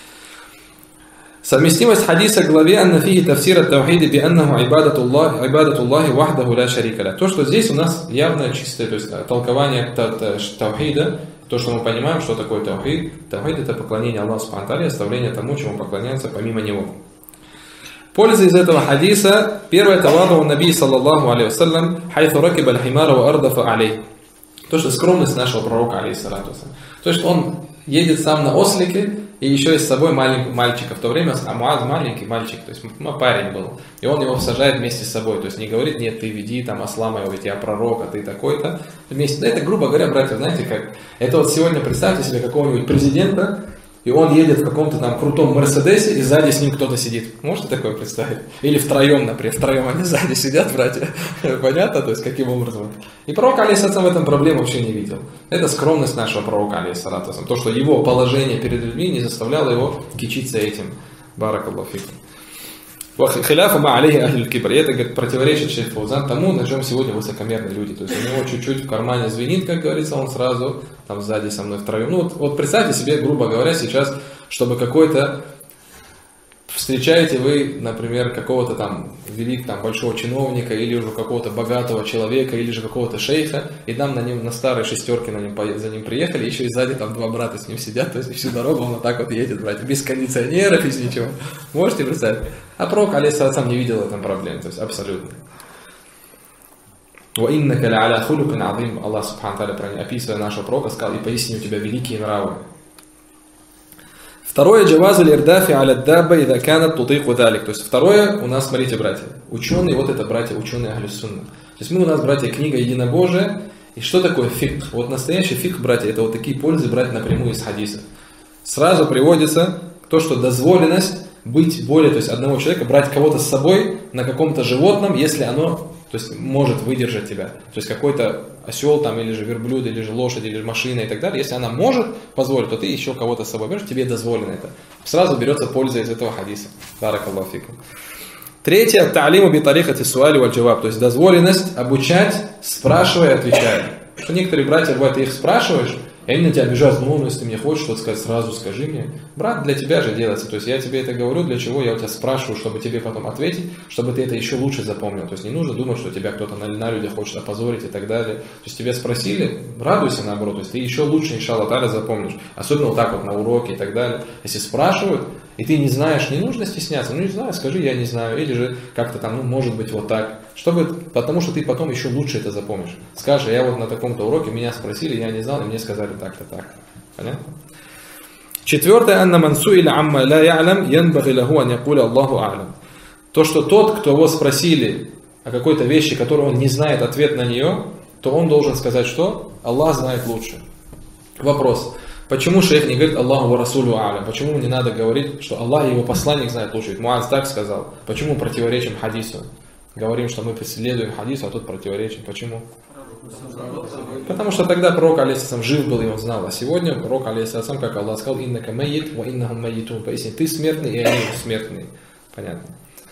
Совместимость хадиса к главе «Анна фиги тафсир ат-таухиди би аннаху ибадатуллахи вахдаху ля шарика ля». То, что здесь у нас явно чистое, то есть толкование таухида, то, что мы понимаем, что такое таухид. Таухид — это поклонение Аллаху субхану ва тааля, оставление тому, чему поклоняются помимо Него. Польза из этого хадиса. Первое: таваду наби саллаллаху алейхи вассалям хайфу ракиба аль-химара ва ардафа алей. То, что скромность нашего пророка, алейхиссалату вассалям. То, что он едет сам на ослике, и еще и с собой маленького мальчика. В то время Муаз маленький мальчик, то есть парень был. И он его сажает вместе с собой. То есть не говорит: нет, ты веди там осла моего, ведь я пророк, а ты такой-то. Вместе. Да, это, грубо говоря, братья, знаете как? Это вот сегодня представьте себе какого-нибудь президента, и он едет в каком-то там крутом Мерседесе, и сзади с ним кто-то сидит. Можете такое представить? Или втроем, например, втроем они сзади сидят, братья. Понятно? То есть каким образом? И пророк, алейхиссалам, в этом проблем вообще не видел. Это скромность нашего пророка, алейхиссалату. То, что его положение перед людьми не заставляло его кичиться этим. Баракаллаху фикум. Хиляфу ма алейхи ахль кибр. И это, говорит, противоречит шейх Фаузан тому, на чем сегодня высокомерные люди. То есть у него чуть-чуть в кармане звенит, как говорится, он сразу там сзади со мной втроем. Ну вот представьте себе, грубо говоря, сейчас, чтобы какой-то... Встречаете вы, например, какого-то там великого, большого чиновника, или уже какого-то богатого человека, или же какого-то шейха, и там на старой шестерке за ним приехали, еще и сзади там два брата с ним сидят, то есть всю дорогу он вот так вот едет, братья, без кондиционеров, без ничего. Можете представить? А пророк, алейхиссалам, не видел в этом проблем, то есть абсолютно. وَإِنَّكَ لَعَلَى خُلُقٍ عَظِيمٍ. Аллах субхану ва тааля, описывая нашего пророка, сказал: и поистине у тебя великие нравы. Второе, джавазу лирдафи аля дабба ида канат тутыху далик. То есть второе, у нас, смотрите, братья, ученые, вот это братья, ученые ахлю сунна. То есть мы у нас, братья, книга единобожия. И что такое фикх? Вот настоящий фикх, братья, это вот такие пользы брать напрямую из хадиса. Сразу приводится то, что дозволенность быть более, то есть одного человека, брать кого-то с собой на каком-то животном, если оно, то есть может выдержать тебя. То есть какой-то осел там, или же верблюд, или же лошадь, или же машина и так далее. Если она может позволить, то ты еще кого-то с собой берешь, тебе дозволено это. Сразу берется польза из этого хадиса. Баракаллаху фикум. Третье, та'лиму би тарихати суали валь джаваб, то есть дозволенность обучать, спрашивая и отвечая. Что некоторые братья, бывает, ты их спрашиваешь, и они на тебя обижаются, ну, если ты мне хочешь что-то сказать, сразу скажи мне. Брат, для тебя же делается, то есть я тебе это говорю, для чего я у тебя спрашиваю, чтобы тебе потом ответить, чтобы ты это еще лучше запомнил. То есть не нужно думать, что тебя кто-то на людях хочет опозорить и так далее. То есть тебя спросили, радуйся наоборот, то есть ты еще лучше, иншаллах та'аля, запомнишь. Особенно вот так вот на уроке и так далее. Если спрашивают, и ты не знаешь, не нужно стесняться, ну не знаю, скажи, я не знаю, или же как-то там, ну может быть вот так, потому что ты потом еще лучше это запомнишь. Скажешь, я вот на таком-то уроке, меня спросили, я не знал, и мне сказали так-то, так-то. Понятно? Четвертое, анна мансу или амма ла я'лам янбагhi лаху ан якуля Аллаху а'лам. То, что тот, кто его спросили о какой-то вещи, которую он не знает ответ на нее, то он должен сказать, что Аллах знает лучше. Вопрос. Почему шейх не говорит Аллаху ва расулю а'лям? Почему не надо говорить, что Аллах и его посланник знает лучше? Ведь Муаз так сказал. Почему противоречим хадису? Говорим, что мы преследуем хадису, а тут противоречим. Почему? Потому что тогда пророк алейхиссалам жив был и он знал. А сегодня пророк алейхиссалам, как Аллах сказал, иннака майит ва иннахум майитун. Поясни, ты смертный и они смертные. Понятно.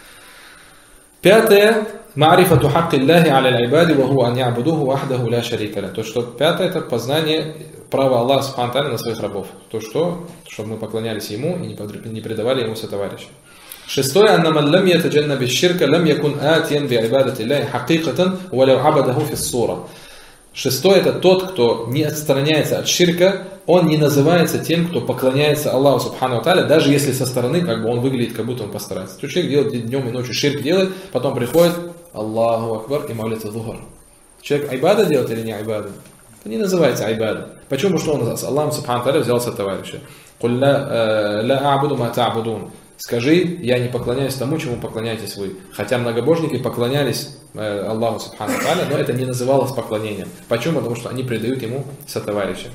Пятое. Ма'рифату хакки Аллахи аля аль-ибади ва хуа ан я'будуху вахдаху ла шарика ля. То, что пятое, это познание права Аллаха субхану ва тааля на своих рабов. То, что, чтобы мы поклонялись Ему и не предавали Ему сотоварища. Шестое. Анна ман лам ятаджаннаби ширка лам якун атиян би ибадати Аллахи хакикатан ва лау абадаху фи ссура. Шестое, это тот, кто не отстраняется от ширка, он не называется тем, кто поклоняется Аллаху субхану ва тааля, даже если со стороны как бы он выглядит, как будто он постарается. То человек делает днем и ночью ширк делает, потом приходит Аллаху акбар и молится зухар. Человек айбада делает или не айбада? Это не называется айбада. Почему? Потому что он с Аллахом субхану ва тааля взялся товарища. Куль ла а'буду ма та'будун. Скажи, я не поклоняюсь тому, чему поклоняетесь вы. Хотя многобожники поклонялись Аллаху субхану ва тааля, но это не называлось поклонением. Почему? Потому что они предают ему сотоварища.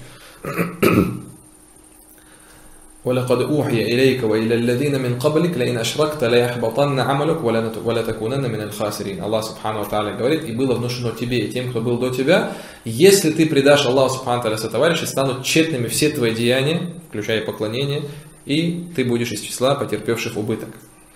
وَلَقَدْ أُوحِيَ إِلَيْكَ وَإِلَى الَّذِينَ مِنْ قَبْلِكَ لَإِنْ أَشْرَكْتَ لَيَحْبَطَنَّ عَمَلُكَ وَلَتَكُونَنَّ مِنَ الْخَاسِرِينَ. Аллах субхану ва тааля говорит, и было внушено тебе и тем, кто был до тебя, если ты предашь Аллаху субхану ва тааля сотоварища, станут тщетными все твои деяния, включая поклонение, и ты будешь из числа потерпевших убыток.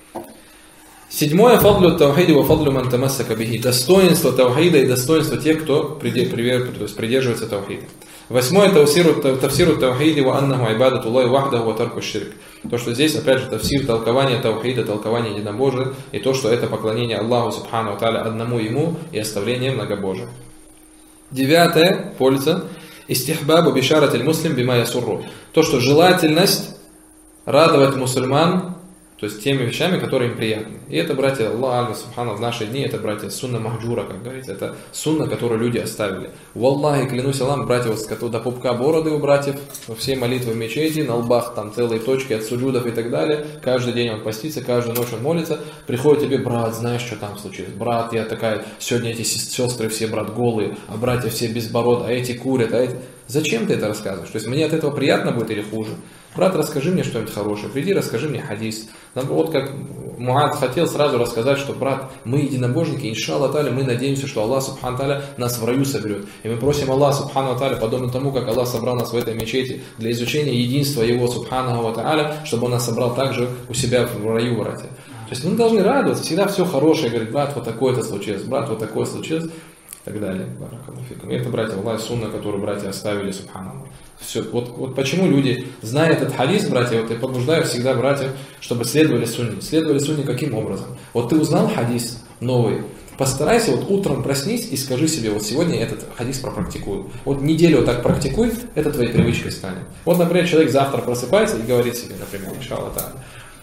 Седьмое, фадлю таухиди ва фадлю ман тамассака бихи. Достоинство таухида и достоинство тех, кто придерживается таухида. Восьмое, тавсиру таухиди ва аннаху айбадату Аллахи вахдаху ва тарку ширк. То, что здесь, опять же, тавсир, толкование таухида, толкование единобожия, и то, что это поклонение Аллаху субхану ва тааля одному Ему и оставление многобожия. Девятое, польза, истихбабу бишарат аль-муслим бима ясурру. То, что желательность радовать мусульман, то есть теми вещами, которые им приятны. И это, братья, Аллах, субхану, в наши дни, это, братья, сунна махджура, как говорится, это сунна, которую люди оставили. Валлахи, клянусь Аллахом, братья, вот до пупка бороды у братьев, все молитвы в мечети, на лбах там целые точки от суджудов и так далее, каждый день он постится, каждую ночь он молится, приходит тебе, брат, знаешь, что там случилось? Брат, я такая, сегодня эти сестры все, брат, голые, а братья все без бород, а эти курят, а эти... Зачем ты это рассказываешь? То есть мне от этого приятно будет или хуже? Брат, расскажи мне что-нибудь хорошее, приди, расскажи мне хадис. Вот как Муад хотел сразу рассказать, что, брат, мы единобожники, иншаллах та'аля, мы надеемся, что Аллах субхану та'аля нас в раю соберет. И мы просим Аллах субхану та'аля, подобно тому, как Аллах собрал нас в этой мечети для изучения единства Его субхану та'аля, чтобы Он нас собрал также у себя в раю, братья. То есть мы должны радоваться, всегда все хорошее, говорит, брат, вот такое-то случилось, брат, вот такое случилось. И так далее. И это, братья, Аллах сунна, которую братья оставили, субханаллах. Все. Вот почему люди, зная этот хадис, братья, вот я побуждаю всегда братьев, чтобы следовали сунне. Следовали сунне каким образом? Вот ты узнал хадис новый, постарайся, вот утром проснись и скажи себе, вот сегодня этот хадис пропрактикую. Вот неделю вот так практикуй, это твоей привычкой станет. Вот, например, человек завтра просыпается и говорит себе, например, иншаллах та'аля,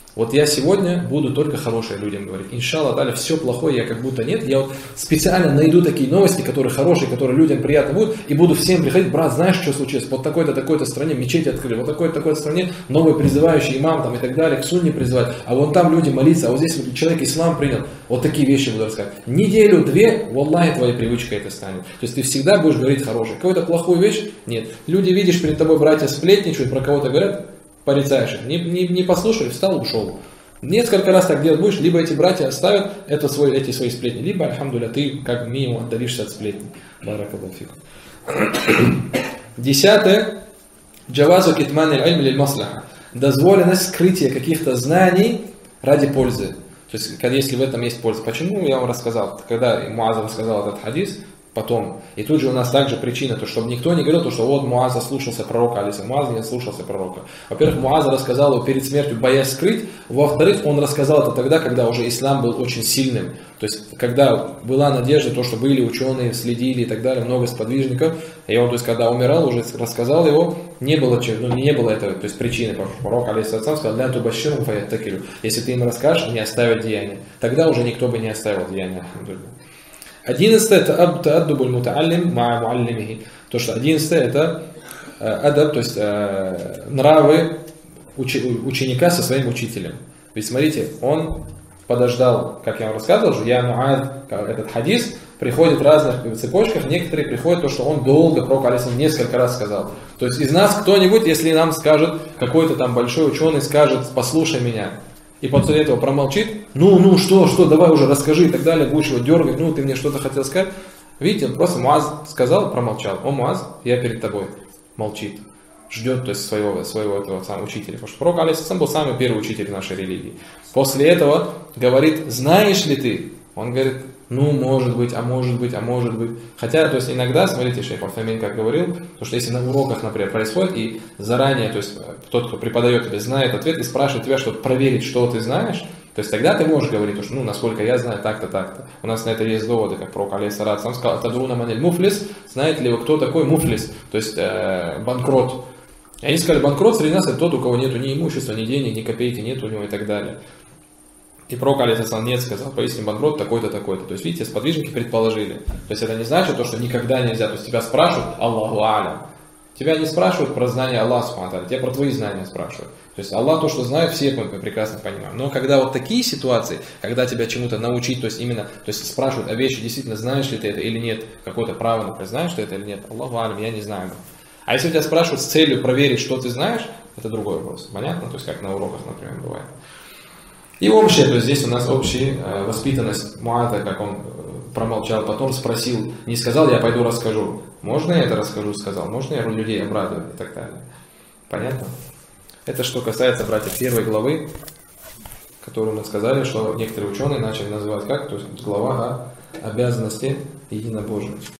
Вот я сегодня буду только хорошее людям говорить. Иншаллах, та'аля, все плохое я как будто нет. Я вот специально найду такие новости, которые хорошие, которые людям приятно будут, и буду всем приходить: брат, знаешь, что случилось? Вот такой-то, такой-то стране мечети открыли, вот такой-то, такой-то стране новый призывающий имам там и так далее, к сунне призывать, а вон там люди молиться, а вот здесь человек ислам принял. Вот такие вещи буду рассказывать. Неделю-две, валлахи, твоя привычка это станет. То есть ты всегда будешь говорить хорошее. Какую-то плохую вещь? Нет. Люди, видишь, перед тобой братья сплетничают, про кого-то говорят, порицаешь их. Не послушали, встал, ушел. Несколько раз так делать будешь, либо эти братья оставят эти свои сплетни, либо, альхамдулилля, ты как минимум отдалишься от сплетни. Баракаллаху фикум. 10. Джавазу китман аль-илм лиль-маслаха. Дозволенность скрытия каких-то знаний ради пользы. То есть, если в этом есть польза. Почему я вам рассказал? Когда Муаз рассказал этот хадис, потом, и тут же у нас также причина, то, чтобы никто не говорил, что вот Муаз слушался пророка, алейхиссалям. Муаз не слушался пророка. Во-первых, Муаз рассказал его перед смертью, боясь скрыть. Во-вторых, он рассказал это тогда, когда уже ислам был очень сильным. То есть, когда была надежда, то, что были ученые, следили и так далее, много сподвижников. И он, то есть, когда умирал, уже рассказал его, не было этого, то есть, причины. Потому что пророк, алейхиссалям, сказал: «Ля тубашширхум фаяттакилю». Если ты им расскажешь, не оставят деяния. Тогда уже никто бы не оставил деяния. 11 это та'аддубуль мутааллим ма муаллимихи. То, что 11 это адаб, то есть нравы ученика со своим учителем. Ведь смотрите, он подождал, как я вам рассказывал, что я Муад, этот хадис приходит в разных цепочках, некоторые приходят, то, что он долго, пророк алейхиссалям, несколько раз сказал. То есть из нас кто-нибудь, если нам скажет, какой-то там большой ученый скажет: послушай меня, и после этого промолчит, что, давай уже расскажи и так далее, будешь его дергать, ты мне что-то хотел сказать. Видите, просто Муаз сказал, промолчал. О, Муаз, я перед тобой. Молчит. Ждет, то есть своего этого самого учителя. Потому что пророк алейхиссалям был самый первый учитель нашей религии. После этого говорит: знаешь ли ты? Он говорит: может быть, а может быть. Хотя, то есть иногда, смотрите, шейх Уфеймин как говорил, то что если на уроках, например, происходит, и заранее, то есть тот, кто преподает тебе, знает ответ и спрашивает тебя, чтобы проверить, что ты знаешь, то есть тогда ты можешь говорить, что, насколько я знаю, так-то, так-то. У нас на это есть доводы, как пророк алейхиссалям сам сказал: «Тадруна маниль муфлис», знаете ли вы, кто такой муфлис, то есть банкрот. И они сказали: банкрот среди нас — это тот, у кого нету ни имущества, ни денег, ни копейки нет у него и так далее. И пророк алейхиссалям нет, сказал: поистине банкрот такой-то, такой-то. То есть, видите, сподвижники предположили. То есть это не значит то, что никогда нельзя. То есть тебя спрашивают: Аллаху алям. Тебя не спрашивают про знания Аллаха субхану ва тааля, тебя про твои знания спрашивают. То есть Аллах то, что знает, все мы прекрасно понимаем. Но когда вот такие ситуации, когда тебя чему-то научить, то есть спрашивают о вещи, действительно знаешь ли ты это или нет, какое-то право, например, знаешь ты это или нет, Аллаху алям, я не знаю. А если тебя спрашивают с целью проверить, что ты знаешь, это другой вопрос. Понятно? То есть как на уроках, например, бывает. И общее, то есть здесь у нас общая воспитанность Муада, как он промолчал, потом спросил, не сказал: я пойду расскажу. Можно я это расскажу, сказал, можно я людей обрадую и так далее. Понятно? Это что касается, братья, первой главы, которую мы сказали, что некоторые ученые начали называть как? То есть глава обязанности единобожия.